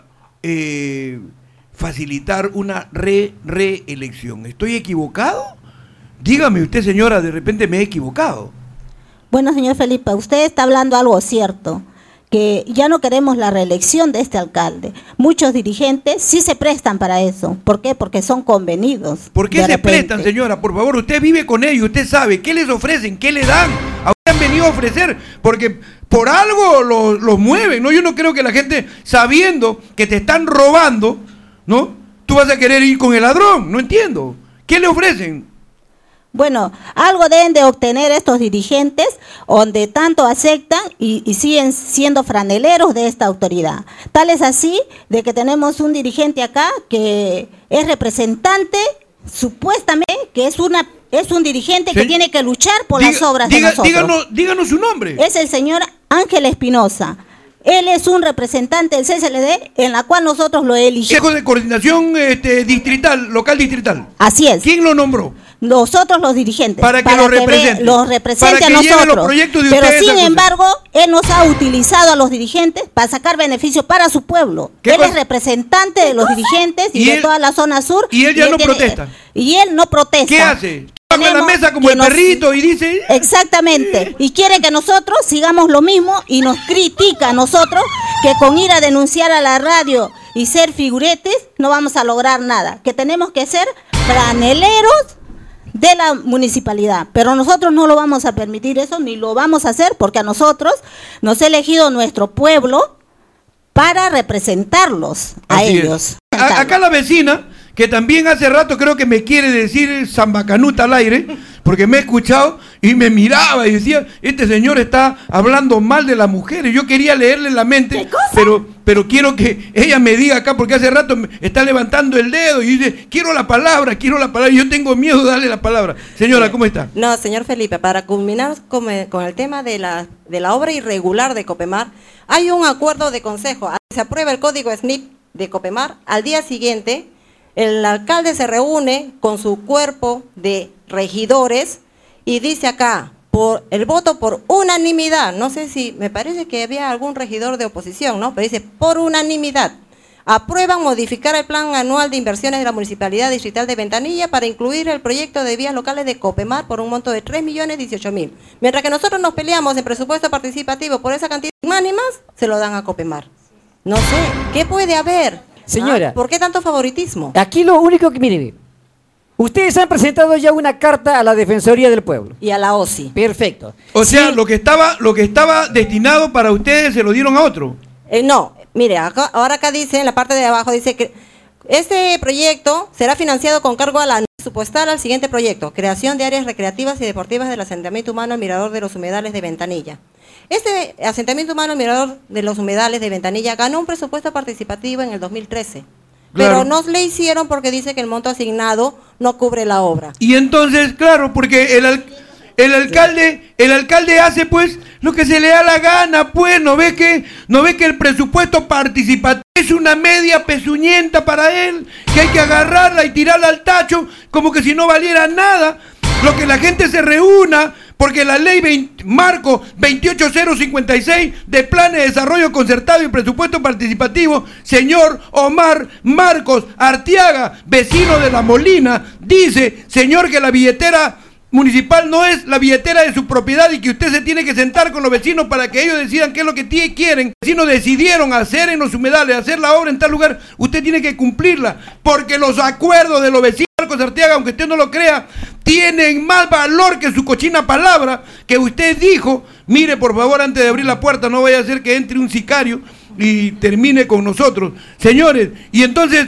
Speaker 1: facilitar una reelección? ¿Estoy equivocado? Dígame usted, señora, de repente me he equivocado.
Speaker 15: Bueno, señor Felipe, usted está hablando algo cierto, que ya no queremos la reelección de este alcalde. Muchos dirigentes sí se prestan para eso. ¿Por qué? Porque son convenidos.
Speaker 1: ¿Por qué se prestan, señora? Por favor, usted vive con ellos, usted sabe qué les ofrecen, qué le dan. ¿A usted han venido a ofrecer? Porque por algo los mueven, ¿no? Yo no creo que la gente, sabiendo que te están robando, ¿no? Tú vas a querer ir con el ladrón, no entiendo. ¿Qué le ofrecen?
Speaker 15: Bueno, algo deben de obtener estos dirigentes, donde tanto aceptan y siguen siendo franeleros de esta autoridad. Tal es así de que tenemos un dirigente acá que es representante, supuestamente, que es un dirigente que tiene que luchar por las obras de nosotros.
Speaker 1: Díganos su nombre.
Speaker 15: Es el señor Ángel Espinosa. Él es un representante del CCLD, en la cual nosotros lo elegimos.
Speaker 1: Consejo de Coordinación distrital, local distrital.
Speaker 15: Así es.
Speaker 1: ¿Quién lo nombró?
Speaker 15: Nosotros los dirigentes.
Speaker 1: Para que los represente.
Speaker 15: Los represente a nosotros.
Speaker 1: Los proyectos de
Speaker 15: pero
Speaker 1: ustedes,
Speaker 15: sin embargo, él nos ha utilizado a los dirigentes para sacar beneficios para su pueblo. Él es representante de los dirigentes y de toda la zona sur.
Speaker 1: Y él ya no protesta.
Speaker 15: Y él no protesta.
Speaker 1: ¿Qué hace? Bajo la mesa como el perrito y dice...
Speaker 15: Exactamente. Y quiere que nosotros sigamos lo mismo y nos critica a nosotros que con ir a denunciar a la radio y ser figuretes no vamos a lograr nada. Que tenemos que ser franeleros de la municipalidad. Pero nosotros no lo vamos a permitir eso, ni lo vamos a hacer, porque a nosotros nos ha elegido nuestro pueblo para representarlos a ellos.
Speaker 1: Acá la vecina, que también hace rato creo que me quiere decir zambacanuta al aire, porque me he escuchado y me miraba y decía, este señor está hablando mal de las mujeres. Yo quería leerle la mente, pero quiero que ella me diga acá, porque hace rato me está levantando el dedo y dice, quiero la palabra, y yo tengo miedo de darle la palabra. Señora, ¿cómo está?
Speaker 14: No, señor Felipe, para culminar con el tema de la obra irregular de Copemar, hay un acuerdo de consejo. Se aprueba el código SNIP de Copemar. Al día siguiente, el alcalde se reúne con su cuerpo de regidores y dice acá, por el voto por unanimidad, no sé si, me parece que había algún regidor de oposición, ¿no? Pero dice, por unanimidad, aprueban modificar el plan anual de inversiones de la Municipalidad Distrital de Ventanilla para incluir el proyecto de vías locales de Copemar por un monto de 3.018.000. Mientras que nosotros nos peleamos en presupuesto participativo por esa cantidad más ni más, se lo dan a Copemar. No sé, ¿qué puede haber?
Speaker 2: Señora,
Speaker 14: ¿por qué tanto favoritismo?
Speaker 2: Aquí lo único que, mire, ustedes han presentado ya una carta a la Defensoría del Pueblo.
Speaker 14: Y a la OSI.
Speaker 2: Perfecto.
Speaker 1: O sea, lo que estaba destinado para ustedes se lo dieron a otro.
Speaker 14: No, mire, ahora acá dice, en la parte de abajo, dice que este proyecto será financiado con cargo a la presupuestal al siguiente proyecto, creación de áreas recreativas y deportivas del asentamiento humano Mirador de los Humedales de Ventanilla. Este asentamiento humano Mirador de los Humedales de Ventanilla ganó un presupuesto participativo en el 2013. Pero no le hicieron porque dice que el monto asignado no cubre la obra.
Speaker 1: Y entonces, claro, porque el alcalde hace pues lo que se le da la gana, pues no ve que el presupuesto participativo es una media pezuñenta para él, que hay que agarrarla y tirarla al tacho como que si no valiera nada. Lo que la gente se reúna, porque la ley marco 28056 de Planes de Desarrollo Concertado y Presupuesto Participativo, señor Omar Marcos Arteaga, vecino de La Molina, dice, señor, que la billetera municipal no es la billetera de su propiedad y que usted se tiene que sentar con los vecinos para que ellos decidan qué es lo que quieren. Los vecinos decidieron hacer en los humedales, hacer la obra en tal lugar, usted tiene que cumplirla, porque los acuerdos de los vecinos Marcos Arteaga, aunque usted no lo crea, tienen más valor que su cochina palabra que usted dijo. Mire, por favor, antes de abrir la puerta, no vaya a ser que entre un sicario y termine con nosotros. Señores, y entonces,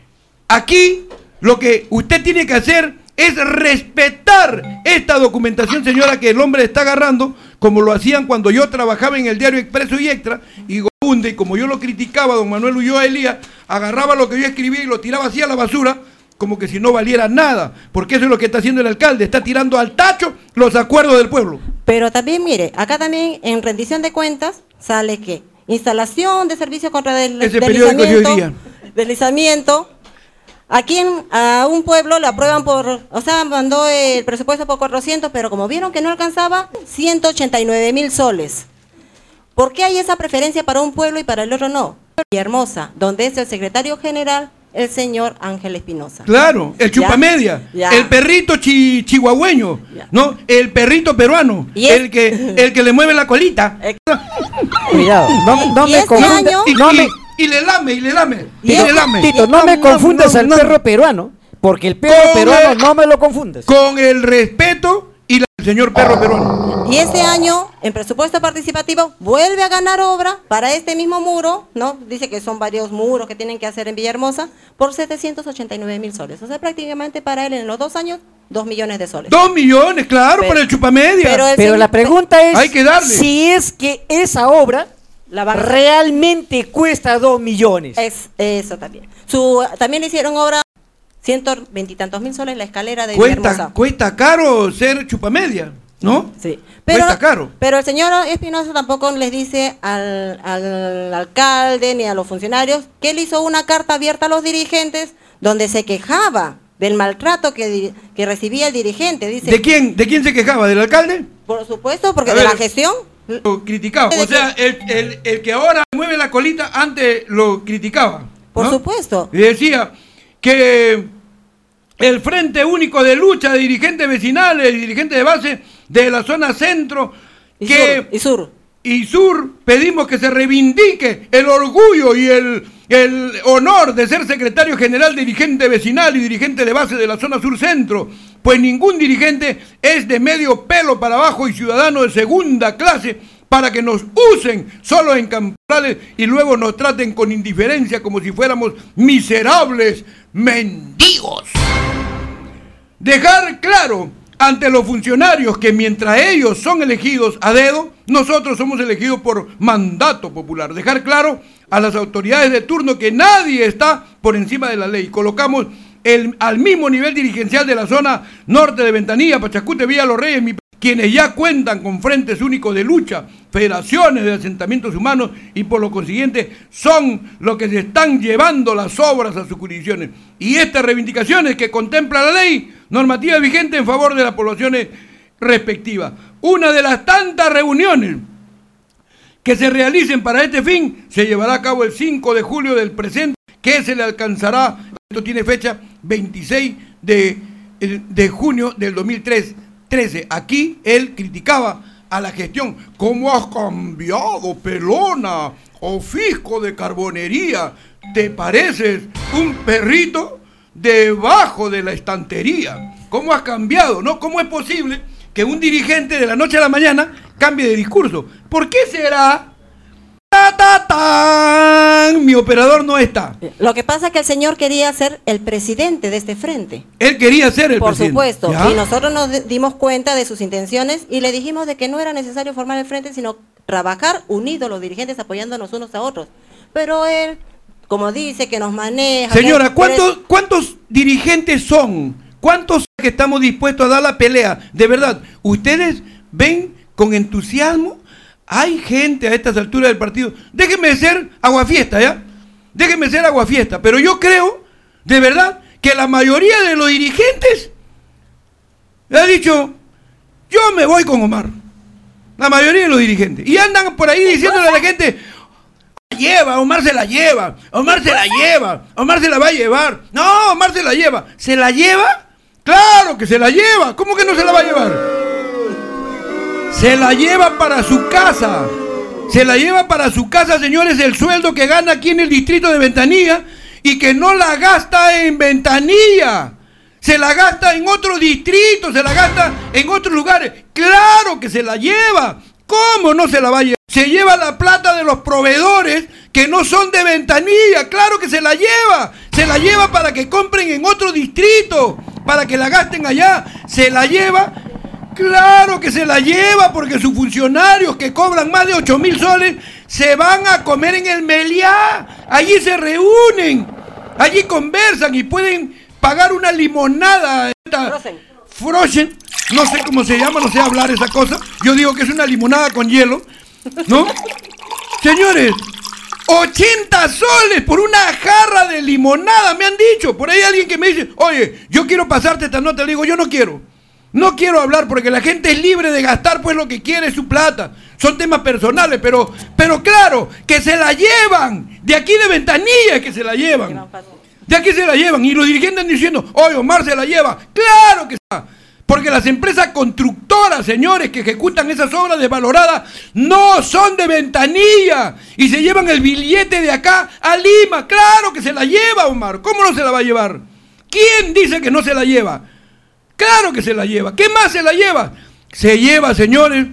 Speaker 1: aquí lo que usted tiene que hacer es respetar esta documentación, señora, que el hombre está agarrando, como lo hacían cuando yo trabajaba en el diario Expreso y Extra, y Gonde, y como yo lo criticaba, don Manuel Ulloa Elías, agarraba lo que yo escribía y lo tiraba así a la basura, como que si no valiera nada, porque eso es lo que está haciendo el alcalde, está tirando al tacho los acuerdos del pueblo.
Speaker 14: Pero también, mire, acá también en rendición de cuentas sale que instalación de servicio contra deslizamiento, Aquí a un pueblo le aprueban mandó el presupuesto por 400, pero como vieron que no alcanzaba, 189.000 soles. ¿Por qué hay esa preferencia para un pueblo y para el otro no? Villahermosa, donde es el secretario general, el señor Ángel Espinosa.
Speaker 1: Claro, el chupamedia, el perrito chihuahueño, ¿no? El perrito peruano, el que le mueve la colita.
Speaker 2: Cuidado, no me confundas.
Speaker 1: Y le lame.
Speaker 2: Tito, no me confundas al perro peruano, porque el perro peruano no me lo confundes.
Speaker 1: Con el respeto y el señor perro peruano.
Speaker 14: Y este año, en presupuesto participativo, vuelve a ganar obra para este mismo muro, ¿no? Dice que son varios muros que tienen que hacer en Villahermosa, por 789.000 soles. O sea, prácticamente para él en los 2 años, 2 millones de soles.
Speaker 1: 2 millones, claro, para el chupamedia.
Speaker 2: Pero la pregunta es,
Speaker 1: hay que darle.
Speaker 2: Si es que esa obra realmente cuesta 2 millones.
Speaker 14: Eso también. También le hicieron obra 120 y tantos mil soles la escalera de Villahermosa.
Speaker 1: Cuesta caro ser chupamedia, ¿no?
Speaker 14: Sí.
Speaker 1: Cuesta caro.
Speaker 14: Pero el señor Espinosa tampoco les dice al alcalde ni a los funcionarios que él hizo una carta abierta a los dirigentes donde se quejaba del maltrato que recibía el dirigente. Dice,
Speaker 1: ¿De quién se quejaba? ¿Del alcalde?
Speaker 14: Por supuesto, porque de la gestión.
Speaker 1: Lo criticaba. O sea, el que ahora mueve la colita, antes lo criticaba.
Speaker 14: Por supuesto.
Speaker 1: Y decía que el Frente Único de Lucha de dirigentes vecinales y dirigentes de base de la zona centro
Speaker 14: y
Speaker 1: sur, pedimos que se reivindique el orgullo y el honor de ser secretario general, dirigente vecinal y dirigente de base de la zona sur centro, pues ningún dirigente es de medio pelo para abajo y ciudadano de segunda clase para que nos usen solo en campañas y luego nos traten con indiferencia como si fuéramos miserables mendigos. Dejar claro ante los funcionarios que mientras ellos son elegidos a dedo, nosotros somos elegidos por mandato popular. Dejar claro a las autoridades de turno que nadie está por encima de la ley. Colocamos al mismo nivel dirigencial de la zona norte de Ventanilla, Pachacute, Villa Los Reyes, quienes ya cuentan con frentes únicos de lucha, federaciones de asentamientos humanos y por lo consiguiente son los que se están llevando las obras a sus jurisdicciones. Y estas reivindicaciones que contempla la ley normativa vigente en favor de las poblaciones respectivas. Una de las tantas reuniones que se realicen para este fin se llevará a cabo el 5 de julio del presente, que se le alcanzará, esto tiene fecha 26 de junio del 2013. Aquí él criticaba a la gestión. ¿Cómo has cambiado, pelona? O fisco de carbonería. ¿Te pareces un perrito debajo de la estantería? ¿Cómo has cambiado? ¿No? ¿Cómo es posible que un dirigente de la noche a la mañana cambie de discurso? ¿Por qué será? Mi operador no está.
Speaker 14: Lo que pasa es que el señor quería ser el presidente de este frente.
Speaker 1: Él quería ser el presidente.
Speaker 14: Por supuesto.
Speaker 1: ¿Ya?
Speaker 14: Y nosotros nos dimos cuenta de sus intenciones y le dijimos de que no era necesario formar el frente, sino trabajar unidos los dirigentes apoyándonos unos a otros. Pero él, como dice, que nos maneja...
Speaker 1: Señora, ¿cuántos dirigentes son? ¿Cuántos que estamos dispuestos a dar la pelea? De verdad, ¿ustedes ven con entusiasmo? Hay gente a estas alturas del partido. Déjenme ser aguafiesta, ¿ya? Déjenme ser aguafiesta. Pero yo creo, de verdad, que la mayoría de los dirigentes ha dicho, yo me voy con Omar. La mayoría de los dirigentes. Y andan por ahí diciéndole a la gente, Omar se la lleva, Omar se la lleva, Omar se la va a llevar. No, Omar se la lleva. ¿Se la lleva? Claro que se la lleva. ¿Cómo que no se la va a llevar? Se la lleva para su casa. Se la lleva para su casa, señores, el sueldo que gana aquí en el distrito de Ventanilla y que no la gasta en Ventanilla. Se la gasta en otro distrito, se la gasta en otros lugares. Claro que se la lleva. ¿Cómo no se la va a llevar? Se lleva la plata de los proveedores que no son de Ventanilla. Claro que se la lleva. Se la lleva para que compren en otro distrito, para que la gasten allá. Se la lleva. Claro que se la lleva, porque sus funcionarios que cobran más de 8.000 soles se van a comer en el Meliá. Allí se reúnen, allí conversan y pueden pagar una limonada. Frozen, no sé cómo se llama, no sé hablar esa cosa. Yo digo que es una limonada con hielo, ¿no? Señores, 80 soles por una jarra de limonada, me han dicho. Por ahí hay alguien que me dice, oye, yo quiero pasarte esta nota. Le digo, yo no quiero. No quiero hablar porque la gente es libre de gastar pues lo que quiere, su plata. Son temas personales, pero claro, que se la llevan. De aquí de Ventanilla que se la llevan. De aquí se la llevan. Y los dirigentes están diciendo, oye, Omar se la lleva. Claro que está. Porque las empresas constructoras, señores, que ejecutan esas obras desvaloradas, no son de Ventanilla. Y se llevan el billete de acá a Lima. Claro que se la lleva, Omar. ¿Cómo no se la va a llevar? ¿Quién dice que no se la lleva? Claro que se la lleva. ¿Qué más se la lleva? Se lleva, señores,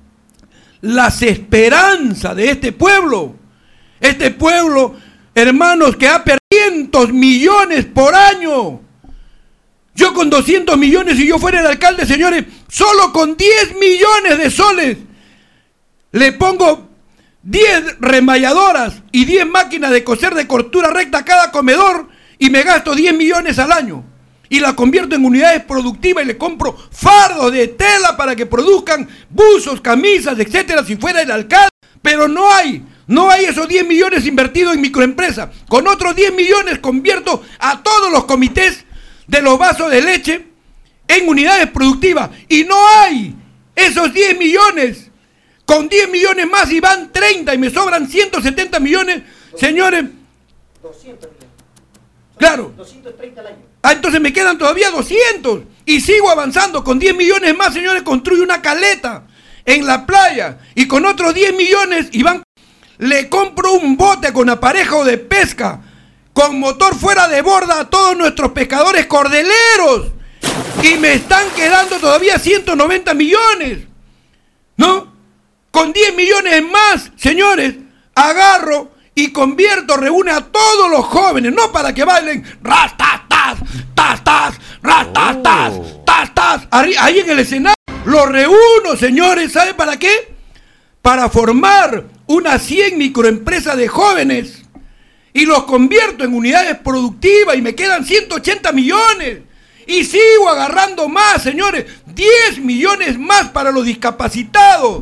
Speaker 1: las esperanzas de este pueblo. Este pueblo, hermanos, que ha perdido 200 millones por año. Yo con 200 millones, si yo fuera el alcalde, señores, solo con 10 millones de soles, le pongo 10 remalladoras y 10 máquinas de coser de costura recta a cada comedor y me gasto 10 millones al año. Y la convierto en unidades productivas y le compro fardos de tela para que produzcan buzos, camisas, etcétera, si fuera el alcalde. Pero no hay esos 10 millones invertidos en microempresas. Con otros 10 millones convierto a todos los comités de los vasos de leche en unidades productivas. Y no hay esos 10 millones. Con 10 millones más y van 30 y me sobran 170 millones. Señores.
Speaker 2: 200 millones.
Speaker 1: Claro.
Speaker 2: 230 al año.
Speaker 1: Entonces me quedan todavía 200 y sigo avanzando. Con 10 millones más, señores, construyo una caleta en la playa y con otros 10 millones le compro un bote con aparejo de pesca con motor fuera de borda a todos nuestros pescadores cordeleros y me están quedando todavía 190 millones, ¿no? Con 10 millones más, señores, agarro y convierto, reúne a todos los jóvenes, no para que bailen ras, tas, tas, tas, tas, ras, tas, tas, tas, tas, ahí en el escenario. Los reúno, señores, ¿sabe para qué? Para formar unas 100 microempresas de jóvenes y los convierto en unidades productivas y me quedan 180 millones. Y sigo agarrando más, señores, 10 millones más para los discapacitados.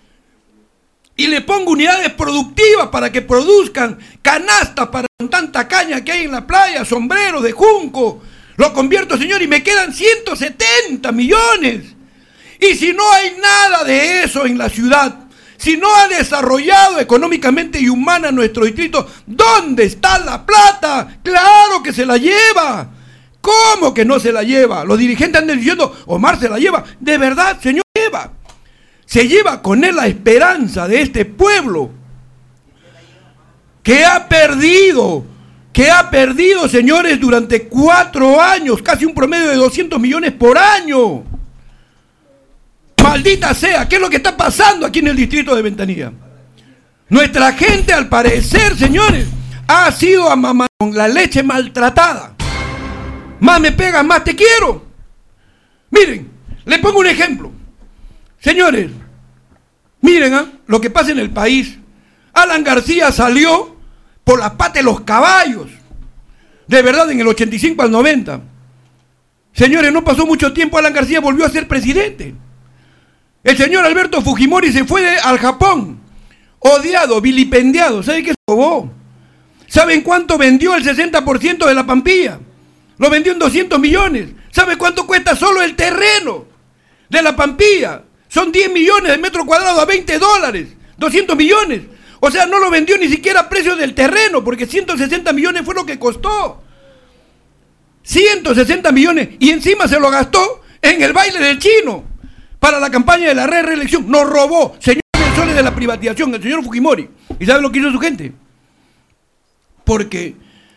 Speaker 1: Y le pongo unidades productivas para que produzcan canastas para tanta caña que hay en la playa, sombreros de junco. Lo convierto, señor, y me quedan 170 millones. Y si no hay nada de eso en la ciudad, si no ha desarrollado económicamente y humana nuestro distrito, ¿dónde está la plata? ¡Claro que se la lleva! ¿Cómo que no se la lleva? Los dirigentes andan diciendo, Omar se la lleva. De verdad, señor, lleva. Se lleva con él la esperanza de este pueblo que ha perdido, señores, durante 4 años, casi un promedio de 200 millones por año. Maldita sea, ¿qué es lo que está pasando aquí en el distrito de Ventanilla? Nuestra gente, al parecer, señores, ha sido amamada con la leche maltratada. Más me pegan, más te quiero. Miren, le pongo un ejemplo. Señores, miren lo que pasa en el país. Alan García salió por la pata de los caballos. De verdad, en el 85 al 90. Señores, no pasó mucho tiempo, Alan García volvió a ser presidente. El señor Alberto Fujimori se fue al Japón. Odiado, vilipendiado. ¿Sabe qué se robó? ¿Saben cuánto vendió el 60% de la Pampilla? Lo vendió en 200 millones. ¿Sabe cuánto cuesta solo el terreno de la Pampilla? Son 10 millones de metros cuadrados a $20, 200 millones. O sea, no lo vendió ni siquiera a precio del terreno, porque 160 millones fue lo que costó. 160 millones. Y encima se lo gastó en el baile del chino para la campaña de la reelección. Nos robó, señor Soles, de la privatización, el señor Fujimori. ¿Y sabe lo que hizo su gente? Porque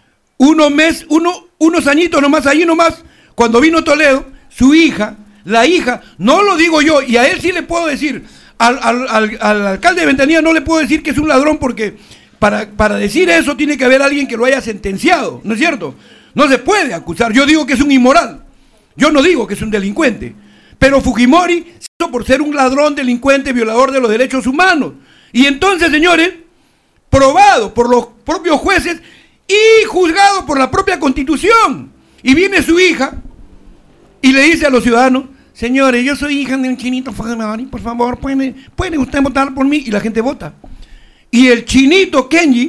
Speaker 1: unos añitos nomás, allí nomás, cuando vino Toledo, su hija, la hija, no lo digo yo, y a él sí le puedo decir, al alcalde de Ventanilla no le puedo decir que es un ladrón, porque para decir eso tiene que haber alguien que lo haya sentenciado, ¿no es cierto? No se puede acusar. Yo digo que es un inmoral, yo no digo que es un delincuente, pero Fujimori se hizo por ser un ladrón, delincuente, violador de los derechos humanos. Y entonces, señores, probado por los propios jueces y juzgado por la propia Constitución, y viene su hija y le dice a los ciudadanos, señores, yo soy hija del chinito Fujimori, por favor, ¿puede usted votar por mí? Y la gente vota. Y el chinito Kenji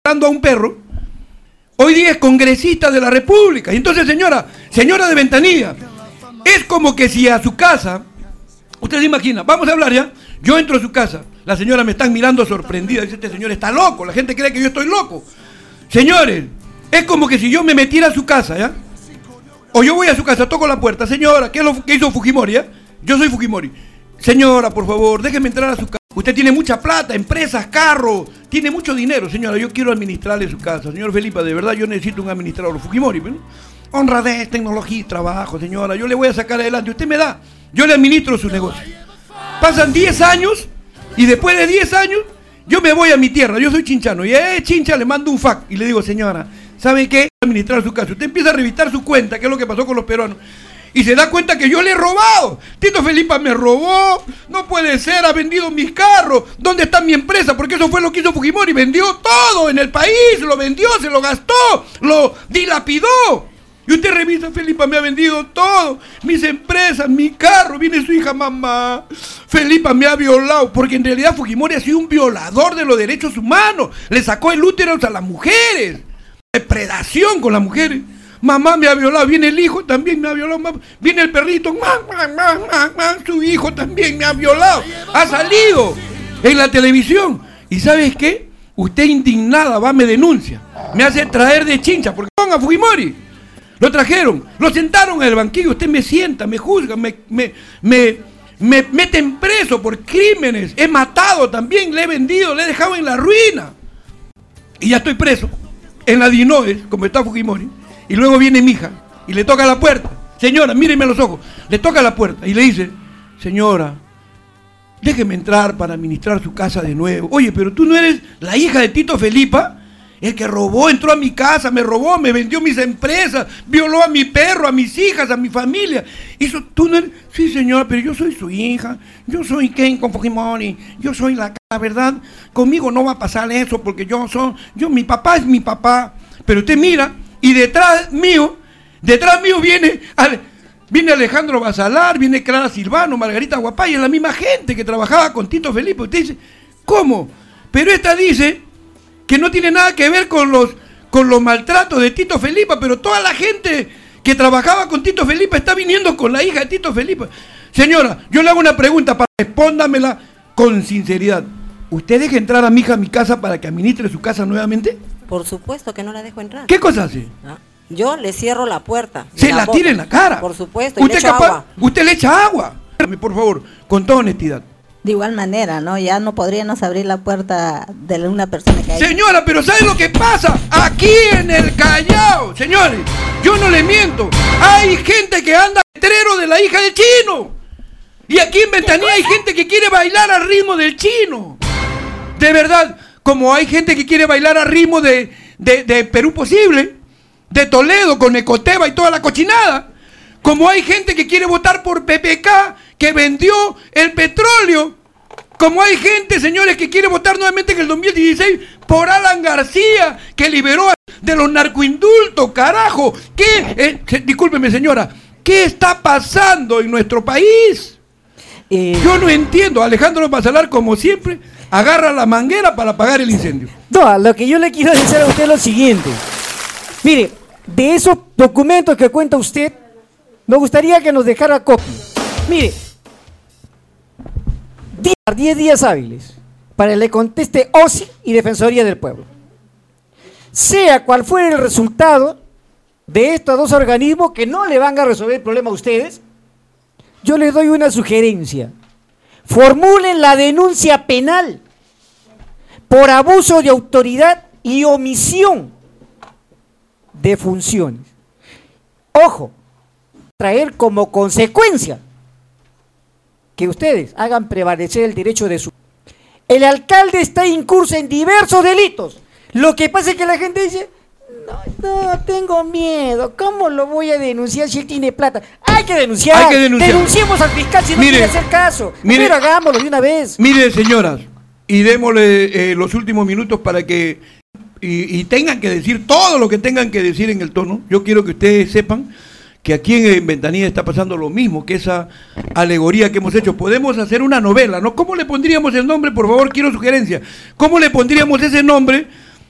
Speaker 1: dando a un perro, hoy día es congresista de la República. Y entonces, señora de Ventanilla, es como que si a su casa, usted se imagina, vamos a hablar ya, yo entro a su casa, la señora me está mirando sorprendida, dice, este señor está loco, la gente cree que yo estoy loco. Señores, es como que si yo me metiera a su casa, ¿ya? O yo voy a su casa, toco la puerta, señora, ¿qué es lo que hizo Fujimori, ya? Yo soy Fujimori. Señora, por favor, déjeme entrar a su casa. Usted tiene mucha plata, empresas, carros, tiene mucho dinero. Señora, yo quiero administrarle su casa. Señor Felipe, de verdad yo necesito un administrador. Fujimori, ¿no? Honradez, tecnología y trabajo, señora. Yo le voy a sacar adelante. Usted me da. Yo le administro su negocio. Pasan 10 años y después de 10 años yo me voy a mi tierra. Yo soy chinchano y a Chincha le mando un fax y le digo, señora, ¿sabe qué? Administrar su casa. Usted empieza a revisar su cuenta, que es lo que pasó con los peruanos. Y se da cuenta que yo le he robado. Tito Felipa me robó. No puede ser, ha vendido mis carros. ¿Dónde está mi empresa? Porque eso fue lo que hizo Fujimori. Vendió todo en el país. Lo vendió, se lo gastó. Lo dilapidó. Y usted revisa, Felipa me ha vendido todo. Mis empresas, mi carro. Viene su hija, mamá. Felipa me ha violado. Porque en realidad Fujimori ha sido un violador de los derechos humanos. Le sacó el útero a las mujeres. Depredación con las mujeres. Mamá me ha violado, viene el hijo, también me ha violado, mamá. Viene el perrito, su hijo también me ha violado. Ha salido en la televisión. ¿Y sabes qué? Usted indignada va, me denuncia. Me hace traer de Chincha, porque ponga Fujimori. Lo trajeron, lo sentaron en el banquillo, usted me sienta, me juzga, me meten preso por crímenes. He matado también, le he vendido, le he dejado en la ruina. Y ya estoy preso, en la Dinoes, como está Fujimori. Y luego viene mi hija y le toca la puerta. Señora, míreme a los ojos. Le toca la puerta y le dice, señora, déjeme entrar para administrar su casa de nuevo. Oye, pero tú no eres la hija de Tito Felipa, el que robó, entró a mi casa, me robó, me vendió mis empresas, violó a mi perro, a mis hijas, a mi familia. Eso tú no eres. Sí, señora, pero yo soy su hija. Yo soy Ken con Fujimori. Yo soy la verdad. Conmigo no va a pasar eso porque mi papá es mi papá. Pero usted mira. Y detrás mío viene Alejandro Basalar, viene Clara Silvano, Margarita Guapay, es la misma gente que trabajaba con Tito Felipe. Usted dice, ¿cómo? Pero esta dice que no tiene nada que ver con los maltratos de Tito Felipe, pero toda la gente que trabajaba con Tito Felipe está viniendo con la hija de Tito Felipe. Señora, yo le hago una pregunta, respóndamela con sinceridad. ¿Usted deja entrar a mi hija a mi casa para que administre su casa nuevamente?
Speaker 14: Por supuesto que no la dejo entrar.
Speaker 1: ¿Qué cosa hace?
Speaker 14: Yo le cierro la puerta.
Speaker 1: Se la tira en la cara.
Speaker 14: Por supuesto, y le echo agua.
Speaker 1: Usted le echa agua. Por favor, con toda honestidad.
Speaker 15: De igual manera, ¿no? Ya no podríamos abrir la puerta de una persona que hay.
Speaker 1: Señora, pero ¿sabe lo que pasa? Aquí en el Callao, señores, yo no le miento. Hay gente que anda letrero de la hija del chino. Y aquí en Ventanilla hay gente que quiere bailar al ritmo del chino. De verdad. Como hay gente que quiere bailar a ritmo de Perú Posible, de Toledo con Ecoteva y toda la cochinada. Como hay gente que quiere votar por PPK, que vendió el petróleo. Como hay gente, señores, que quiere votar nuevamente en el 2016 por Alan García, que liberó de los narcoindultos, carajo. Discúlpeme, señora, ¿qué está pasando en nuestro país? Yo no entiendo. Alejandro Basalar, como siempre, agarra la manguera para apagar el incendio.
Speaker 2: No, lo que yo le quiero decir a usted es lo siguiente. Mire, de esos documentos que cuenta usted, me gustaría que nos dejara copia. Mire, 10 días hábiles para que le conteste OSI y Defensoría del Pueblo. Sea cual fuera el resultado de estos dos organismos que no le van a resolver el problema a ustedes, yo les doy una sugerencia. Formulen la denuncia penal por abuso de autoridad y omisión de funciones. Ojo, traer como consecuencia que ustedes hagan prevalecer el derecho de su... El alcalde está incurso en diversos delitos. Lo que pasa es que la gente dice, no, tengo miedo, ¿cómo lo voy a denunciar si él tiene plata? Hay que denunciar. Denunciemos al fiscal si no quiere hacer caso. Pero hagámoslo de una vez.
Speaker 1: Mire, señoras, y démosle los últimos minutos para que y tengan que decir todo lo que tengan que decir en el tono. Yo quiero que ustedes sepan que aquí en Ventanilla está pasando lo mismo, que esa alegoría que hemos hecho. Podemos hacer una novela, ¿no? ¿Cómo le pondríamos el nombre? Por favor, quiero sugerencia. ¿Cómo le pondríamos ese nombre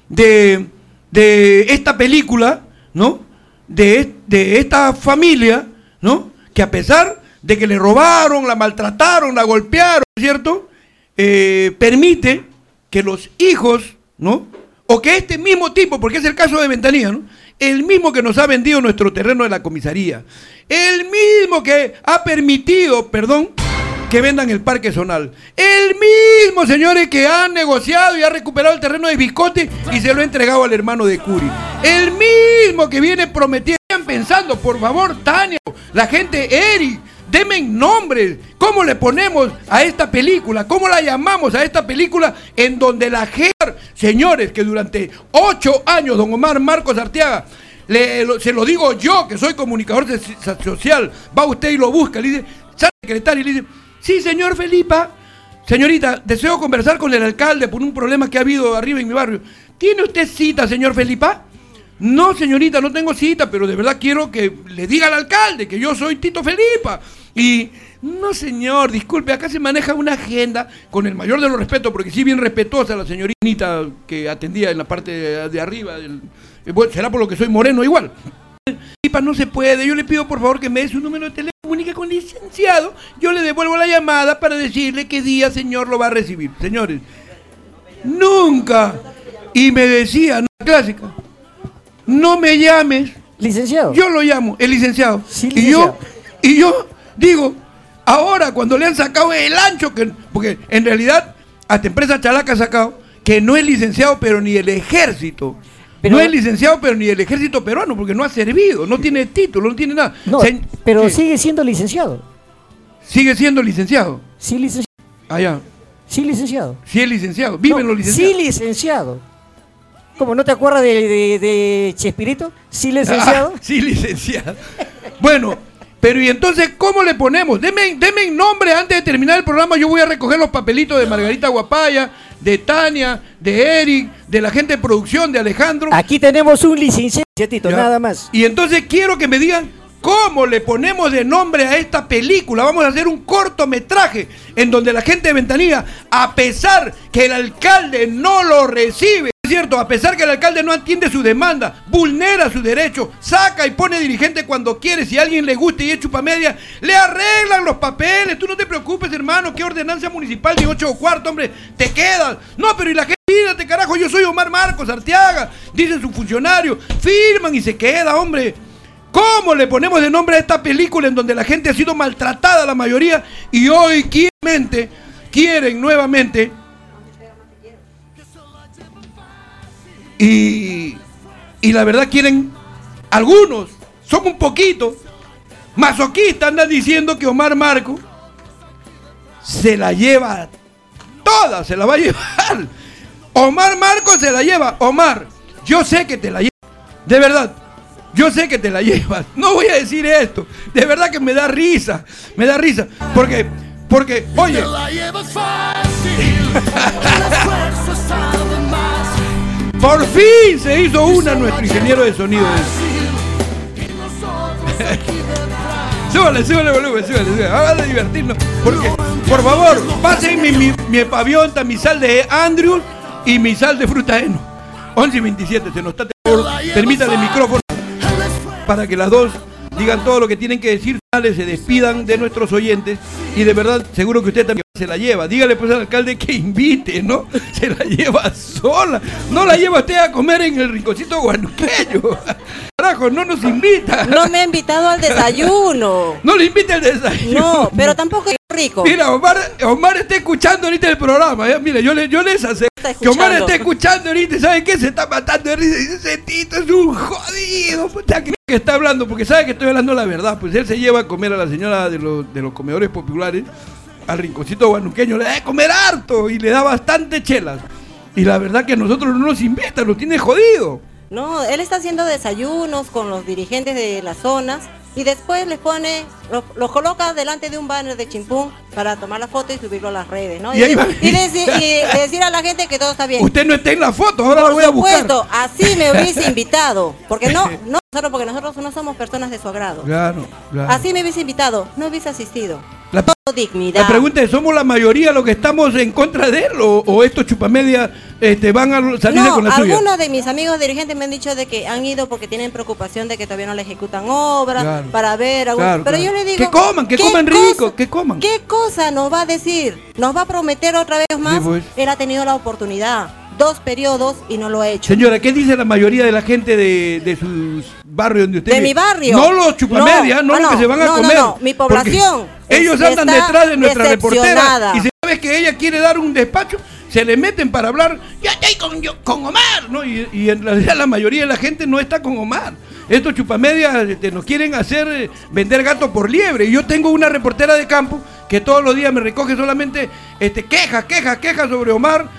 Speaker 1: de esta película, ¿no? De esta familia, ¿no? Que a pesar de que le robaron, la maltrataron, la golpearon, ¿cierto? Permite que los hijos, ¿no? O que este mismo tipo, porque es el caso de Ventanilla, ¿no? El mismo que nos ha vendido nuestro terreno de la comisaría, el mismo que ha permitido, que vendan el Parque Zonal, el mismo, señores, que ha negociado y ha recuperado el terreno de Biscote y se lo ha entregado al hermano de Curi, el mismo que viene prometiendo, pensando, por favor, Tania, la gente, Eric, denme nombres, ¿cómo le ponemos a esta película? ¿Cómo la llamamos a esta película en donde la gente, señores, que durante 8 años, don Omar Marcos Arteaga, se lo digo yo, que soy comunicador social, va usted y lo busca, le dice, secretario, y le dice, sí, señor Felipa, señorita, deseo conversar con el alcalde por un problema que ha habido arriba en mi barrio. ¿Tiene usted cita, señor Felipa? No, señorita, no tengo cita, pero de verdad quiero que le diga al alcalde que yo soy Tito Felipa. Y, no, señor, disculpe, acá se maneja una agenda con el mayor de los respetos, porque sí, bien respetuosa la señorita que atendía en la parte de arriba. Bueno, será por lo que soy moreno igual. Felipa, no se puede, yo le pido por favor que me dé su número de teléfono, comunique con el licenciado, yo le devuelvo la llamada para decirle qué día, señor, lo va a recibir. Señores, nunca, y me decía, no, clásica, no me llames.
Speaker 2: Licenciado.
Speaker 1: Yo lo llamo, el licenciado.
Speaker 2: Sí, licenciado.
Speaker 1: Y yo digo, ahora cuando le han sacado el ancho, porque en realidad hasta empresa Chalaca ha sacado, que no es licenciado, pero ni el ejército. No es licenciado, pero ni el ejército peruano, porque no ha servido, no tiene título, no tiene nada.
Speaker 2: No, pero sigue siendo licenciado.
Speaker 1: ¿Sigue siendo licenciado?
Speaker 2: Sí, licenciado.
Speaker 1: Allá.
Speaker 2: Sí, licenciado.
Speaker 1: Sí, es licenciado. Viven los licenciados.
Speaker 2: Sí, licenciado. ¿Cómo no te acuerdas de Chespirito? Sí, licenciado.
Speaker 1: Sí, licenciado. Bueno, pero ¿y entonces cómo le ponemos? Deme nombre antes de terminar el programa. Yo voy a recoger los papelitos de Margarita Guapaya, de Tania, de Eric, de la gente de producción, de Alejandro.
Speaker 2: Aquí tenemos un licenciado, Tito, nada más.
Speaker 1: Y entonces quiero que me digan cómo le ponemos de nombre a esta película. Vamos a hacer un cortometraje en donde la gente de Ventanilla, a pesar que el alcalde no lo recibe, ¿cierto? A pesar que el alcalde no atiende su demanda, vulnera su derecho, saca y pone dirigente cuando quiere, si a alguien le gusta y es chupamedia, le arreglan los papeles, tú no te preocupes, hermano, qué ordenanza municipal de 8 o cuarto, hombre, te quedas. No, pero y la gente, fíjate, carajo, yo soy Omar Marcos Arteaga, dice su funcionario, firman y se queda, hombre. ¿Cómo le ponemos de nombre a esta película en donde la gente ha sido maltratada, la mayoría, y hoy quieren nuevamente? Y la verdad quieren, algunos son un poquito masoquistas, andan diciendo que Omar Marco se la lleva toda, se la va a llevar. Omar Marco se la lleva. Omar, yo sé que te la llevas, de verdad, yo sé que te la llevas. No voy a decir esto, de verdad que me da risa, porque, oye, por fin se hizo una nuestro ingeniero de sonido. Súbale volumen, súbale. Vamos a divertirnos. Porque, por favor, pasen mi pavionta, mi sal de Andrews y mi sal de fruta heno. 11:27, se nos está. Permítale el micrófono para que las dos digan todo lo que tienen que decir, se despidan de nuestros oyentes y de verdad seguro que usted también se la lleva. Dígale pues al alcalde que invite, ¿no? Se la lleva sola. No la lleva usted a comer en el rinconcito guanuqueño. Carajo, no nos invita.
Speaker 14: No me ha invitado al desayuno.
Speaker 1: No le invita al desayuno.
Speaker 14: No, pero tampoco es rico.
Speaker 1: Mira, Omar está escuchando ahorita el programa. Mira, yo les aseguro que Omar está escuchando ahorita. ¿Sabe qué? Se está matando de risa. Dice, ese Tito es un jodido. Puta, que está hablando, porque sabe que estoy hablando la verdad. Pues él se lleva a comer a la señora de los comedores populares al rinconcito guanuqueño, le da de comer harto y le da bastante chelas. Y la verdad que a nosotros no nos invitan, nos tiene jodido.
Speaker 14: No, él está haciendo desayunos con los dirigentes de las zonas y después les pone, los coloca delante de un banner de chimpún para tomar la foto y subirlo a las redes, ¿no? Y decir a la gente que todo está bien.
Speaker 1: Usted no está en la foto, ahora la voy a buscar.
Speaker 14: Por supuesto, así me hubiese invitado, porque no solo porque nosotros no somos personas de su agrado.
Speaker 1: Claro.
Speaker 14: Así me hubiese invitado, no hubiese asistido. dignidad.
Speaker 1: La pregunta es, ¿somos la mayoría los que estamos en contra de él o estos chupamedias van a salir con la suya?
Speaker 14: Algunos de mis amigos dirigentes me han dicho de que han ido porque tienen preocupación de que todavía no le ejecutan obras, para ver pero yo le digo...
Speaker 1: Que coman rico, que coman.
Speaker 14: ¿Qué cosa nos va a decir? ¿Nos va a prometer otra vez más?
Speaker 1: Sí, pues.
Speaker 14: Él ha tenido la oportunidad, 2 periodos y no lo ha hecho.
Speaker 1: Señora, ¿qué dice la mayoría de la gente de sus barrios donde usted
Speaker 14: De
Speaker 1: vive?
Speaker 14: mi barrio.
Speaker 1: No los chupamedias, no los que se van a comer.
Speaker 14: No, mi población.
Speaker 1: Ellos andan detrás de nuestra reportera
Speaker 14: decepcionada.
Speaker 1: y si sabes que ella quiere dar un despacho, se le meten para hablar, ya estoy con Omar, ¿no? Y en realidad la mayoría de la gente no está con Omar. Estos chupamedias nos quieren hacer vender gato por liebre. Y yo tengo una reportera de campo que todos los días me recoge solamente quejas sobre Omar,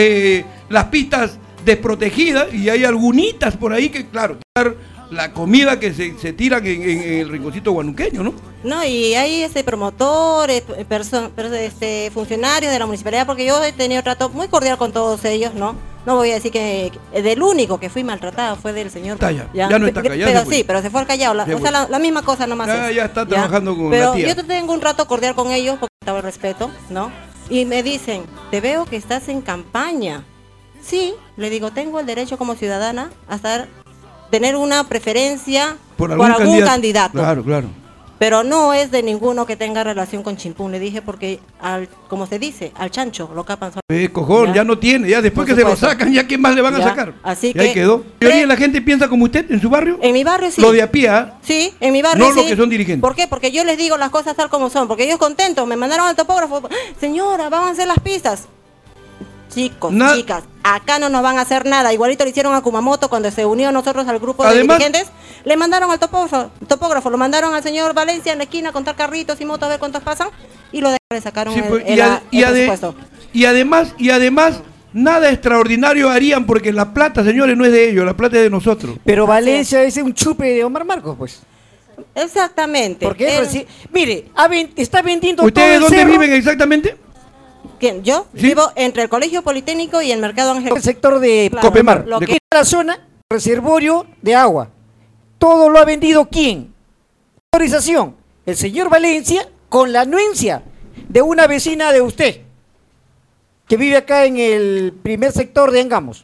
Speaker 1: las pistas desprotegidas, y hay algunitas por ahí que, claro, la comida que se tiran en el rinconcito guanuqueño, ¿no?
Speaker 14: No, y hay promotores, funcionarios de la municipalidad, porque yo he tenido trato muy cordial con todos ellos, ¿no? No voy a decir que del único que fui maltratada fue del señor.
Speaker 1: Ya no está Callao.
Speaker 14: Pero sí, pero se fue al Callao. La misma cosa nomás.
Speaker 1: Ya está trabajando con
Speaker 14: pero
Speaker 1: la tía.
Speaker 14: Yo tengo un trato cordial con ellos porque estaba el respeto, ¿no? Y me dicen, te veo que estás en campaña. Sí, le digo, tengo el derecho como ciudadana a tener una preferencia por algún candidato.
Speaker 1: Claro.
Speaker 14: Pero no es de ninguno que tenga relación con Chimpún, le dije, porque como se dice, al chancho lo capan solo.
Speaker 1: Cojón, ya no tiene, ya después que se lo sacan, ya quién más le van a sacar.
Speaker 14: Así
Speaker 1: que ahí quedó. ¿La mayoría de la gente piensa como usted en su barrio?
Speaker 14: En mi barrio sí.
Speaker 1: Lo de a pie, ¿ah?
Speaker 14: Sí, en mi barrio
Speaker 1: no
Speaker 14: sí.
Speaker 1: No los que son dirigentes.
Speaker 14: ¿Por qué? Porque yo les digo las cosas tal como son, porque ellos contentos, me mandaron al topógrafo, señora, vamos a hacer las pistas. Chicos, chicas, acá no nos van a hacer nada. Igualito le hicieron a Kumamoto cuando se unió a nosotros al grupo de dirigentes. Le mandaron al topógrafo, lo mandaron al señor Valencia en la esquina a contar carritos y motos a ver cuántos pasan y le sacaron el presupuesto.
Speaker 1: Y además, nada extraordinario harían porque la plata, señores, no es de ellos, la plata es de nosotros.
Speaker 2: Pero Valencia es un chupe de Omar Marcos, pues.
Speaker 14: Exactamente.
Speaker 2: Porque mire, está vendiendo
Speaker 1: ¿Ustedes dónde viven exactamente?
Speaker 14: ¿Quién? Yo vivo entre el Colegio Politécnico y el Mercado Ángel.
Speaker 2: El sector de
Speaker 1: Copemar.
Speaker 2: Lo que es la zona, reservorio de agua. Todo lo ha vendido ¿quién? Autorización. El señor Valencia con la anuencia de una vecina de usted que vive acá en el primer sector de Angamos.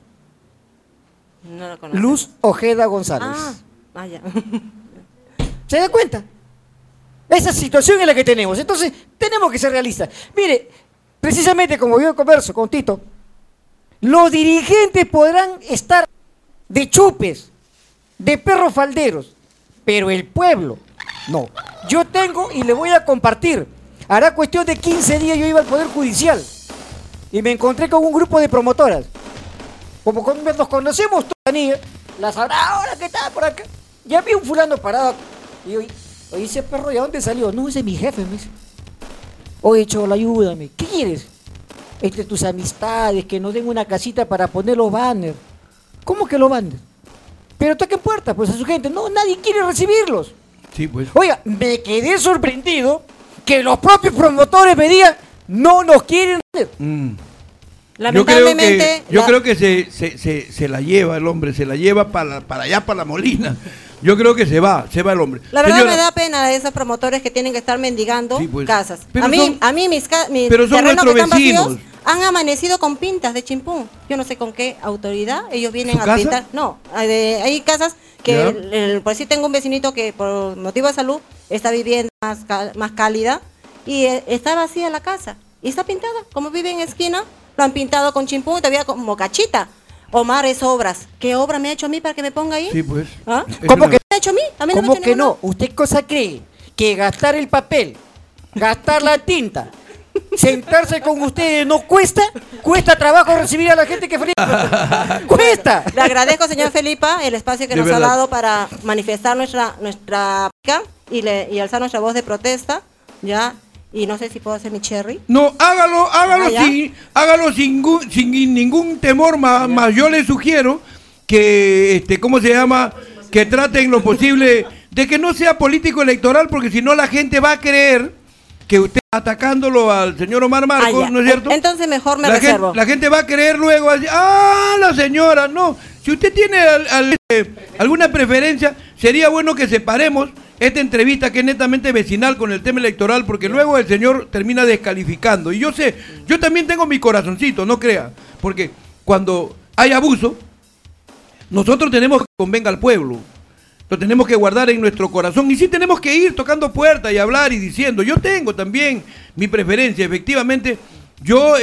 Speaker 14: No la conozco.
Speaker 2: Luz Ojeda González.
Speaker 14: Vaya.
Speaker 2: ¿Se da cuenta? Esa situación es la que tenemos. Entonces, tenemos que ser realistas. Mire, precisamente como yo converso con Tito, los dirigentes podrán estar de chupes, de perros falderos, pero el pueblo, no. Yo tengo y le voy a compartir. Hará cuestión de 15 días yo iba al Poder Judicial y me encontré con un grupo de promotoras. Como nos conocemos todas, las sabrá ahora que está por acá. Ya vi un fulano parado y yo, oye, ese perro, ¿de dónde salió? No, ese es mi jefe, me dice. Oye, Cholo, ayúdame. ¿Qué quieres? Entre tus amistades, que nos den una casita para poner los banners. ¿Cómo que los banners? Pero toquen puertas, pues a su gente. No, nadie quiere recibirlos.
Speaker 1: Sí, pues.
Speaker 2: Oiga, me quedé sorprendido que los propios promotores me digan, no nos quieren hacer.
Speaker 14: Lamentablemente.
Speaker 1: Yo creo que se la lleva el hombre, se la lleva para allá, para la Molina. Yo creo que se va el hombre.
Speaker 14: La verdad me da pena de esos promotores que tienen que estar mendigando casas. A mí mis terrenos que están vacíos han amanecido con pintas de chimpún. Yo no sé con qué autoridad ellos vienen a pintar. No, hay casas que por si tengo un vecinito que por motivo de salud está viviendo más cálida y está vacía la casa y está pintada. Como vive en esquina, lo han pintado con chimpún y todavía como cachita. Omar es obras. ¿Qué obra me ha hecho a mí para que me ponga ahí?
Speaker 1: Sí, pues.
Speaker 14: ¿Ah? ¿Cómo que me ha hecho a mí? A mí
Speaker 2: ¿Cómo
Speaker 14: no me
Speaker 2: que no? ¿Usted cosa cree? Que gastar el papel, gastar la tinta, sentarse con ustedes no cuesta? ¿Cuesta trabajo recibir a la gente que fría? ¡Cuesta!
Speaker 14: Le agradezco, señor Felipa, el espacio que nos ha dado para manifestar nuestra y alzar nuestra voz de protesta, ¿ya? Y no sé si puedo hacer mi cherry.
Speaker 1: No, hágalo sin ningún temor, más yo le sugiero que, ¿cómo se llama? Que traten lo posible de que no sea político electoral, porque si no la gente va a creer que usted atacándolo al señor Omar Marcos, ¿no es cierto?
Speaker 14: Entonces mejor me reservo.
Speaker 1: La gente va a creer luego, así, la señora, no. Si usted tiene alguna preferencia, sería bueno que separemos esta entrevista que es netamente vecinal con el tema electoral, porque luego el señor termina descalificando. Y yo sé, yo también tengo mi corazoncito, no crea, porque cuando hay abuso, nosotros tenemos que convenga al pueblo. Lo tenemos que guardar en nuestro corazón. Y sí tenemos que ir tocando puertas y hablar y diciendo. Yo tengo también mi preferencia. Efectivamente, yo,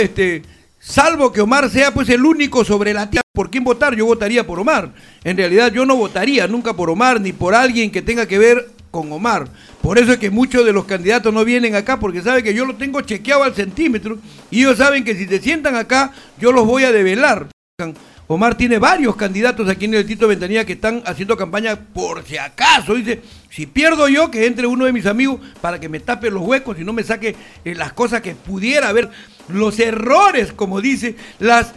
Speaker 1: salvo que Omar sea pues el único sobre la tierra por quién votar, yo votaría por Omar. En realidad yo no votaría nunca por Omar ni por alguien que tenga que ver con Omar. Por eso es que muchos de los candidatos no vienen acá, porque saben que yo lo tengo chequeado al centímetro y ellos saben que si se sientan acá, yo los voy a develar. Omar tiene varios candidatos aquí en el Distrito de Ventanilla que están haciendo campaña por si acaso. Dice, si pierdo yo, que entre uno de mis amigos para que me tape los huecos y no me saque las cosas que pudiera haber, los errores, como dice, las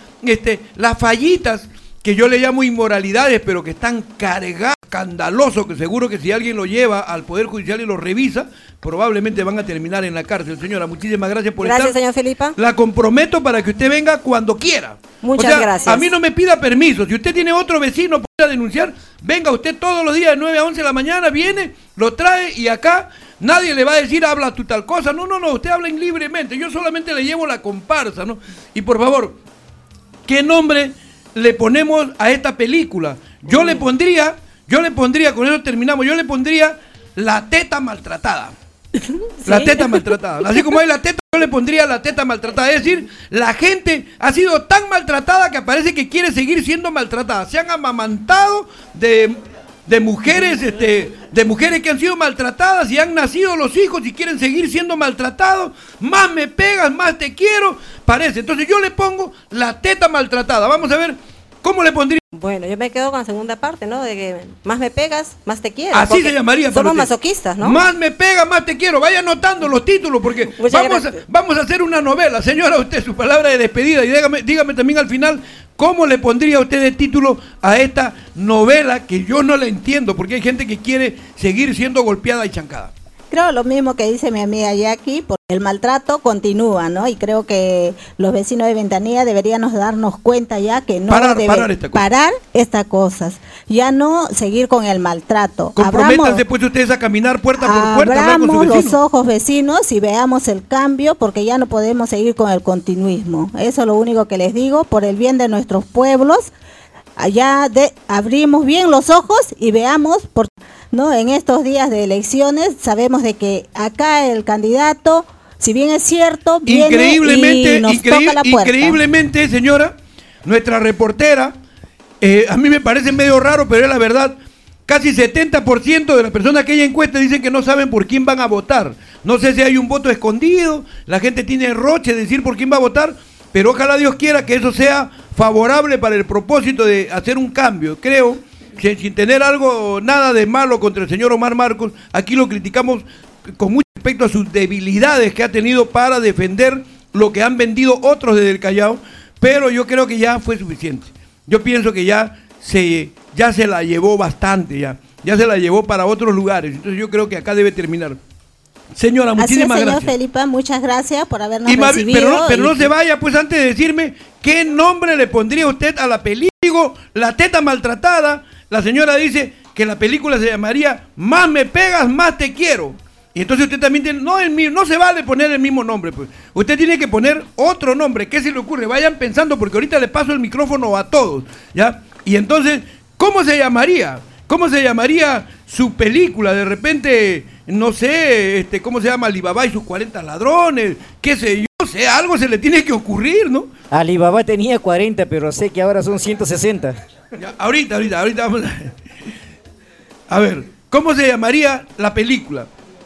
Speaker 1: fallitas, que yo le llamo inmoralidades, pero que están cargadas, escandaloso, que seguro que si alguien lo lleva al Poder Judicial y lo revisa, probablemente van a terminar en la cárcel. Señora, muchísimas gracias por estar.
Speaker 14: Gracias, señor Felipa.
Speaker 1: La comprometo para que usted venga cuando quiera.
Speaker 14: Muchas gracias.
Speaker 1: A mí no me pida permiso. Si usted tiene otro vecino para denunciar, venga usted todos los días de 9 a 11 de la mañana, viene, lo trae y acá nadie le va a decir, habla tú tal cosa. No, usted habla libremente. Yo solamente le llevo la comparsa, ¿no? Y por favor, ¿qué nombre le ponemos a esta película? Yo le pondría, con eso terminamos, yo le pondría La Teta Maltratada. La teta maltratada. Así como hay la teta, yo le pondría la teta maltratada. Es decir, la gente ha sido tan maltratada que parece que quiere seguir siendo maltratada. Se han amamantado de mujeres, de mujeres que han sido maltratadas y han nacido los hijos y quieren seguir siendo maltratados. Más me pegas, más te quiero, parece. Entonces yo le pongo La Teta Maltratada. Vamos a ver, ¿cómo le pondría?
Speaker 14: Bueno, yo me quedo con la segunda parte, ¿no? De que más me pegas, más te quiero.
Speaker 1: Así se llamaría.
Speaker 14: Somos masoquistas, ¿no?
Speaker 1: Más me pega, más te quiero. Vaya anotando los títulos porque vamos a hacer una novela. Señora, usted su palabra de despedida y dígame también al final cómo le pondría usted de título a esta novela que yo no la entiendo porque hay gente que quiere seguir siendo golpeada y chancada.
Speaker 15: Creo lo mismo que dice mi amiga Jackie, porque el maltrato continúa, ¿no? Y creo que los vecinos de Ventanilla deberíamos darnos cuenta ya que no parar estas cosas, ya no seguir con el maltrato.
Speaker 1: Comprométanse pues ustedes a caminar puerta por puerta.
Speaker 15: Abramos los ojos, vecinos, y veamos el cambio, porque ya no podemos seguir con el continuismo. Eso es lo único que les digo, por el bien de nuestros pueblos. Allá abrimos bien los ojos y veamos, ¿no? En estos días de elecciones sabemos de que acá el candidato, si bien es cierto, viene y nos toca la puerta.
Speaker 1: Increíblemente, señora, nuestra reportera, a mí me parece medio raro, pero es la verdad, casi 70% de las personas que ella encuesta dicen que no saben por quién van a votar. No sé si hay un voto escondido, la gente tiene roche de decir por quién va a votar, pero ojalá Dios quiera que eso sea favorable para el propósito de hacer un cambio. Creo que sin tener nada de malo contra el señor Omar Marcos, aquí lo criticamos con mucho respecto a sus debilidades que ha tenido para defender lo que han vendido otros desde el Callao, pero yo creo que ya fue suficiente. Yo pienso que ya se la llevó bastante, ya se la llevó para otros lugares, entonces yo creo que acá debe terminar. Señora, muchísimas gracias.
Speaker 15: Señor Felipa, muchas gracias por habernos recibido.
Speaker 1: Pero no se vaya, pues, antes de decirme qué nombre le pondría usted a la película. Digo, La Teta Maltratada. La señora dice que la película se llamaría Más me pegas, más te quiero. Y entonces usted también tiene, no se vale poner el mismo nombre, pues. Usted tiene que poner otro nombre. ¿Qué se le ocurre? Vayan pensando, porque ahorita le paso el micrófono a todos, ¿ya? Y entonces, ¿cómo se llamaría? ¿Cómo se llamaría su película? De repente, no sé, ¿cómo se llama? Alibaba y sus 40 ladrones, qué sé yo, no sé, algo se le tiene que ocurrir, ¿no?
Speaker 2: Alibaba tenía 40, pero sé que ahora son 160.
Speaker 1: Ya, ahorita vamos a ver, ¿cómo se llamaría la película?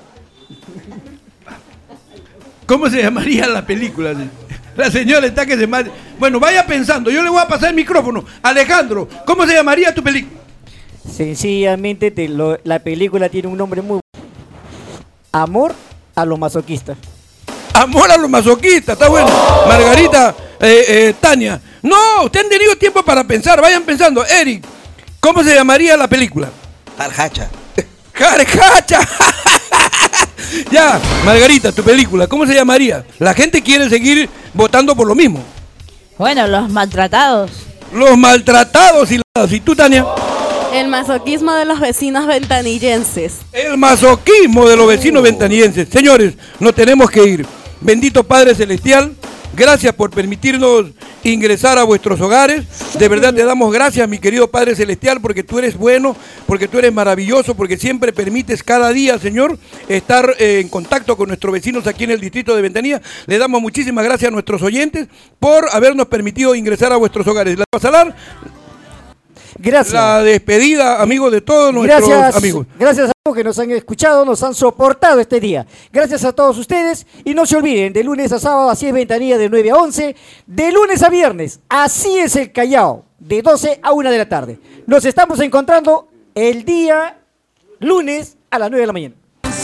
Speaker 1: ¿Cómo se llamaría la película? La señora está que se mate. Bueno, vaya pensando, yo le voy a pasar el micrófono. Alejandro, ¿cómo se llamaría tu película?
Speaker 2: Sencillamente la película tiene un nombre muy... Amor a los masoquistas.
Speaker 1: Amor a los masoquistas, está bueno. Margarita, Tania. No, ustedes han tenido tiempo para pensar, vayan pensando. Eric, ¿cómo se llamaría la película?
Speaker 16: Carjacha.
Speaker 1: Carjacha. Ya, Margarita, tu película, ¿cómo se llamaría? La gente quiere seguir votando por lo mismo.
Speaker 17: Bueno, Los Maltratados.
Speaker 1: Los Maltratados. ¿Y tú, Tania?
Speaker 3: El masoquismo de los vecinos ventanillenses.
Speaker 1: El masoquismo de los vecinos ventanillenses. Señores, nos tenemos que ir. Bendito Padre Celestial, gracias por permitirnos ingresar a vuestros hogares. De verdad te damos gracias, mi querido Padre Celestial, porque tú eres bueno, porque tú eres maravilloso, porque siempre permites cada día, Señor, estar en contacto con nuestros vecinos aquí en el distrito de Ventanilla. Le damos muchísimas gracias a nuestros oyentes por habernos permitido ingresar a vuestros hogares. La Pasalar.
Speaker 2: Gracias.
Speaker 1: La despedida, amigos, de todos nuestros amigos.
Speaker 2: Gracias a todos que nos han escuchado, nos han soportado este día. Gracias a todos ustedes y no se olviden, de lunes a sábado, así es Ventanilla de 9 a 11, de lunes a viernes, así es el Callao, de 12 a 1 de la tarde. Nos estamos encontrando el día lunes a las 9 de la mañana.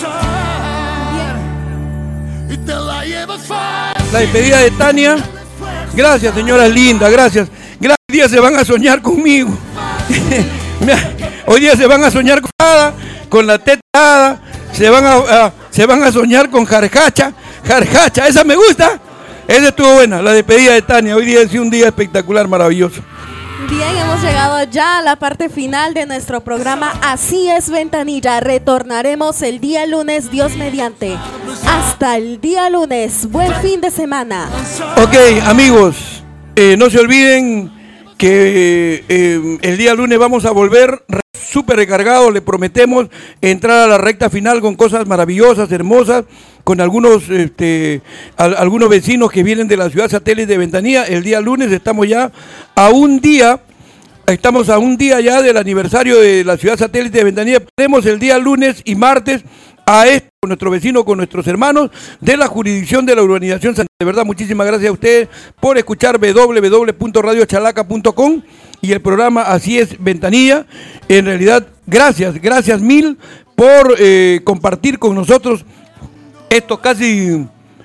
Speaker 1: La despedida de Tania. Gracias, señoras lindas, gracias. Gracias, hoy día se van a soñar conmigo. Hoy día se van a soñar con la tetada, se van a soñar con jarjacha, esa me gusta. Esa estuvo buena, la despedida de Tania. Hoy día ha sido un día espectacular, maravilloso.
Speaker 3: Bien, hemos llegado ya a la parte final de nuestro programa Así es Ventanilla. Retornaremos el día lunes, Dios mediante. Hasta el día lunes, buen fin de semana.
Speaker 1: Ok, amigos, no se olviden que el día lunes vamos a volver súper recargados. Le prometemos entrar a la recta final con cosas maravillosas, hermosas, con algunos vecinos que vienen de la ciudad satélite de Ventanilla. El día lunes estamos a un día ya del aniversario de la ciudad satélite de Ventanilla. Tenemos el día lunes y martes a con nuestro vecino, con nuestros hermanos de la jurisdicción de la urbanización. De verdad, muchísimas gracias a ustedes por escuchar www.radiochalaca.com y el programa Así es Ventanilla. En realidad, gracias mil por compartir con nosotros estos casi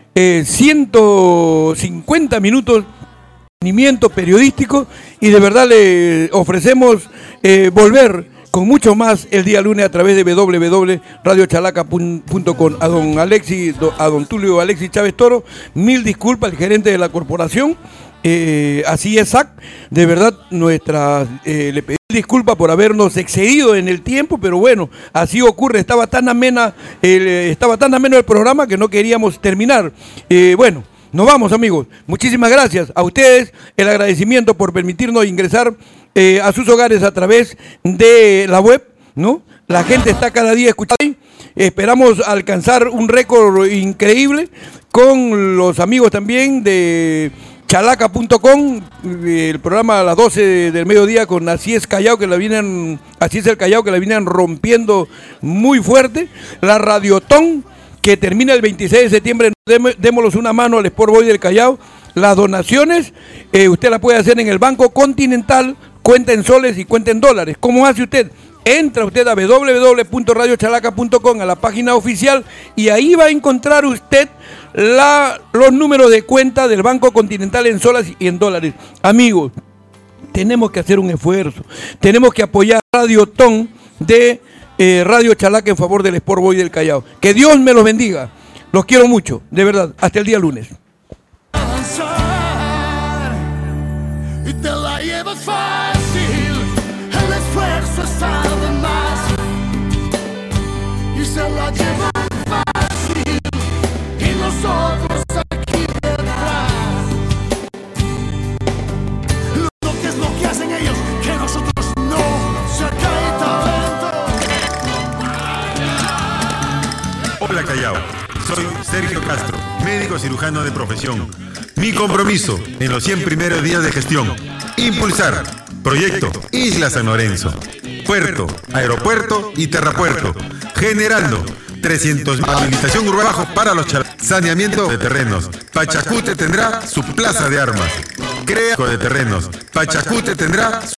Speaker 1: 150 minutos de entretenimiento periodístico, y de verdad le ofrecemos volver con mucho más el día lunes a través de www.radiochalaca.com. A don Tulio Alexis Chávez Toro, mil disculpas, el gerente de la corporación. Así es, SAC, de verdad le pedí disculpas por habernos excedido en el tiempo, pero bueno, así ocurre. Estaba tan ameno el programa que no queríamos terminar. Bueno, nos vamos, amigos. Muchísimas gracias a ustedes, el agradecimiento por permitirnos ingresar a sus hogares a través de la web, ¿no? La gente está cada día escuchando. Esperamos alcanzar un récord increíble con los amigos también de chalaca.com, el programa a las 12 del mediodía con Así es el Callao, que la vienen rompiendo muy fuerte. La Radiotón, que termina el 26 de septiembre. Démoslos una mano al Sport Boy del Callao. Las donaciones, usted las puede hacer en el Banco Continental, cuenta en soles y cuenta en dólares. ¿Cómo hace usted? Entra usted a www.radiochalaca.com, a la página oficial, y ahí va a encontrar usted los números de cuenta del Banco Continental en soles y en dólares. Amigos, tenemos que hacer un esfuerzo. Tenemos que apoyar Radiotón de Radio Chalaca en favor del Sport Boy del Callao. Que Dios me los bendiga. Los quiero mucho, de verdad. Hasta el día lunes.
Speaker 16: Y te la llevas fácil, el esfuerzo está de más, y se la llevan fácil, y nosotros aquí detrás. ¿Qué es lo que hacen ellos? Que nosotros no, se cae talento.
Speaker 9: Hola Callao, soy Sergio Castro, médico cirujano de profesión. Mi compromiso en los 100 primeros días de gestión: impulsar proyecto Isla San Lorenzo, puerto, aeropuerto y terrapuerto, generando 300.000 habilitación urbana para los saneamiento de terrenos. Pachacute tendrá su plaza de armas. Crea de terrenos. Pachacute tendrá